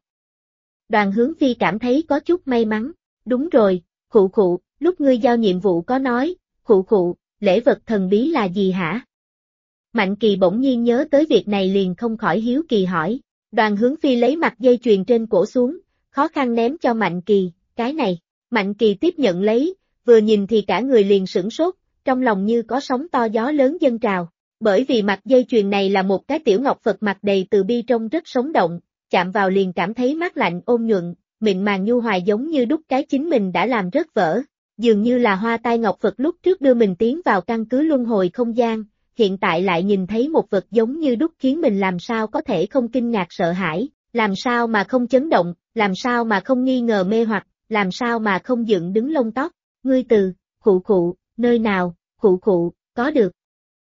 Đoàn Hướng Phi cảm thấy có chút may mắn, đúng rồi, khụ, lúc ngươi giao nhiệm vụ có nói, khụ, lễ vật thần bí là gì hả? Mạnh Kỳ bỗng nhiên nhớ tới việc này liền không khỏi hiếu kỳ hỏi, Đoàn Hướng Phi lấy mặt dây chuyền trên cổ xuống, khó khăn ném cho Mạnh Kỳ, cái này, Mạnh Kỳ tiếp nhận lấy, vừa nhìn thì cả người liền sửng sốt, trong lòng như có sóng to gió lớn dâng trào, bởi vì mặt dây chuyền này là một cái tiểu ngọc Phật mặt đầy từ bi trông rất sống động, chạm vào liền cảm thấy mát lạnh ôn nhuận, mịn màng nhu hòa giống như đúc cái chính mình đã làm rớt vỡ, dường như là hoa tai ngọc Phật lúc trước đưa mình tiến vào căn cứ luân hồi không gian, hiện tại lại nhìn thấy một vật giống như đúc khiến mình làm sao có thể không kinh ngạc sợ hãi, làm sao mà không chấn động, làm sao mà không nghi ngờ mê hoặc, làm sao mà không dựng đứng lông tóc, ngươi từ, khụ, nơi nào, khụ, có được.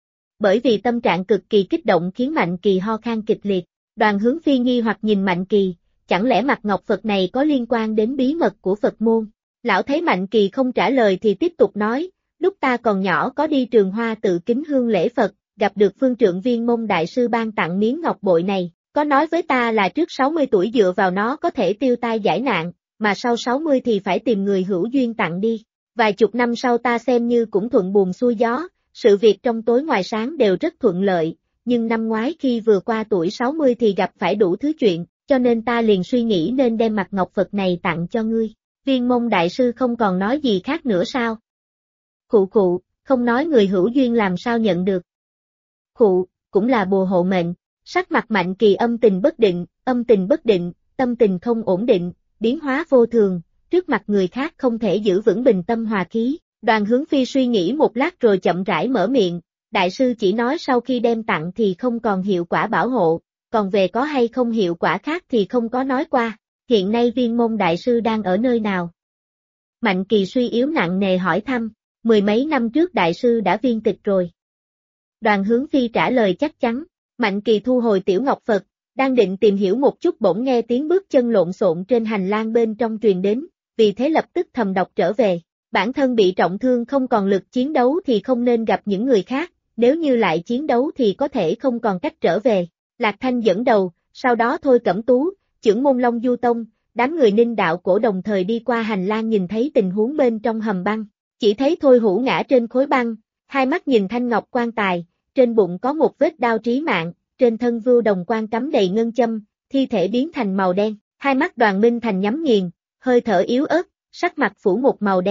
Bởi vì tâm trạng cực kỳ kích động khiến Mạnh Kỳ ho khan kịch liệt, Đoàn Hướng Phi nghi hoặc nhìn Mạnh Kỳ, chẳng lẽ mặt ngọc Phật này có liên quan đến bí mật của Phật môn? Lão thấy Mạnh Kỳ không trả lời thì tiếp tục nói, lúc ta còn nhỏ có đi Trường Hoa tự kính hương lễ Phật, gặp được Phương Trượng Viên Môn Đại Sư ban tặng miếng ngọc bội này, có nói với ta là trước 60 tuổi dựa vào nó có thể tiêu tai giải nạn, mà sau 60 thì phải tìm người hữu duyên tặng đi. Vài chục năm sau ta xem như cũng thuận buồm xuôi gió, sự việc trong tối ngoài sáng đều rất thuận lợi, nhưng năm ngoái khi vừa qua tuổi 60 thì gặp phải đủ thứ chuyện, cho nên ta liền suy nghĩ nên đem mặt ngọc Phật này tặng cho ngươi. Viên Môn Đại Sư không còn nói gì khác nữa sao? Khụ, không nói người hữu duyên làm sao nhận được. Khụ, cũng là bùa hộ mệnh, sắc mặt Mạnh Kỳ âm tình bất định, tâm tình không ổn định, biến hóa vô thường, trước mặt người khác không thể giữ vững bình tâm hòa khí. Đoàn Hướng Phi suy nghĩ một lát rồi chậm rãi mở miệng, Đại sư chỉ nói sau khi đem tặng thì không còn hiệu quả bảo hộ, còn về có hay không hiệu quả khác thì không có nói qua, hiện nay Viên Môn Đại sư đang ở nơi nào? Mạnh Kỳ suy yếu nặng nề hỏi thăm, 10 mấy năm trước Đại sư đã viên tịch rồi. Đoàn Hướng Phi trả lời chắc chắn, Mạnh Kỳ thu hồi tiểu ngọc Phật, đang định tìm hiểu một chút bỗng nghe tiếng bước chân lộn xộn trên hành lang bên trong truyền đến, vì thế lập tức thầm đọc trở về. Bản thân bị trọng thương không còn lực chiến đấu thì không nên gặp những người khác, nếu như lại chiến đấu thì có thể không còn cách trở về. Lạc Thanh dẫn đầu, sau đó Thôi Cẩm Tú, chưởng môn Long Du Tông, đám người Ninh Đạo Cổ đồng thời đi qua hành lang nhìn thấy tình huống bên trong hầm băng. Chỉ thấy Thôi Hữu ngã trên khối băng, hai mắt nhìn thanh ngọc quan tài, trên bụng có một vết đao trí mạng, trên thân vưu đồng quan cắm đầy ngân châm, thi thể biến thành màu đen, hai mắt Đoàn Minh Thành nhắm nghiền, hơi thở yếu ớt, sắc mặt phủ một màu đen.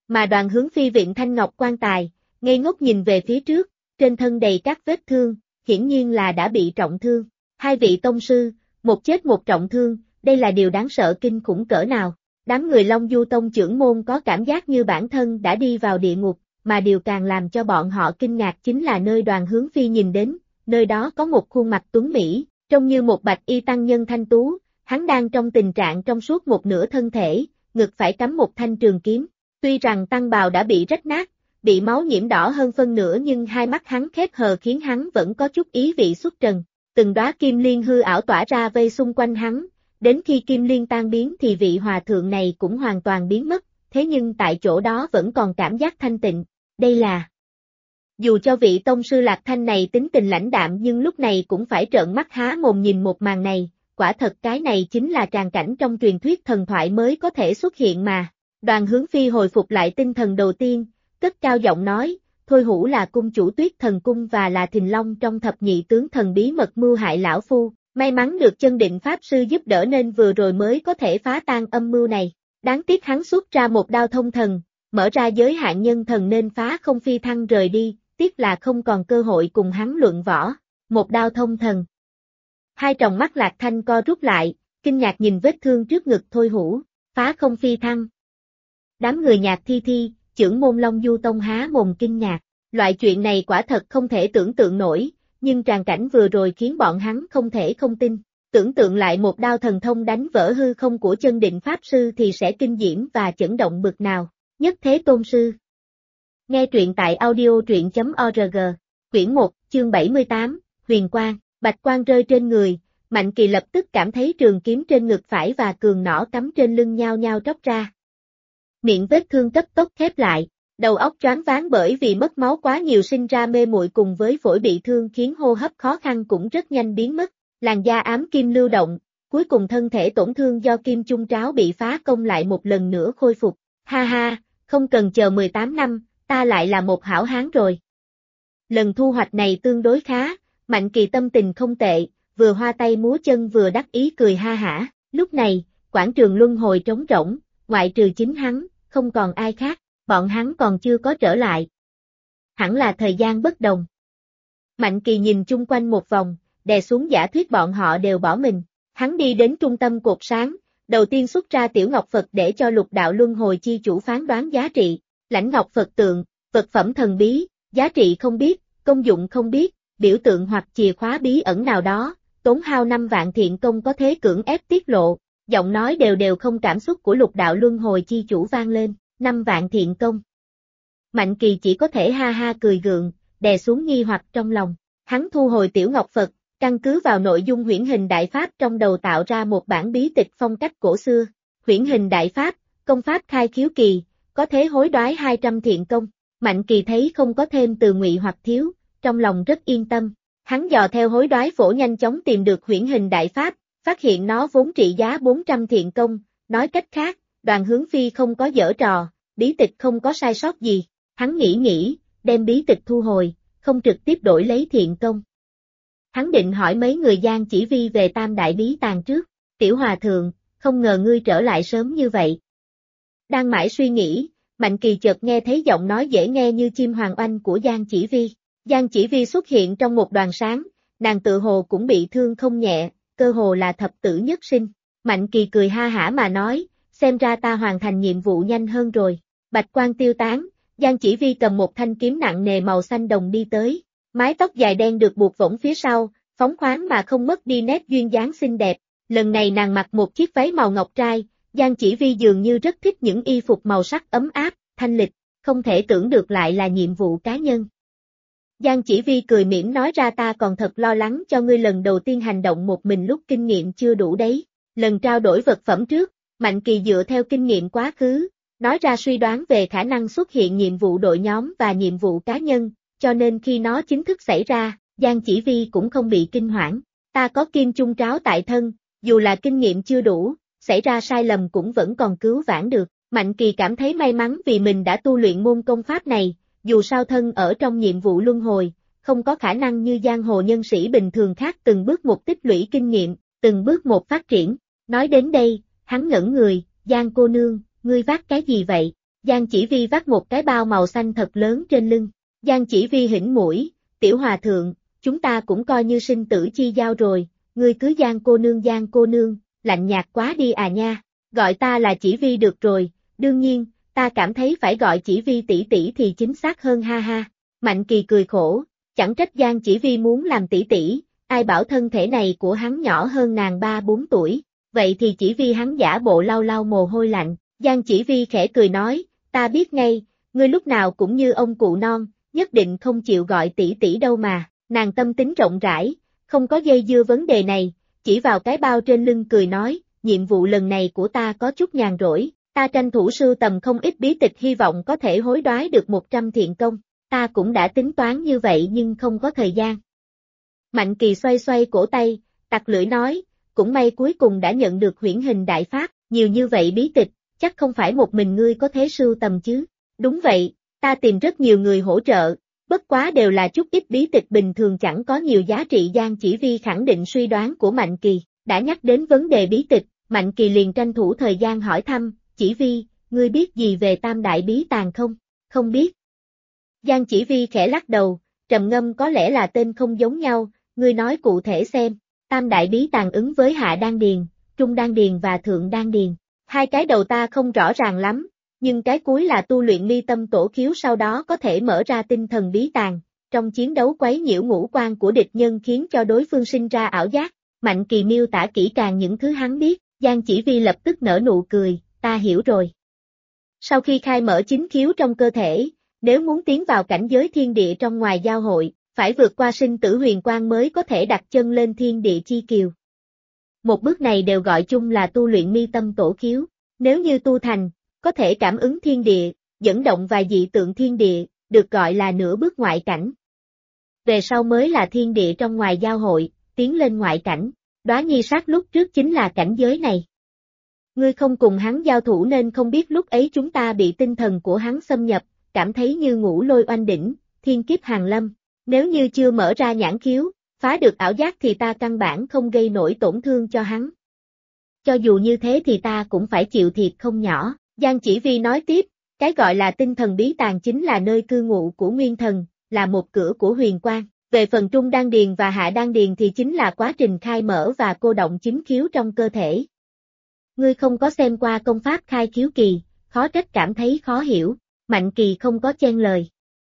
mà Đoàn Hướng Phi vịn thanh ngọc quan tài, ngây ngốc nhìn về phía trước, trên thân đầy các vết thương, hiển nhiên là đã bị trọng thương. Hai vị tông sư, một chết một trọng thương, đây là điều đáng sợ kinh khủng cỡ nào. Đám người Long Du Tông trưởng môn có cảm giác như bản thân đã đi vào địa ngục, mà điều càng làm cho bọn họ kinh ngạc chính là nơi Đoàn Hướng Phi nhìn đến, nơi đó có một khuôn mặt tuấn mỹ, trông như một bạch y tăng nhân thanh tú, hắn đang trong tình trạng trong suốt một nửa thân thể, ngực phải cắm một thanh trường kiếm. Tuy rằng tăng bào đã bị rách nát, bị máu nhiễm đỏ hơn phân nửa nhưng hai mắt hắn khép hờ khiến hắn vẫn có chút ý vị xuất trần. Từng đóa kim liên hư ảo tỏa ra vây xung quanh hắn, đến khi kim liên tan biến thì vị hòa thượng này cũng hoàn toàn biến mất, thế nhưng tại chỗ đó vẫn còn cảm giác thanh tịnh. Đây là... Dù cho vị tông sư Lạc Thanh này tính tình lãnh đạm nhưng lúc này cũng phải trợn mắt há mồm nhìn một màn này, quả thật cái này chính là tràng cảnh trong truyền thuyết thần thoại mới có thể xuất hiện mà. Đoàn Hướng Phi hồi phục lại tinh thần đầu tiên, cất cao giọng nói, Thôi Hữu là cung chủ Tuyết Thần Cung và là Thình Long trong thập nhị tướng thần bí mật mưu hại lão phu, may mắn được Chân Định Pháp Sư giúp đỡ nên vừa rồi mới có thể phá tan âm mưu này. Đáng tiếc hắn xuất ra một đao thông thần, mở ra giới hạn nhân thần nên phá không phi thăng rời đi, tiếc là không còn cơ hội cùng hắn luận võ. Một đao thông thần. Hai tròng mắt Lạc Thanh co rút lại, kinh ngạc nhìn vết thương trước ngực Thôi Hữu, phá không phi thăng. Đám người Nhạc Thi Thi, trưởng môn Long Du Tông há mồm kinh ngạc, loại chuyện này quả thật không thể tưởng tượng nổi, nhưng tràng cảnh vừa rồi khiến bọn hắn không thể không tin. Tưởng tượng lại một đao thần thông đánh vỡ hư không của Chân Định Pháp Sư thì sẽ kinh diễm và chấn động bực nào. Nhất Thế Tôn Sư. Nghe truyện tại audio.org, quyển 1, chương 78, Huyền Quang, bạch quang rơi trên người, Mạnh Kỳ lập tức cảm thấy trường kiếm trên ngực phải và cường nỏ cắm trên lưng nhao nhao tróc ra. Miệng vết thương cấp tốc khép lại, đầu óc choáng váng bởi vì mất máu quá nhiều sinh ra mê muội cùng với phổi bị thương khiến hô hấp khó khăn cũng rất nhanh biến mất, làn da ám kim lưu động, cuối cùng thân thể tổn thương do kim chung tráo bị phá công lại một lần nữa khôi phục. Ha ha, không cần chờ 18 năm, ta lại là một hảo hán rồi. Lần thu hoạch này tương đối khá, Mạnh Kỳ tâm tình không tệ, vừa hoa tay múa chân vừa đắc ý cười ha hả. Lúc này, quảng trường luân hồi trống rỗng, ngoại trừ chính hắn, không còn ai khác, bọn hắn còn chưa có trở lại. Hẳn là thời gian bất đồng. Mạnh Kỳ nhìn chung quanh một vòng, đè xuống giả thuyết bọn họ đều bỏ mình. Hắn đi đến trung tâm cột sáng, đầu tiên xuất ra Tiểu Ngọc Phật để cho Lục Đạo Luân Hồi chi chủ phán đoán giá trị. Lãnh Ngọc Phật tượng, vật phẩm thần bí, giá trị không biết, công dụng không biết, biểu tượng hoặc chìa khóa bí ẩn nào đó, tốn hao 5 vạn thiện công có thế cưỡng ép tiết lộ. Giọng nói đều đều không cảm xúc của Lục Đạo Luân Hồi chi chủ vang lên, 5 vạn thiện công. Mạnh Kỳ chỉ có thể ha ha cười gượng, đè xuống nghi hoặc trong lòng. Hắn thu hồi Tiểu Ngọc Phật, căn cứ vào nội dung huyễn hình đại pháp trong đầu tạo ra một bản bí tịch phong cách cổ xưa. Huyễn hình đại pháp, công pháp khai khiếu kỳ, có thế hối đoái 200 thiện công. Mạnh Kỳ thấy không có thêm từ ngụy hoặc thiếu, trong lòng rất yên tâm. Hắn dò theo hối đoái phổ nhanh chóng tìm được huyễn hình đại pháp, phát hiện nó vốn trị giá 400 thiện công, nói cách khác, Đoàn Hướng Phi không có giở trò, bí tịch không có sai sót gì. Hắn nghĩ, đem bí tịch thu hồi, không trực tiếp đổi lấy thiện công. Hắn định hỏi mấy người Giang Chỉ Vi về Tam Đại Bí Tàng trước. Tiểu Hòa Thượng, không ngờ ngươi trở lại sớm như vậy. Đang mãi suy nghĩ, Mạnh Kỳ chợt nghe thấy giọng nói dễ nghe như chim hoàng oanh của Giang Chỉ Vi. Giang Chỉ Vi xuất hiện trong một đoàn sáng, nàng tự hồ cũng bị thương không nhẹ, cơ hồ là thập tử nhất sinh. Mạnh Kỳ cười ha hả mà nói, xem ra ta hoàn thành nhiệm vụ nhanh hơn rồi. Bạch quang tiêu tán, Giang Chỉ Vi cầm một thanh kiếm nặng nề màu xanh đồng đi tới. Mái tóc dài đen được buộc võng phía sau, phóng khoáng mà không mất đi nét duyên dáng xinh đẹp. Lần này nàng mặc một chiếc váy màu ngọc trai, Giang Chỉ Vi dường như rất thích những y phục màu sắc ấm áp, thanh lịch, không thể tưởng được lại là nhiệm vụ cá nhân. Giang Chỉ Vi cười mỉm nói ra ta còn thật lo lắng cho ngươi lần đầu tiên hành động một mình lúc kinh nghiệm chưa đủ đấy. Lần trao đổi vật phẩm trước, Mạnh Kỳ dựa theo kinh nghiệm quá khứ, nói ra suy đoán về khả năng xuất hiện nhiệm vụ đội nhóm và nhiệm vụ cá nhân, cho nên khi nó chính thức xảy ra, Giang Chỉ Vi cũng không bị kinh hoảng. Ta có kim chung tráo tại thân, dù là kinh nghiệm chưa đủ, xảy ra sai lầm cũng vẫn còn cứu vãn được. Mạnh Kỳ cảm thấy may mắn vì mình đã tu luyện môn công pháp này, dù sao thân ở trong nhiệm vụ luân hồi, không có khả năng như giang hồ nhân sĩ bình thường khác từng bước một tích lũy kinh nghiệm, từng bước một phát triển. Nói đến đây, hắn ngẩn người, Giang cô nương, ngươi vác cái gì vậy? Giang Chỉ Vi vác một cái bao màu xanh thật lớn trên lưng. Giang Chỉ Vi hỉnh mũi, tiểu hòa thượng, chúng ta cũng coi như sinh tử chi giao rồi, ngươi cứ Giang cô nương, lạnh nhạt quá đi à nha, gọi ta là Chỉ Vi được rồi, đương nhiên, ta cảm thấy phải gọi Chỉ Vi tỷ tỷ thì chính xác hơn ha ha. Mạnh Kỳ cười khổ, chẳng trách Giang Chỉ Vi muốn làm tỷ tỷ, ai bảo thân thể này của hắn nhỏ hơn nàng 3-4 tuổi, vậy thì Chỉ Vi hắn giả bộ lau lau mồ hôi lạnh. Giang Chỉ Vi khẽ cười nói, ta biết ngay, ngươi lúc nào cũng như ông cụ non, nhất định không chịu gọi tỷ tỷ đâu mà, nàng tâm tính rộng rãi, không có dây dưa vấn đề này, chỉ vào cái bao trên lưng cười nói, nhiệm vụ lần này của ta có chút nhàn rỗi, ta tranh thủ sưu tầm không ít bí tịch hy vọng có thể hối đoái được 100 thiện công, ta cũng đã tính toán như vậy nhưng không có thời gian. Mạnh Kỳ xoay xoay cổ tay, tặc lưỡi nói, cũng may cuối cùng đã nhận được huyễn hình đại pháp, nhiều như vậy bí tịch, chắc không phải một mình ngươi có thể sưu tầm chứ. Đúng vậy, ta tìm rất nhiều người hỗ trợ, bất quá đều là chút ít bí tịch bình thường chẳng có nhiều giá trị. Giang Chỉ Vi khẳng định suy đoán của Mạnh Kỳ, đã nhắc đến vấn đề bí tịch, Mạnh Kỳ liền tranh thủ thời gian hỏi thăm, Chỉ Vi, ngươi biết gì về Tam Đại Bí Tàng không? Không biết. Giang Chỉ Vi khẽ lắc đầu, trầm ngâm có lẽ là tên không giống nhau, ngươi nói cụ thể xem, Tam Đại Bí Tàng ứng với Hạ Đan Điền, Trung Đan Điền và Thượng Đan Điền. Hai cái đầu ta không rõ ràng lắm, nhưng cái cuối là tu luyện mi tâm tổ khiếu sau đó có thể mở ra tinh thần bí tàng, trong chiến đấu quấy nhiễu ngũ quan của địch nhân khiến cho đối phương sinh ra ảo giác. Mạnh Kỳ miêu tả kỹ càng những thứ hắn biết, Giang Chỉ Vi lập tức nở nụ cười, ta hiểu rồi. Sau khi khai mở chính khiếu trong cơ thể, nếu muốn tiến vào cảnh giới thiên địa trong ngoài giao hội, phải vượt qua sinh tử huyền quang mới có thể đặt chân lên thiên địa chi kiều. Một bước này đều gọi chung là tu luyện mi tâm tổ khiếu, nếu như tu thành, có thể cảm ứng thiên địa, dẫn động vài dị tượng thiên địa, được gọi là nửa bước ngoại cảnh. Về sau mới là thiên địa trong ngoài giao hội, tiến lên ngoại cảnh, Đóa Nhi Sát lúc trước chính là cảnh giới này. Ngươi không cùng hắn giao thủ nên không biết lúc ấy chúng ta bị tinh thần của hắn xâm nhập, cảm thấy như ngũ lôi oanh đỉnh, thiên kiếp hàng lâm, nếu như chưa mở ra nhãn khiếu, phá được ảo giác thì ta căn bản không gây nổi tổn thương cho hắn. Cho dù như thế thì ta cũng phải chịu thiệt không nhỏ. Giang Chỉ Vi nói tiếp, cái gọi là tinh thần bí tàng chính là nơi cư ngụ của nguyên thần, là một cửa của huyền quang. Về phần Trung Đan Điền và Hạ Đan Điền thì chính là quá trình khai mở và cô động chính khiếu trong cơ thể. Ngươi không có xem qua công pháp khai khiếu kỳ, khó trách cảm thấy khó hiểu. Mạnh Kỳ không có chen lời.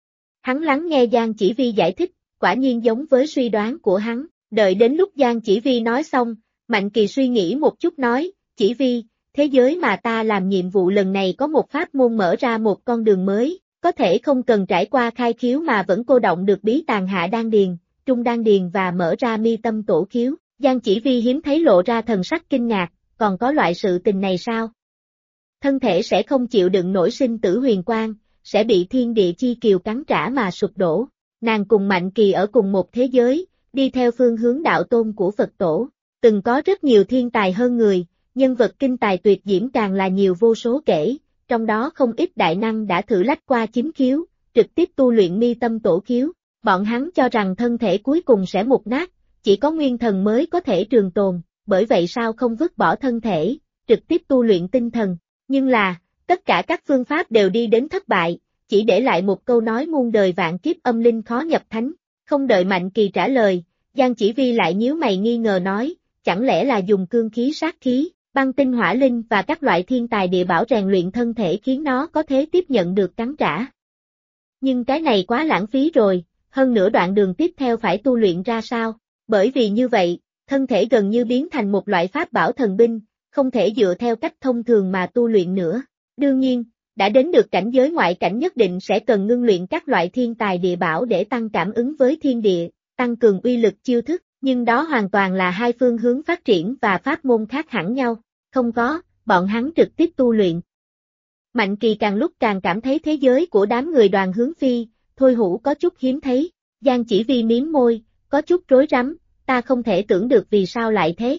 Hắn lắng nghe Giang Chỉ Vi giải thích, quả nhiên giống với suy đoán của hắn. Đợi đến lúc Giang Chỉ Vi nói xong, Mạnh Kỳ suy nghĩ một chút nói, Chỉ Vi, thế giới mà ta làm nhiệm vụ lần này có một pháp môn mở ra một con đường mới, có thể không cần trải qua khai khiếu mà vẫn cô động được bí tàng Hạ Đan Điền, Trung Đan Điền và mở ra mi tâm tổ khiếu. Giang Chỉ Vi hiếm thấy lộ ra thần sắc kinh ngạc, còn có loại sự tình này sao? Thân thể sẽ không chịu đựng nổi sinh tử huyền quang, sẽ bị thiên địa chi kiều cắn trả mà sụp đổ. Nàng cùng Mạnh Kỳ ở cùng một thế giới, đi theo phương hướng đạo tôn của Phật tổ, từng có rất nhiều thiên tài hơn người, nhân vật kinh tài tuyệt diễm càng là nhiều vô số kể, trong đó không ít đại năng đã thử lách qua chính khiếu, trực tiếp tu luyện mi tâm tổ khiếu, bọn hắn cho rằng thân thể cuối cùng sẽ mục nát, chỉ có nguyên thần mới có thể trường tồn, bởi vậy sao không vứt bỏ thân thể, trực tiếp tu luyện tinh thần, nhưng là, tất cả các phương pháp đều đi đến thất bại, chỉ để lại một câu nói muôn đời vạn kiếp âm linh khó nhập thánh. Không đợi Mạnh Kỳ trả lời, Giang Chỉ Vi lại nhíu mày nghi ngờ nói, chẳng lẽ là dùng cương khí sát khí, băng tinh hỏa linh và các loại thiên tài địa bảo rèn luyện thân thể khiến nó có thể tiếp nhận được cắn trả. Nhưng cái này quá lãng phí rồi, hơn nữa đoạn đường tiếp theo phải tu luyện ra sao, bởi vì như vậy, thân thể gần như biến thành một loại pháp bảo thần binh, không thể dựa theo cách thông thường mà tu luyện nữa. Đương nhiên, đã đến được cảnh giới ngoại cảnh nhất định sẽ cần ngưng luyện các loại thiên tài địa bảo để tăng cảm ứng với thiên địa, tăng cường uy lực chiêu thức, nhưng đó hoàn toàn là hai phương hướng phát triển và pháp môn khác hẳn nhau, không có, bọn hắn trực tiếp tu luyện. Mạnh Kỳ càng lúc càng cảm thấy thế giới của đám người Đoàn Hướng Phi, Thôi Hữu có chút hiếm thấy, Giang Chỉ Vi mím môi, có chút rối rắm, ta không thể tưởng được vì sao lại thế.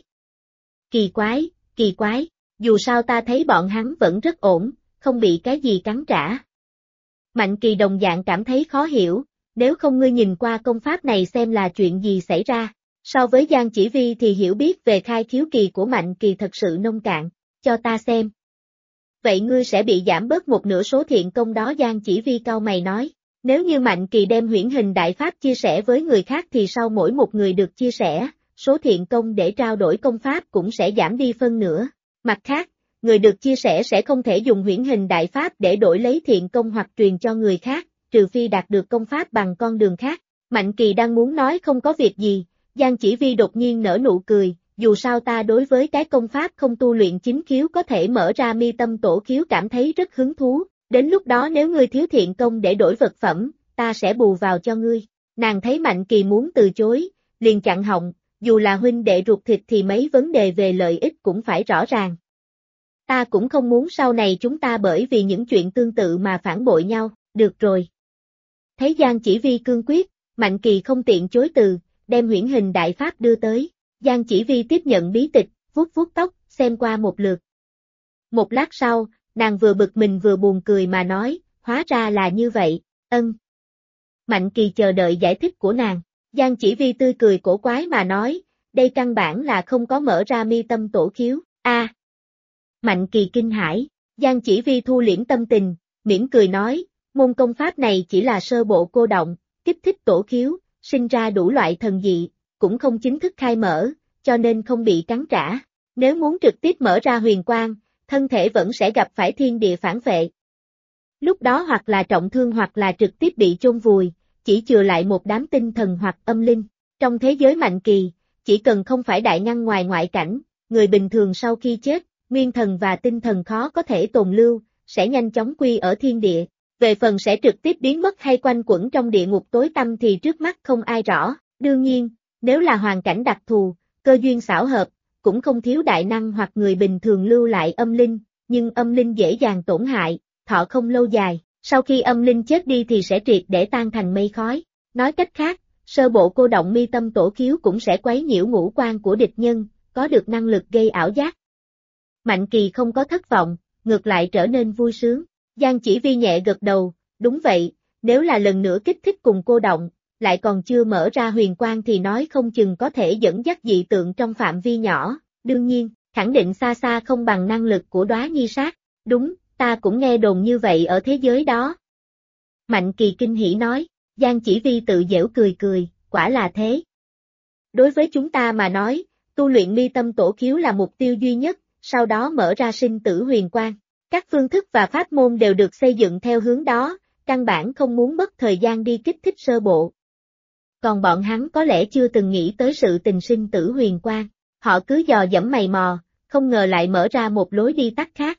Kỳ quái, dù sao ta thấy bọn hắn vẫn rất ổn, không bị cái gì cắn trả. Mạnh Kỳ đồng dạng cảm thấy khó hiểu, nếu không ngươi nhìn qua công pháp này xem là chuyện gì xảy ra. So với Giang Chỉ Vi thì hiểu biết về khai khiếu kỳ của Mạnh Kỳ thật sự nông cạn, cho ta xem. vậy ngươi sẽ bị giảm bớt một nửa số thiện công đó. Giang Chỉ Vi cau mày nói, nếu như Mạnh Kỳ đem huyễn hình đại pháp chia sẻ với người khác thì sau mỗi một người được chia sẻ, số thiện công để trao đổi công pháp cũng sẽ giảm đi phân nửa. Mặt khác, người được chia sẻ sẽ không thể dùng huyễn hình đại pháp để đổi lấy thiện công hoặc truyền cho người khác, trừ phi đạt được công pháp bằng con đường khác. Mạnh Kỳ đang muốn nói không có việc gì, Giang Chỉ Vi đột nhiên nở nụ cười, dù sao ta đối với cái công pháp không tu luyện chính khiếu có thể mở ra mi tâm tổ khiếu cảm thấy rất hứng thú, đến lúc đó nếu ngươi thiếu thiện công để đổi vật phẩm, ta sẽ bù vào cho ngươi. Nàng thấy Mạnh Kỳ muốn từ chối, liền chặn họng, dù là huynh đệ ruột thịt thì mấy vấn đề về lợi ích cũng phải rõ ràng. Ta cũng không muốn sau này chúng ta bởi vì những chuyện tương tự mà phản bội nhau, được rồi. Thấy Giang Chỉ Vi cương quyết, Mạnh Kỳ không tiện chối từ, đem huyễn hình đại pháp đưa tới. Giang Chỉ Vi tiếp nhận bí tịch, vuốt vuốt tóc, xem qua một lượt. Một lát sau, nàng vừa bực mình vừa buồn cười mà nói, hóa ra là như vậy, ân. Mạnh Kỳ chờ đợi giải thích của nàng. Giang Chỉ Vi tươi cười cổ quái mà nói, đây căn bản là không có mở ra mi tâm tổ khiếu, Mạnh Kỳ kinh hãi, Giang Chỉ Vi thu liễm tâm tình, mỉm cười nói, môn công pháp này chỉ là sơ bộ cô động, kích thích tổ khiếu, sinh ra đủ loại thần dị, cũng không chính thức khai mở, cho nên không bị cắn trả. Nếu muốn trực tiếp mở ra huyền quang, thân thể vẫn sẽ gặp phải thiên địa phản vệ. Lúc đó hoặc là trọng thương hoặc là trực tiếp bị chôn vùi, chỉ chừa lại một đám tinh thần hoặc âm linh. Trong thế giới Mạnh Kỳ, chỉ cần không phải đại ngăn ngoài ngoại cảnh, người bình thường sau khi chết, nguyên thần và tinh thần khó có thể tồn lưu, sẽ nhanh chóng quy ở thiên địa. Về phần sẽ trực tiếp biến mất hay quanh quẩn trong địa ngục tối tăm thì trước mắt không ai rõ. Đương nhiên, nếu là hoàn cảnh đặc thù, cơ duyên xảo hợp, cũng không thiếu đại năng hoặc người bình thường lưu lại âm linh, nhưng âm linh dễ dàng tổn hại, thọ không lâu dài, sau khi âm linh chết đi thì sẽ triệt để tan thành mây khói. Nói cách khác, sơ bộ cô động mi tâm tổ khiếu cũng sẽ quấy nhiễu ngũ quan của địch nhân, có được năng lực gây ảo giác. Mạnh Kỳ không có thất vọng, ngược lại trở nên vui sướng. Giang Chỉ Vi nhẹ gật đầu, đúng vậy, nếu là lần nữa kích thích cùng cô động, lại còn chưa mở ra huyền quang thì nói không chừng có thể dẫn dắt dị tượng trong phạm vi nhỏ, đương nhiên, khẳng định xa xa không bằng năng lực của Đóa Nhi Sát. Đúng, ta cũng nghe đồn như vậy ở thế giới đó. Mạnh Kỳ kinh hỉ nói, Giang Chỉ Vi tự giễu cười cười, quả là thế. Đối với chúng ta mà nói, tu luyện mi tâm tổ khiếu là mục tiêu duy nhất, sau đó mở ra sinh tử huyền quang. Các phương thức và pháp môn đều được xây dựng theo hướng đó, căn bản không muốn mất thời gian đi kích thích sơ bộ. Còn bọn hắn có lẽ chưa từng nghĩ tới sự tình sinh tử huyền quang, họ cứ dò dẫm mày mò, không ngờ lại mở ra một lối đi tắt khác.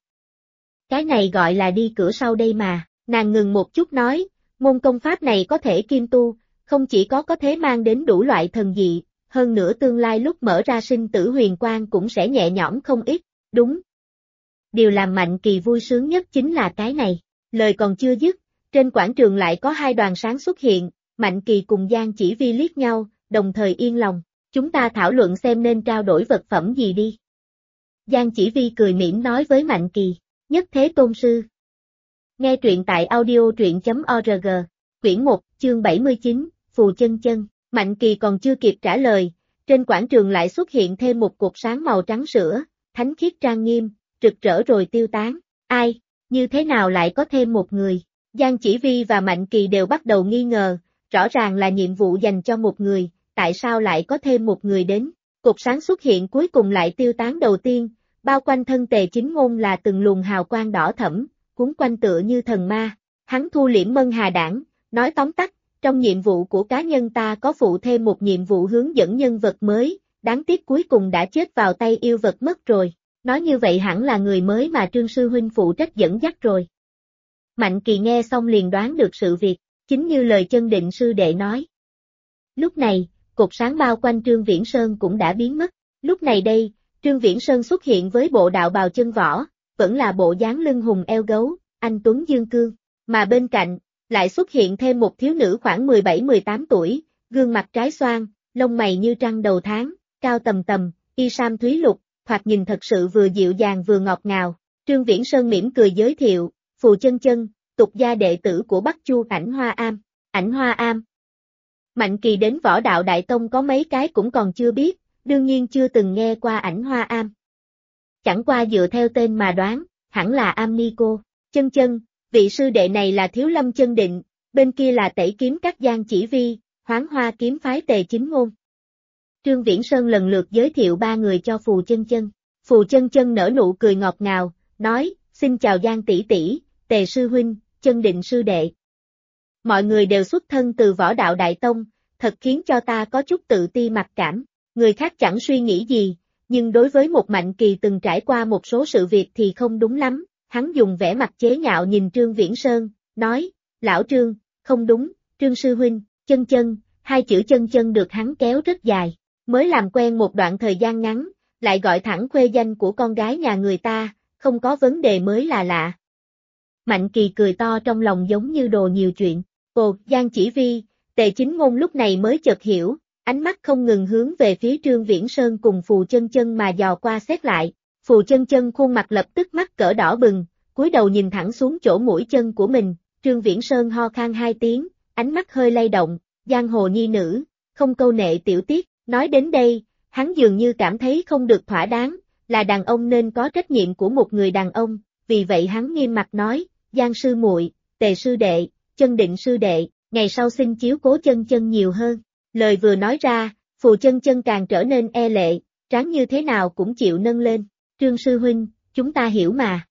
Cái này gọi là đi cửa sau đây mà, nàng ngừng một chút nói, môn công pháp này có thể kiêm tu, không chỉ có thể mang đến đủ loại thần dị, hơn nữa tương lai lúc mở ra sinh tử huyền quang cũng sẽ nhẹ nhõm không ít, đúng. Điều làm Mạnh Kỳ vui sướng nhất chính là cái này, lời còn chưa dứt, trên quảng trường lại có hai đoàn sáng xuất hiện, Mạnh Kỳ cùng Giang Chỉ Vi liếc nhau, đồng thời yên lòng, chúng ta thảo luận xem nên trao đổi vật phẩm gì đi. Giang Chỉ Vi cười mỉm nói với Mạnh Kỳ, Nhất Thế Tôn Sư. Nghe truyện tại audio.org, quyển 1, chương 79, Phù Chân Chân. Mạnh Kỳ còn chưa kịp trả lời, trên quảng trường lại xuất hiện thêm một cột sáng màu trắng sữa, thánh khiết trang nghiêm, rực rỡ rồi tiêu tán. Ai, như thế nào lại có thêm một người? Giang Chỉ Vi và Mạnh Kỳ đều bắt đầu nghi ngờ, rõ ràng là nhiệm vụ dành cho một người, tại sao lại có thêm một người đến? Cột sáng xuất hiện cuối cùng lại tiêu tán đầu tiên, bao quanh thân Tề Chính Ngôn là từng luồng hào quang đỏ thẫm, cuốn quanh tựa như thần ma. Hắn thu liễm Mân Hà Đảng, nói tóm tắt, trong nhiệm vụ của cá nhân ta có phụ thêm một nhiệm vụ hướng dẫn nhân vật mới, đáng tiếc cuối cùng đã chết vào tay yêu vật mất rồi. Nói như vậy hẳn là người mới mà Trương Sư Huynh phụ trách dẫn dắt rồi. Mạnh Kỳ nghe xong liền đoán được sự việc, chính như lời Chân Định sư đệ nói. Lúc này, cột sáng bao quanh Trương Viễn Sơn cũng đã biến mất. Lúc này đây, Trương Viễn Sơn xuất hiện với bộ đạo bào chân võ, vẫn là bộ dáng lưng hùng eo gấu, anh tuấn dương cương, mà bên cạnh, lại xuất hiện thêm một thiếu nữ khoảng 17-18 tuổi, gương mặt trái xoan, lông mày như trăng đầu tháng, cao tầm tầm, y sam thúy lục, thoạt nhìn thật sự vừa dịu dàng vừa ngọt ngào. Trương Viễn Sơn mỉm cười giới thiệu, Phù Chân Chân, tục gia đệ tử của Bắc Chu Ảnh Hoa Am. Ảnh Hoa Am. Mạnh Kỳ đến Võ Đạo Đại Tông có mấy cái cũng còn chưa biết, đương nhiên chưa từng nghe qua Ảnh Hoa Am. Chẳng qua dựa theo tên mà đoán, hẳn là Amnico. Chân chân, vị sư đệ này là Thiếu Lâm Chân Định, bên kia là Tẩy Kiếm Các Giang Chỉ Vi, Hoán Hoa kiếm phái Tề Chính Ngôn. Trương Viễn Sơn lần lượt giới thiệu ba người cho Phù Chân Chân. Phù Chân Chân nở nụ cười ngọt ngào, nói, xin chào Giang tỷ tỷ, Tề sư huynh, Chân Định sư đệ. Mọi người đều xuất thân từ Võ Đạo Đại Tông, thật khiến cho ta có chút tự ti mặc cảm. Người khác chẳng suy nghĩ gì, nhưng đối với một Mạnh Kỳ từng trải qua một số sự việc thì không đúng lắm. Hắn dùng vẻ mặt chế nhạo nhìn Trương Viễn Sơn, nói, lão Trương, không đúng, Trương sư huynh, Chân Chân, hai chữ Chân Chân được hắn kéo rất dài. Mới làm quen một đoạn thời gian ngắn, lại gọi thẳng khuê danh của con gái nhà người ta, không có vấn đề mới là lạ. Mạnh Kỳ cười to trong lòng giống như đồ nhiều chuyện. Ồ, Giang Chỉ Vi, Tề Chính Ngôn lúc này mới chợt hiểu, ánh mắt không ngừng hướng về phía Trương Viễn Sơn cùng Phù Chân Chân mà dò qua xét lại. Phù Chân Chân khuôn mặt lập tức mắt cỡ đỏ bừng, cúi đầu nhìn thẳng xuống chỗ mũi chân của mình. Trương Viễn Sơn ho khan hai tiếng, ánh mắt hơi lay động, giang hồ nhi nữ, không câu nệ tiểu tiết. Nói đến đây, hắn dường như cảm thấy không được thỏa đáng, là đàn ông nên có trách nhiệm của một người đàn ông, vì vậy hắn nghiêm mặt nói, Giang sư muội, Tề sư đệ, Chân Định sư đệ, ngày sau xin chiếu cố Chân Chân nhiều hơn. Lời vừa nói ra, Phù Chân Chân càng trở nên e lệ, tráng như thế nào cũng chịu nâng lên. Trương sư huynh, chúng ta hiểu mà.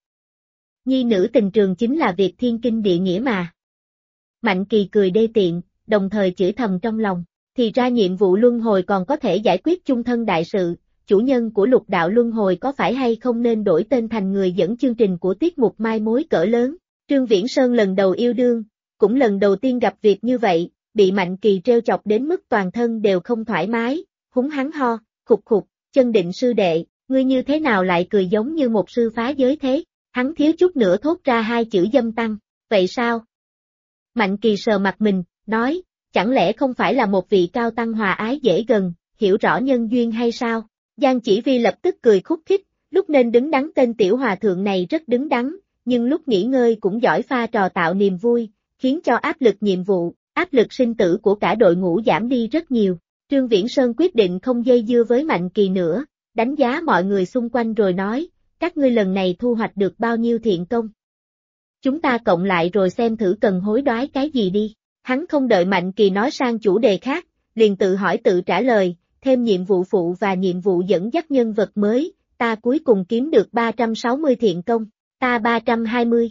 Nhi nữ tình trường chính là việc thiên kinh địa nghĩa mà. Mạnh Kỳ cười đê tiện, đồng thời chửi thầm trong lòng. Thì ra nhiệm vụ luân hồi còn có thể giải quyết chung thân đại sự, chủ nhân của lục đạo luân hồi có phải hay không nên đổi tên thành người dẫn chương trình của tiết mục mai mối cỡ lớn. Trương Viễn Sơn lần đầu yêu đương, cũng lần đầu tiên gặp việc như vậy, bị Mạnh Kỳ trêu chọc đến mức toàn thân đều không thoải mái, húng hắn ho, khục khục, Chân Định sư đệ, ngươi như thế nào lại cười giống như một sư phá giới thế, hắn thiếu chút nữa thốt ra hai chữ dâm tăng, vậy sao? Mạnh Kỳ sờ mặt mình, nói, chẳng lẽ không phải là một vị cao tăng hòa ái dễ gần, hiểu rõ nhân duyên hay sao? Giang Chỉ Vi lập tức cười khúc khích, lúc nên đứng đắn tên tiểu hòa thượng này rất đứng đắn, nhưng lúc nghỉ ngơi cũng giỏi pha trò tạo niềm vui, khiến cho áp lực nhiệm vụ, áp lực sinh tử của cả đội ngũ giảm đi rất nhiều. Trương Viễn Sơn quyết định không dây dưa với Mạnh Kỳ nữa, đánh giá mọi người xung quanh rồi nói, các ngươi lần này thu hoạch được bao nhiêu thiện công? Chúng ta cộng lại rồi xem thử cần hối đoái cái gì đi. Hắn không đợi Mạnh Kỳ nói sang chủ đề khác, liền tự hỏi tự trả lời, thêm nhiệm vụ phụ và nhiệm vụ dẫn dắt nhân vật mới, ta cuối cùng kiếm được 360 thiện công, ta 320.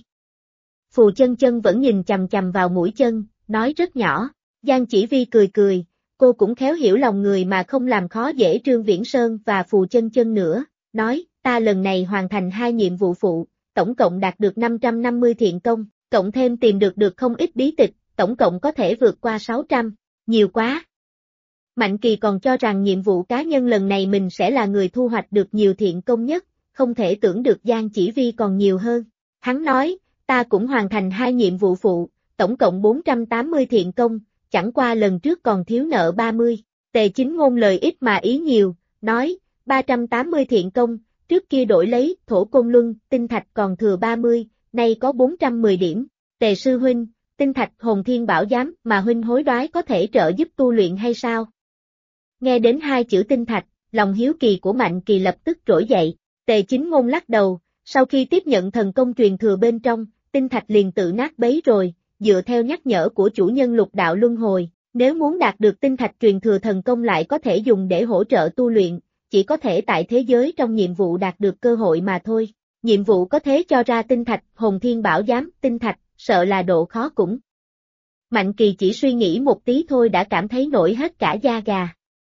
Phù Chân Chân vẫn nhìn chằm chằm vào mũi chân, nói rất nhỏ. Giang Chỉ Vi cười cười, cô cũng khéo hiểu lòng người mà không làm khó dễ Trương Viễn Sơn và Phù Chân Chân nữa, nói, ta lần này hoàn thành 2 nhiệm vụ phụ, tổng cộng đạt được 550 thiện công, cộng thêm tìm được không ít bí tịch, tổng cộng có thể vượt qua 600, nhiều quá. Mạnh Kỳ còn cho rằng nhiệm vụ cá nhân lần này mình sẽ là người thu hoạch được nhiều thiện công nhất, không thể tưởng được Giang Chỉ Vi còn nhiều hơn. Hắn nói, ta cũng hoàn thành 2 nhiệm vụ phụ, tổng cộng 480 thiện công, chẳng qua lần trước còn thiếu nợ 30. Tề Chính Ngôn lời ít mà ý nhiều, nói, 380 thiện công, trước kia đổi lấy thổ côn luân, tinh thạch còn thừa 30, nay có 410 điểm. Tề sư huynh, tinh thạch hồn thiên bảo giám mà huynh hối đoái có thể trợ giúp tu luyện hay sao? Nghe đến 2 chữ tinh thạch, lòng hiếu kỳ của Mạnh Kỳ lập tức trỗi dậy. Tề Chính Ngôn lắc đầu, sau khi tiếp nhận thần công truyền thừa bên trong, tinh thạch liền tự nát bấy rồi, dựa theo nhắc nhở của chủ nhân lục đạo luân hồi, nếu muốn đạt được tinh thạch truyền thừa thần công lại có thể dùng để hỗ trợ tu luyện, chỉ có thể tại thế giới trong nhiệm vụ đạt được cơ hội mà thôi. Nhiệm vụ có thế cho ra tinh thạch, hồn thiên bảo giám, tinh thạch, sợ là độ khó cũng. Mạnh Kỳ chỉ suy nghĩ một tí thôi đã cảm thấy nổi hết cả da gà.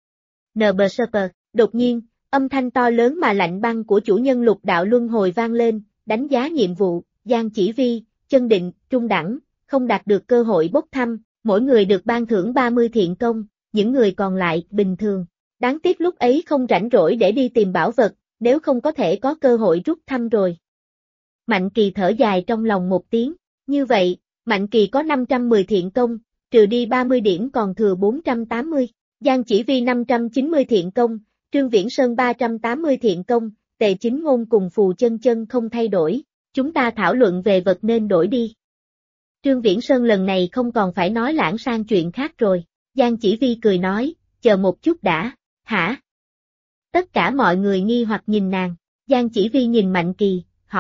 NBSP, đột nhiên, âm thanh to lớn mà lạnh băng của chủ nhân lục đạo luân hồi vang lên, đánh giá nhiệm vụ, Giang Chỉ Vi, Chân Định, trung đẳng, không đạt được cơ hội bốc thăm, mỗi người được ban thưởng 30 thiện công, những người còn lại, bình thường. Đáng tiếc lúc ấy không rảnh rỗi để đi tìm bảo vật, nếu không có thể có cơ hội rút thăm rồi. Mạnh Kỳ thở dài trong lòng một tiếng, như vậy, Mạnh Kỳ có 510 thiện công, trừ đi 30 điểm còn thừa 480, Giang Chỉ Vi 590 thiện công, Trương Viễn Sơn 380 thiện công, Tề Chính Ngôn cùng Phù Chân Chân không thay đổi, chúng ta thảo luận về vật nên đổi đi. Trương Viễn Sơn lần này không còn phải nói lãng sang chuyện khác rồi, Giang Chỉ Vi cười nói, chờ một chút đã, hả? Tất cả mọi người nghi hoặc nhìn nàng, Giang Chỉ Vi nhìn Mạnh Kỳ, hỏi,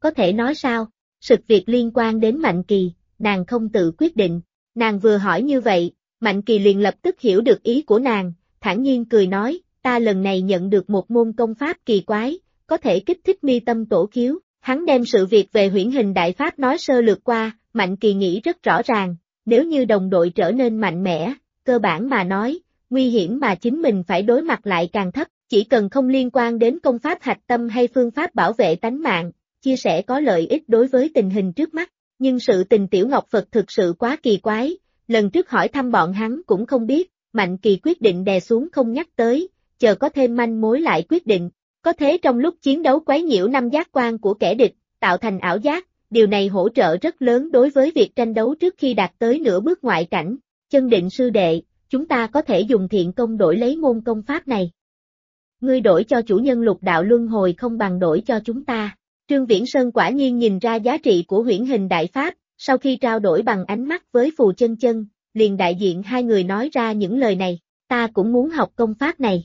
có thể nói sao? Sự việc liên quan đến Mạnh Kỳ, nàng không tự quyết định. Nàng vừa hỏi như vậy, Mạnh Kỳ liền lập tức hiểu được ý của nàng, thản nhiên cười nói, ta lần này nhận được một môn công pháp kỳ quái, có thể kích thích mi tâm tổ khiếu. Hắn đem sự việc về huyễn hình đại pháp nói sơ lược qua, Mạnh Kỳ nghĩ rất rõ ràng, nếu như đồng đội trở nên mạnh mẽ, cơ bản mà nói, nguy hiểm mà chính mình phải đối mặt lại càng thấp, chỉ cần không liên quan đến công pháp hạch tâm hay phương pháp bảo vệ tánh mạng, chia sẻ có lợi ích đối với tình hình trước mắt. Nhưng sự tình Tiểu Ngọc Phật thực sự quá kỳ quái, lần trước hỏi thăm bọn hắn cũng không biết, Mạnh Kỳ quyết định đè xuống không nhắc tới, chờ có thêm manh mối lại quyết định. Có thế trong lúc chiến đấu quấy nhiễu năm giác quan của kẻ địch, tạo thành ảo giác, điều này hỗ trợ rất lớn đối với việc tranh đấu trước khi đạt tới nửa bước ngoại cảnh. Chân Định sư đệ, chúng ta có thể dùng thiện công đổi lấy môn công pháp này. Ngươi đổi cho chủ nhân lục đạo luân hồi không bằng đổi cho chúng ta. Trương Viễn Sơn quả nhiên nhìn ra giá trị của huyễn hình đại pháp, sau khi trao đổi bằng ánh mắt với Phù Chân Chân, liền đại diện hai người nói ra những lời này, ta cũng muốn học công pháp này.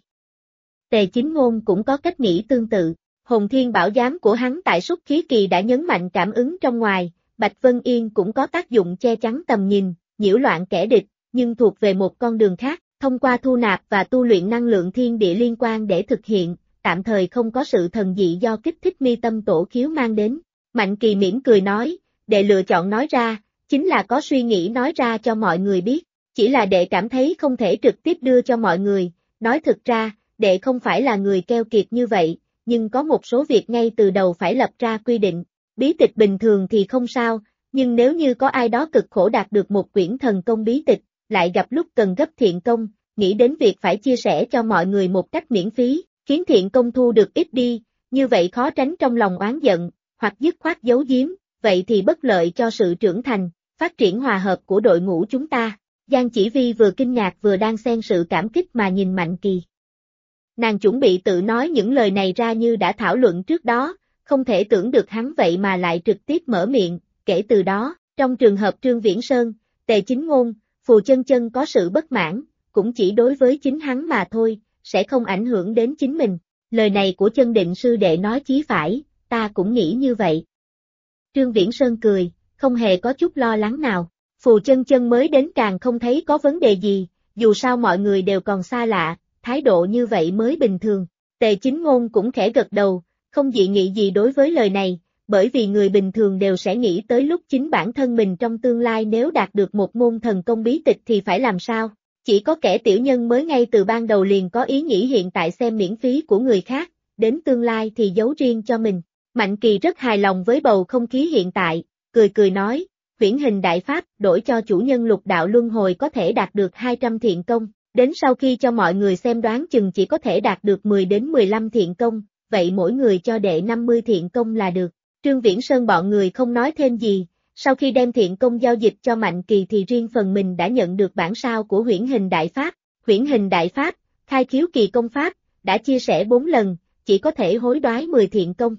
Tề Chính Ngôn cũng có cách nghĩ tương tự, hồn thiên bảo giám của hắn tại Súc Khí Kỳ đã nhấn mạnh cảm ứng trong ngoài, Bạch Vân Yên cũng có tác dụng che chắn tầm nhìn, nhiễu loạn kẻ địch, nhưng thuộc về một con đường khác, thông qua thu nạp và tu luyện năng lượng thiên địa liên quan để thực hiện, tạm thời không có sự thần dị do kích thích mi tâm tổ khiếu mang đến. Mạnh Kỳ mỉm cười nói, đệ lựa chọn nói ra, chính là có suy nghĩ nói ra cho mọi người biết, chỉ là đệ cảm thấy không thể trực tiếp đưa cho mọi người, nói thực ra, đệ không phải là người keo kiệt như vậy, nhưng có một số việc ngay từ đầu phải lập ra quy định, bí tịch bình thường thì không sao, nhưng nếu như có ai đó cực khổ đạt được một quyển thần công bí tịch, lại gặp lúc cần gấp thiện công, nghĩ đến việc phải chia sẻ cho mọi người một cách miễn phí, khiến thiện công thu được ít đi, như vậy khó tránh trong lòng oán giận, hoặc dứt khoát giấu giếm, vậy thì bất lợi cho sự trưởng thành, phát triển hòa hợp của đội ngũ chúng ta. Giang Chỉ Vi vừa kinh ngạc vừa đang xen sự cảm kích mà nhìn Mạnh Kỳ. Nàng chuẩn bị tự nói những lời này ra như đã thảo luận trước đó, không thể tưởng được hắn vậy mà lại trực tiếp mở miệng, kể từ đó, trong trường hợp Trương Viễn Sơn, Tề Chính Ngôn, Phù Chân Chân có sự bất mãn, cũng chỉ đối với chính hắn mà thôi, sẽ không ảnh hưởng đến chính mình. Lời này của Chân Định sư đệ nói chí phải, ta cũng nghĩ như vậy. Trương Viễn Sơn cười, không hề có chút lo lắng nào, Phù Chân Chân mới đến càng không thấy có vấn đề gì, dù sao mọi người đều còn xa lạ, thái độ như vậy mới bình thường. Tề Chính Ngôn cũng khẽ gật đầu, không dị nghị gì đối với lời này, bởi vì người bình thường đều sẽ nghĩ tới lúc chính bản thân mình trong tương lai nếu đạt được một môn thần công bí tịch thì phải làm sao. Chỉ có kẻ tiểu nhân mới ngay từ ban đầu liền có ý nghĩ hiện tại xem miễn phí của người khác, đến tương lai thì giấu riêng cho mình. Mạnh Kỳ rất hài lòng với bầu không khí hiện tại, cười nói, huyễn hình đại pháp đổi cho chủ nhân lục đạo luân hồi có thể đạt được 200 thiện công, đến sau khi cho mọi người xem đoán chừng chỉ có thể đạt được 10 đến 15 thiện công, vậy mỗi người cho đệ 50 thiện công là được. Trương Viễn Sơn bọn người không nói thêm gì, sau khi đem thiện công giao dịch cho Mạnh Kỳ thì riêng phần mình đã nhận được bản sao của huyễn hình đại pháp. Huyễn hình đại pháp, khai khiếu kỳ công pháp, đã chia sẻ 4 lần, chỉ có thể hối đoái 10 thiện công.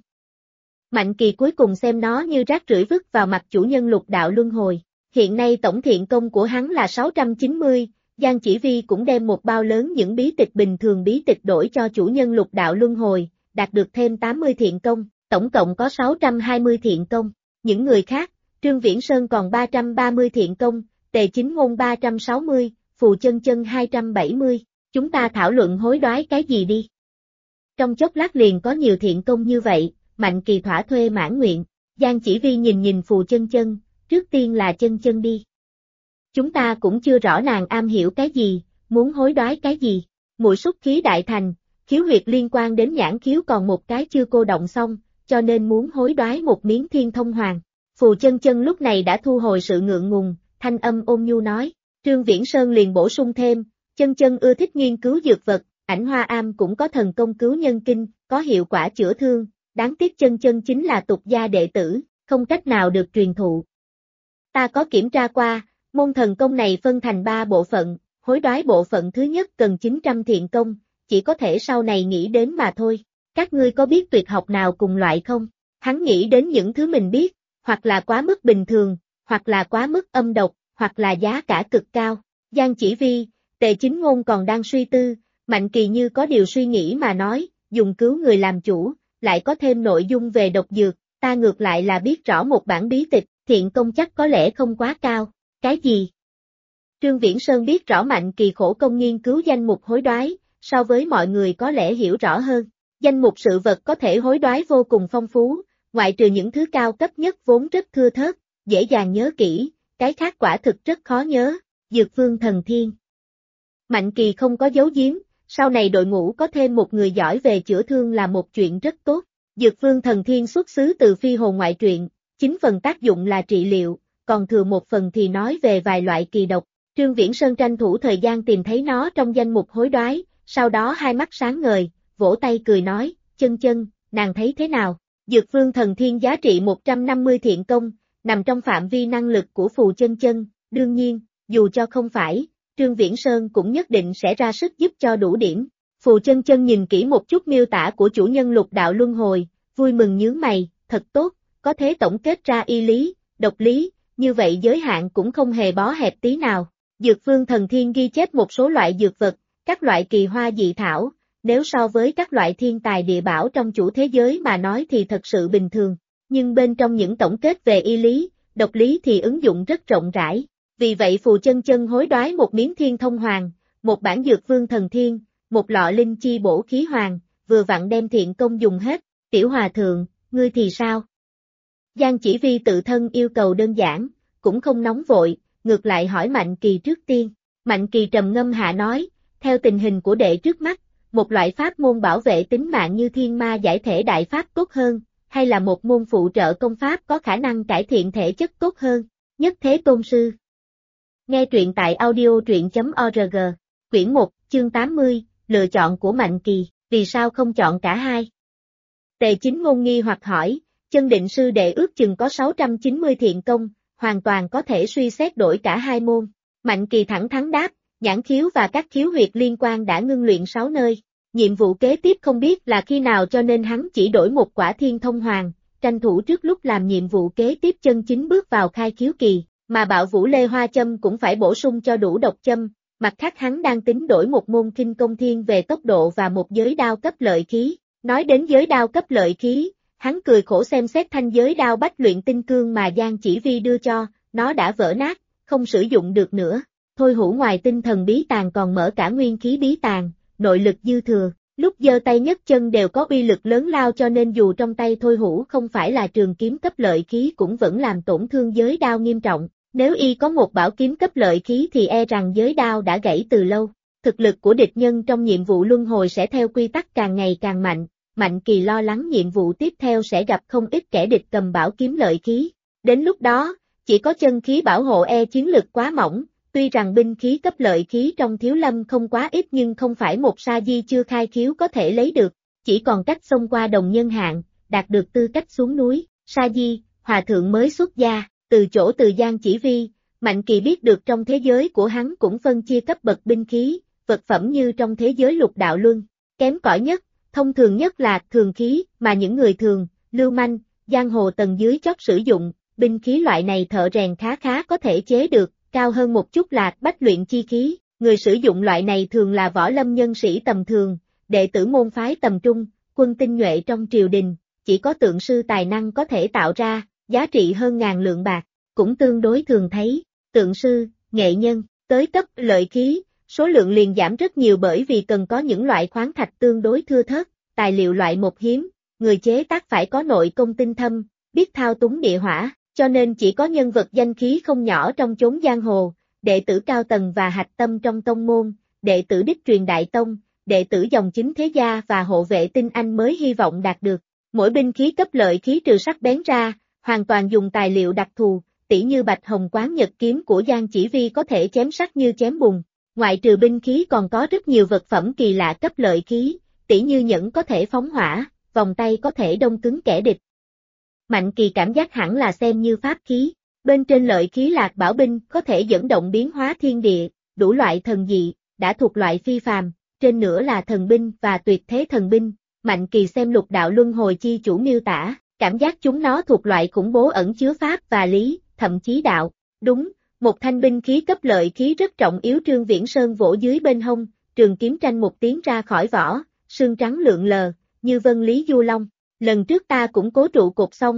Mạnh Kỳ cuối cùng xem nó như rác rưởi vứt vào mặt chủ nhân lục đạo luân hồi. Hiện nay tổng thiện công của hắn là 690, Giang Chỉ Vi cũng đem một bao lớn những bí tịch bình thường bí tịch đổi cho chủ nhân lục đạo luân hồi, đạt được thêm 80 thiện công, tổng cộng có 620 thiện công. Những người khác, Trương Viễn Sơn còn 330 thiện công, Tề Chính Ngôn 360, Phù Chân Chân 270, chúng ta thảo luận hối đoái cái gì đi. Trong chốc lát liền có nhiều thiện công như vậy, Mạnh Kỳ thỏa thuê mãn nguyện, Giang Chỉ Vi nhìn Phù Chân Chân, trước tiên là Chân Chân đi. Chúng ta cũng chưa rõ nàng am hiểu cái gì, muốn hối đoái cái gì, muội xúc khí đại thành, khiếu huyệt liên quan đến nhãn khiếu còn một cái chưa cô động xong, cho nên muốn hối đoái một miếng thiên thông hoàng. Phù Chân Chân lúc này đã thu hồi sự ngượng ngùng, thanh âm ôn nhu nói, Trương Viễn Sơn liền bổ sung thêm, Chân Chân ưa thích nghiên cứu dược vật, Ảnh Hoa Am cũng có thần công cứu nhân kinh, có hiệu quả chữa thương, đáng tiếc Chân Chân chính là tục gia đệ tử, không cách nào được truyền thụ. Ta có kiểm tra qua, môn thần công này phân thành 3 bộ phận, hối đoái bộ phận thứ nhất cần 900 thiện công, chỉ có thể sau này nghĩ đến mà thôi. Các ngươi có biết tuyệt học nào cùng loại không? Hắn nghĩ đến những thứ mình biết, hoặc là quá mức bình thường, hoặc là quá mức âm độc, hoặc là giá cả cực cao. Giang Chỉ Vi, Tề Chính Ngôn còn đang suy tư, Mạnh Kỳ như có điều suy nghĩ mà nói, dùng cứu người làm chủ, lại có thêm nội dung về độc dược, ta ngược lại là biết rõ một bản bí tịch, thiện công chắc có lẽ không quá cao. Cái gì? Trương Viễn Sơn biết rõ Mạnh Kỳ khổ công nghiên cứu danh mục hối đoái, so với mọi người có lẽ hiểu rõ hơn. Danh mục sự vật có thể hối đoái vô cùng phong phú, ngoại trừ những thứ cao cấp nhất vốn rất thưa thớt, dễ dàng nhớ kỹ, cái khác quả thực rất khó nhớ. Dược Vương Thần Thiên. Mạnh Kỳ không có giấu giếm, sau này đội ngũ có thêm một người giỏi về chữa thương là một chuyện rất tốt. Dược Vương Thần Thiên xuất xứ từ phi hồn ngoại truyện, 9 phần tác dụng là trị liệu, còn thừa 1 phần thì nói về vài loại kỳ độc. Trương Viễn Sơn tranh thủ thời gian tìm thấy nó trong danh mục hối đoái, sau đó hai mắt sáng ngời, vỗ tay cười nói, chân chân, nàng thấy thế nào? Dược Vương Thần Thiên giá trị 150 thiện công, nằm trong phạm vi năng lực của Phù Chân Chân, đương nhiên, dù cho không phải, Trương Viễn Sơn cũng nhất định sẽ ra sức giúp cho đủ điểm. Phù Chân Chân nhìn kỹ một chút miêu tả của chủ nhân lục đạo luân hồi, vui mừng nhướng mày, thật tốt, có thể tổng kết ra y lý, độc lý, như vậy giới hạn cũng không hề bó hẹp tí nào. Dược Vương Thần Thiên ghi chép một số loại dược vật, các loại kỳ hoa dị thảo, nếu so với các loại thiên tài địa bảo trong chủ thế giới mà nói thì thật sự bình thường, nhưng bên trong những tổng kết về y lý, độc lý thì ứng dụng rất rộng rãi. Vì vậy Phù Chân Chân hối đoái một miếng thiên thông hoàng, một bản Dược Vương Thần Thiên, một lọ linh chi bổ khí hoàng, vừa vặn đem thiện công dùng hết. Tiểu Hòa Thượng, ngươi thì sao? Giang Chỉ Vi tự thân yêu cầu đơn giản, cũng không nóng vội, ngược lại hỏi Mạnh Kỳ trước tiên. Mạnh Kỳ trầm ngâm hạ nói, theo tình hình của đệ trước mắt, một loại pháp môn bảo vệ tính mạng như thiên ma giải thể đại pháp tốt hơn, hay là một môn phụ trợ công pháp có khả năng cải thiện thể chất tốt hơn? Nhất Thế Tôn Sư. Nghe truyện tại audio.org, quyển 1, chương 80, lựa chọn của Mạnh Kỳ, vì sao không chọn cả hai? Tề Chính Ngôn nghi hoặc hỏi, chân định sư đệ ước chừng có 690 thiện công, hoàn toàn có thể suy xét đổi cả hai môn. Mạnh Kỳ thẳng thắn đáp, nhãn khiếu và các khiếu huyệt liên quan đã ngưng luyện 6 nơi. Nhiệm vụ kế tiếp không biết là khi nào cho nên hắn chỉ đổi một quả thiên thông hoàng, tranh thủ trước lúc làm nhiệm vụ kế tiếp chân chính bước vào khai khiếu kỳ, mà bạo vũ lê hoa châm cũng phải bổ sung cho đủ độc châm. Mặt khác hắn đang tính đổi một môn kinh công thiên về tốc độ và một giới đao cấp lợi khí. Nói đến giới đao cấp lợi khí, hắn cười khổ xem xét thanh giới đao bách luyện tinh cương mà Giang Chỉ Vi đưa cho, nó đã vỡ nát, không sử dụng được nữa. Thôi Hữu ngoài tinh thần bí tàng còn mở cả nguyên khí bí tàng, nội lực dư thừa, lúc giơ tay nhấc chân đều có uy lực lớn lao cho nên dù trong tay Thôi Hữu không phải là trường kiếm cấp lợi khí cũng vẫn làm tổn thương giới đao nghiêm trọng. Nếu y có một bảo kiếm cấp lợi khí thì e rằng giới đao đã gãy từ lâu. Thực lực của địch nhân trong nhiệm vụ luân hồi sẽ theo quy tắc càng ngày càng mạnh. Mạnh Kỳ lo lắng nhiệm vụ tiếp theo sẽ gặp không ít kẻ địch cầm bảo kiếm lợi khí. Đến lúc đó, chỉ có chân khí bảo hộ chiến lực quá mỏng, tuy rằng binh khí cấp lợi khí trong thiếu lâm không quá ít nhưng không phải một sa di chưa khai khiếu có thể lấy được, chỉ còn cách xông qua đồng nhân hạn, đạt được tư cách xuống núi. Sa di, hòa thượng mới xuất gia, từ chỗ từ Giang Chỉ Vi, Mạnh Kỳ biết được trong thế giới của hắn cũng phân chia cấp bậc binh khí, vật phẩm như trong thế giới lục đạo luân, kém cỏi nhất. Thông thường nhất là thường khí, mà những người thường, lưu manh, giang hồ tầng dưới chót sử dụng, binh khí loại này thợ rèn khá có thể chế được, cao hơn một chút là bách luyện chi khí, người sử dụng loại này thường là võ lâm nhân sĩ tầm thường, đệ tử môn phái tầm trung, quân tinh nhuệ trong triều đình, chỉ có tượng sư tài năng có thể tạo ra, giá trị hơn ngàn lượng bạc, cũng tương đối thường thấy, tượng sư, nghệ nhân, tới cấp lợi khí. Số lượng liền giảm rất nhiều bởi vì cần có những loại khoáng thạch tương đối thưa thớt, tài liệu loại một hiếm, người chế tác phải có nội công tinh thâm, biết thao túng địa hỏa, cho nên chỉ có nhân vật danh khí không nhỏ trong chốn giang hồ, đệ tử cao tầng và hạch tâm trong tông môn, đệ tử đích truyền đại tông, đệ tử dòng chính thế gia và hộ vệ tinh anh mới hy vọng đạt được. Mỗi binh khí cấp lợi khí trừ sắc bén ra, hoàn toàn dùng tài liệu đặc thù, tỉ như Bạch Hồng Quán Nhật kiếm của Giang Chỉ Vi có thể chém sắt như chém bùn. Ngoại trừ binh khí còn có rất nhiều vật phẩm kỳ lạ cấp lợi khí, tỉ như nhẫn có thể phóng hỏa, vòng tay có thể đông cứng kẻ địch. Mạnh Kỳ cảm giác hẳn là xem như pháp khí, bên trên lợi khí lạc bảo binh có thể dẫn động biến hóa thiên địa, đủ loại thần dị, đã thuộc loại phi phàm, trên nữa là thần binh và tuyệt thế thần binh. Mạnh Kỳ xem lục đạo luân hồi chi chủ miêu tả, cảm giác chúng nó thuộc loại khủng bố ẩn chứa pháp và lý, thậm chí đạo. Đúng. Một thanh binh khí cấp lợi khí rất trọng yếu. Trương Viễn Sơn vỗ dưới bên hông, trường kiếm tranh một tiếng ra khỏi vỏ, sương trắng lượn lờ, như vân lý du long. Lần trước ta cũng cố trụ cột xong,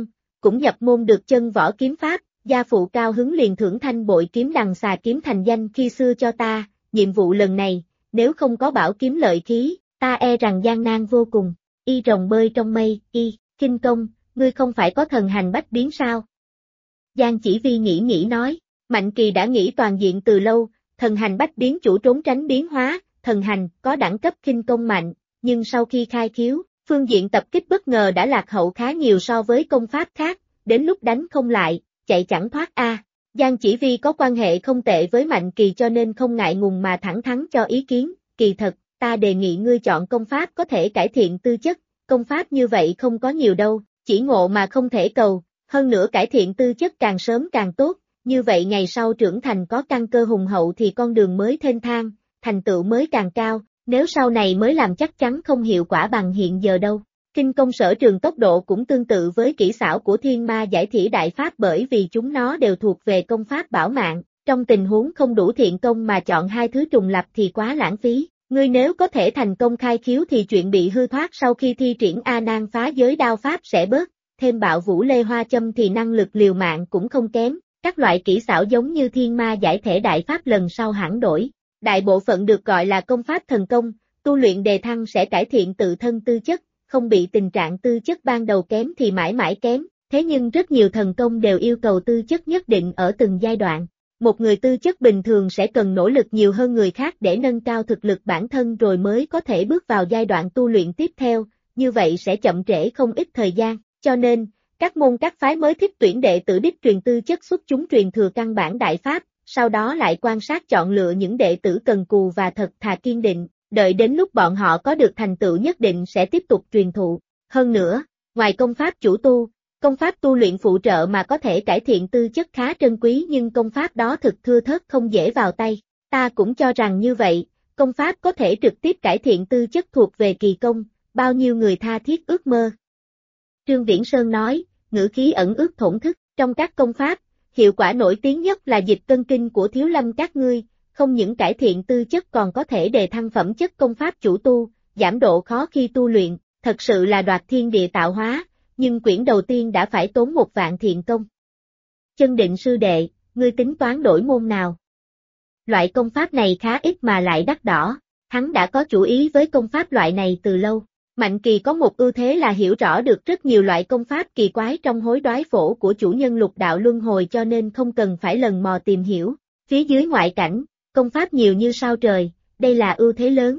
cũng nhập môn được chân võ kiếm pháp, gia phụ cao hứng liền thưởng thanh bội kiếm đằng xà kiếm thành danh khi xưa cho ta, nhiệm vụ lần này, nếu không có bảo kiếm lợi khí, ta e rằng gian nan vô cùng. Y rồng bơi trong mây, Kinh Công, ngươi không phải có thần hành bách biến sao? Giang Chỉ Vi nghĩ nói, Mạnh Kỳ đã nghĩ toàn diện từ lâu, thần hành bách biến chủ trốn tránh biến hóa, thần hành có đẳng cấp Kinh Công mạnh, nhưng sau khi khai khiếu, phương diện tập kích bất ngờ đã lạc hậu khá nhiều so với công pháp khác, đến lúc đánh không lại, chạy chẳng thoát a. Giang Chỉ Vi có quan hệ không tệ với Mạnh Kỳ cho nên không ngại ngùng mà thẳng thắn cho ý kiến, kỳ thật, ta đề nghị ngươi chọn công pháp có thể cải thiện tư chất, công pháp như vậy không có nhiều đâu, chỉ ngộ mà không thể cầu, hơn nữa cải thiện tư chất càng sớm càng tốt, như vậy ngày sau trưởng thành có căn cơ hùng hậu thì con đường mới thênh thang, thành tựu mới càng cao, nếu sau này mới làm chắc chắn không hiệu quả bằng hiện giờ đâu. Kinh công sở trường tốc độ cũng tương tự với kỹ xảo của thiên ma giải thỉ đại pháp bởi vì chúng nó đều thuộc về công pháp bảo mạng, trong tình huống không đủ thiện công mà chọn hai thứ trùng lập thì quá lãng phí. Ngươi nếu có thể thành công khai khiếu thì chuyện bị hư thoát sau khi thi triển A Nan phá giới đao pháp sẽ bớt, thêm bạo vũ lê hoa châm thì năng lực liều mạng cũng không kém, các loại kỹ xảo giống như thiên ma giải thể đại pháp lần sau hẳn đổi. Đại bộ phận được gọi là công pháp thần công, tu luyện đề thăng sẽ cải thiện tự thân tư chất, không bị tình trạng tư chất ban đầu kém thì mãi mãi kém, thế nhưng rất nhiều thần công đều yêu cầu tư chất nhất định ở từng giai đoạn. Một người tư chất bình thường sẽ cần nỗ lực nhiều hơn người khác để nâng cao thực lực bản thân rồi mới có thể bước vào giai đoạn tu luyện tiếp theo, như vậy sẽ chậm trễ không ít thời gian, cho nên, các môn các phái mới thích tuyển đệ tử đích truyền tư chất xuất chúng truyền thừa căn bản đại pháp, sau đó lại quan sát chọn lựa những đệ tử cần cù và thật thà kiên định, đợi đến lúc bọn họ có được thành tựu nhất định sẽ tiếp tục truyền thụ. Hơn nữa, ngoài công pháp chủ tu, công pháp tu luyện phụ trợ mà có thể cải thiện tư chất khá trân quý nhưng công pháp đó thực thưa thớt không dễ vào tay. Ta cũng cho rằng như vậy, công pháp có thể trực tiếp cải thiện tư chất thuộc về kỳ công, bao nhiêu người tha thiết ước mơ. Trương Viễn Sơn nói, ngữ khí ẩn ước thổn thức, trong các công pháp, hiệu quả nổi tiếng nhất là dịch cân kinh của Thiếu Lâm các ngươi, không những cải thiện tư chất còn có thể đề thăng phẩm chất công pháp chủ tu, giảm độ khó khi tu luyện, thật sự là đoạt thiên địa tạo hóa. Nhưng quyển đầu tiên đã phải tốn 1.000 thiện công. Chân Định sư đệ, ngươi tính toán đổi môn nào? Loại công pháp này khá ít mà lại đắt đỏ, hắn đã có chủ ý với công pháp loại này từ lâu. Mạnh Kỳ có một ưu thế là hiểu rõ được rất nhiều loại công pháp kỳ quái trong hối đoái phổ của chủ nhân lục đạo luân hồi cho nên không cần phải lần mò tìm hiểu. Phía dưới ngoại cảnh, công pháp nhiều như sao trời, đây là ưu thế lớn.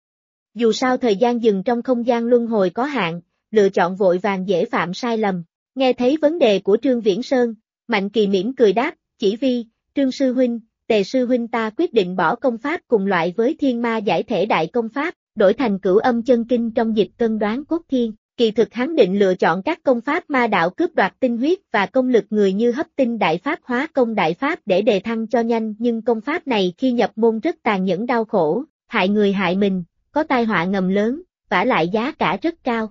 Dù sao thời gian dừng trong không gian luân hồi có hạn, lựa chọn vội vàng dễ phạm sai lầm. Nghe thấy vấn đề của Trương Viễn Sơn, Mạnh Kỳ mỉm cười đáp, Chỉ Vi, Trương Sư Huynh, Tề Sư Huynh ta quyết định bỏ công pháp cùng loại với thiên ma giải thể đại công pháp, đổi thành Cửu Âm chân kinh trong dịch cân đoán cốt thiên. Kỳ thực hắn định lựa chọn các công pháp ma đạo cướp đoạt tinh huyết và công lực người như hấp tinh đại pháp hóa công đại pháp để đề thăng cho nhanh nhưng công pháp này khi nhập môn rất tàn nhẫn đau khổ, hại người hại mình, có tai họa ngầm lớn, vả lại giá cả rất cao.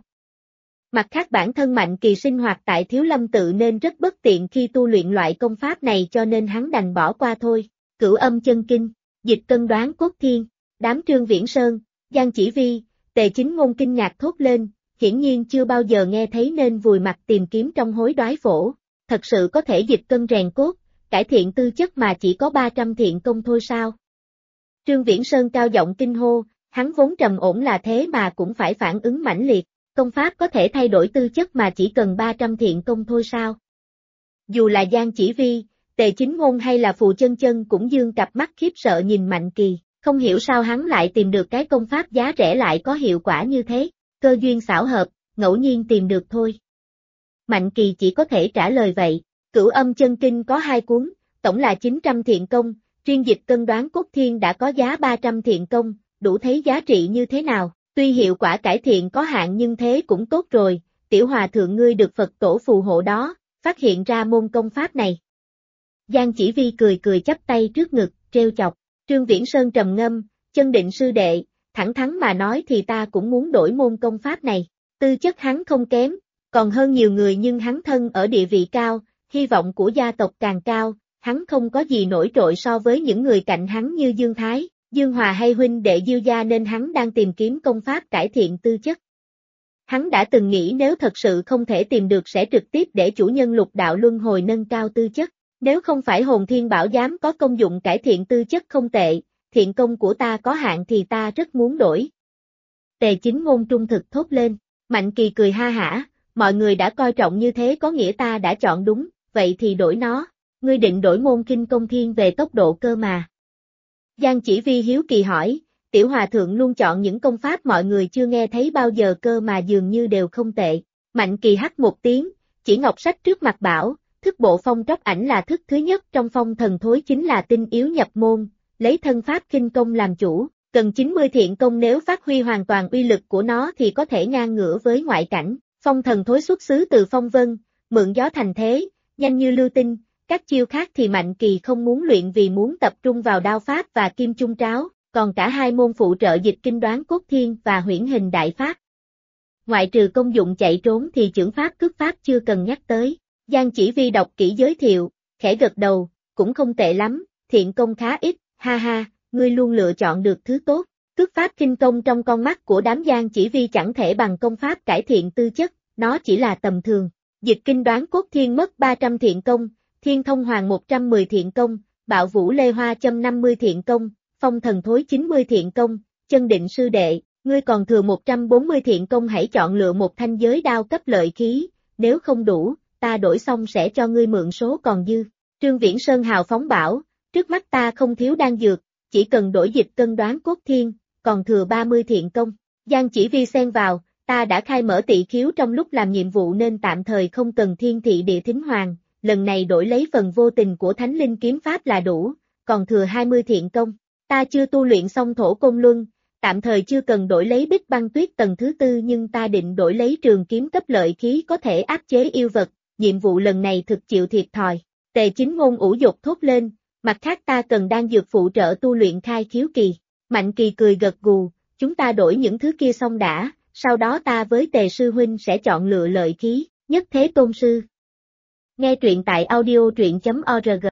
Mặt khác bản thân Mạnh Kỳ sinh hoạt tại Thiếu Lâm tự nên rất bất tiện khi tu luyện loại công pháp này cho nên hắn đành bỏ qua thôi. Cửu Âm chân kinh, dịch cân đoán cốt thiên, đám Trương Viễn Sơn, Giang Chỉ Vi, Tề Chính Ngôn kinh ngạc thốt lên, hiển nhiên chưa bao giờ nghe thấy nên vùi mặt tìm kiếm trong hối đoái phổ. Thật sự có thể dịch cân rèn cốt, cải thiện tư chất mà chỉ có 300 thiện công thôi sao? Trương Viễn Sơn cao giọng kinh hô, hắn vốn trầm ổn là thế mà cũng phải phản ứng mãnh liệt. Công pháp có thể thay đổi tư chất mà chỉ cần 300 thiện công thôi sao? Dù là Giang Chỉ Vi, Tề Chính Ngôn hay là Phù Chân Chân cũng dương cặp mắt khiếp sợ nhìn Mạnh Kỳ, không hiểu sao hắn lại tìm được cái công pháp giá rẻ lại có hiệu quả như thế, cơ duyên xảo hợp, ngẫu nhiên tìm được thôi. Mạnh Kỳ chỉ có thể trả lời vậy, Cửu Âm chân kinh có 2 cuốn, tổng là 900 thiện công, riêng dịch cân đoán cốt thiên đã có giá 300 thiện công, đủ thấy giá trị như thế nào. Tuy hiệu quả cải thiện có hạn nhưng thế cũng tốt rồi, tiểu hòa thượng ngươi được Phật tổ phù hộ đó, phát hiện ra môn công pháp này. Giang Chỉ Vi cười cười chắp tay trước ngực, trêu chọc, Trương Viễn Sơn trầm ngâm, Chân Định sư đệ, thẳng thắn mà nói thì ta cũng muốn đổi môn công pháp này, tư chất hắn không kém, còn hơn nhiều người nhưng hắn thân ở địa vị cao, hy vọng của gia tộc càng cao, hắn không có gì nổi trội so với những người cạnh hắn như Dương Thái. Dương Hòa hay huynh đệ Diêu gia nên hắn đang tìm kiếm công pháp cải thiện tư chất. Hắn đã từng nghĩ nếu thật sự không thể tìm được sẽ trực tiếp để chủ nhân lục đạo luân hồi nâng cao tư chất. Nếu không phải hồn thiên bảo giám có công dụng cải thiện tư chất không tệ, thiện công của ta có hạn thì ta rất muốn đổi. Tề Chính Ngôn trung thực thốt lên, Mạnh Kỳ cười ha hả, mọi người đã coi trọng như thế có nghĩa ta đã chọn đúng, vậy thì đổi nó, ngươi định đổi môn kinh công thiên về tốc độ cơ mà. Giang Chỉ Vi hiếu kỳ hỏi, Tiểu Hòa Thượng luôn chọn những công pháp mọi người chưa nghe thấy bao giờ cơ mà dường như đều không tệ. Mạnh Kỳ hắt một tiếng, chỉ ngọc sách trước mặt bảo, thức bộ phong tróc ảnh là thức thứ nhất trong phong thần thối chính là tinh yếu nhập môn, lấy thân pháp kinh công làm chủ, cần 90 thiện công nếu phát huy hoàn toàn uy lực của nó thì có thể ngang ngửa với ngoại cảnh. Phong thần thối xuất xứ từ phong vân, mượn gió thành thế, nhanh như lưu tinh, các chiêu khác thì Mạnh Kỳ không muốn luyện vì muốn tập trung vào đao pháp và kim chung tráo, còn cả hai môn phụ trợ dịch kinh đoán cốt thiên và huyễn hình đại pháp. Ngoại trừ công dụng chạy trốn thì chưởng pháp cước pháp chưa cần nhắc tới. Giang Chỉ Vi đọc kỹ giới thiệu, khẽ gật đầu, cũng không tệ lắm, thiện công khá ít, ha ha, ngươi luôn lựa chọn được thứ tốt. Cước pháp kinh công trong con mắt của đám Giang Chỉ Vi chẳng thể bằng công pháp cải thiện tư chất, nó chỉ là tầm thường. Dịch kinh đoán cốt thiên mất 300 thiện công, thiên thông hoàng 110 thiện công, bạo vũ lê hoa châm 50 thiện công, phong thần thối 90 thiện công, chân định sư đệ, ngươi còn thừa 140 thiện công hãy chọn lựa một thanh giới đao cấp lợi khí, nếu không đủ, ta đổi xong sẽ cho ngươi mượn số còn dư. Trương Viễn Sơn hào phóng bảo, trước mắt ta không thiếu đan dược, chỉ cần đổi dịch cân đoán cốt thiên, còn thừa 30 thiện công. Giang Chỉ Vi xen vào, ta đã khai mở tỵ khiếu trong lúc làm nhiệm vụ nên tạm thời không cần thiên thị địa thính hoàng, lần này đổi lấy phần vô tình của thánh linh kiếm pháp là đủ, còn thừa 20 thiện công. Ta chưa tu luyện xong thổ côn luân, tạm thời chưa cần đổi lấy bích băng tuyết tầng thứ tư nhưng ta định đổi lấy trường kiếm cấp lợi khí có thể áp chế yêu vật, nhiệm vụ lần này thực chịu thiệt thòi. Tề Chính Ngôn ủ dột thốt lên, mặt khác ta cần đan dược phụ trợ tu luyện khai khiếu kỳ. Mạnh Kỳ cười gật gù, chúng ta đổi những thứ kia xong đã, sau đó ta với Tề Sư Huynh sẽ chọn lựa lợi khí, nhất thế tôn sư. Nghe truyện tại audio truyện.org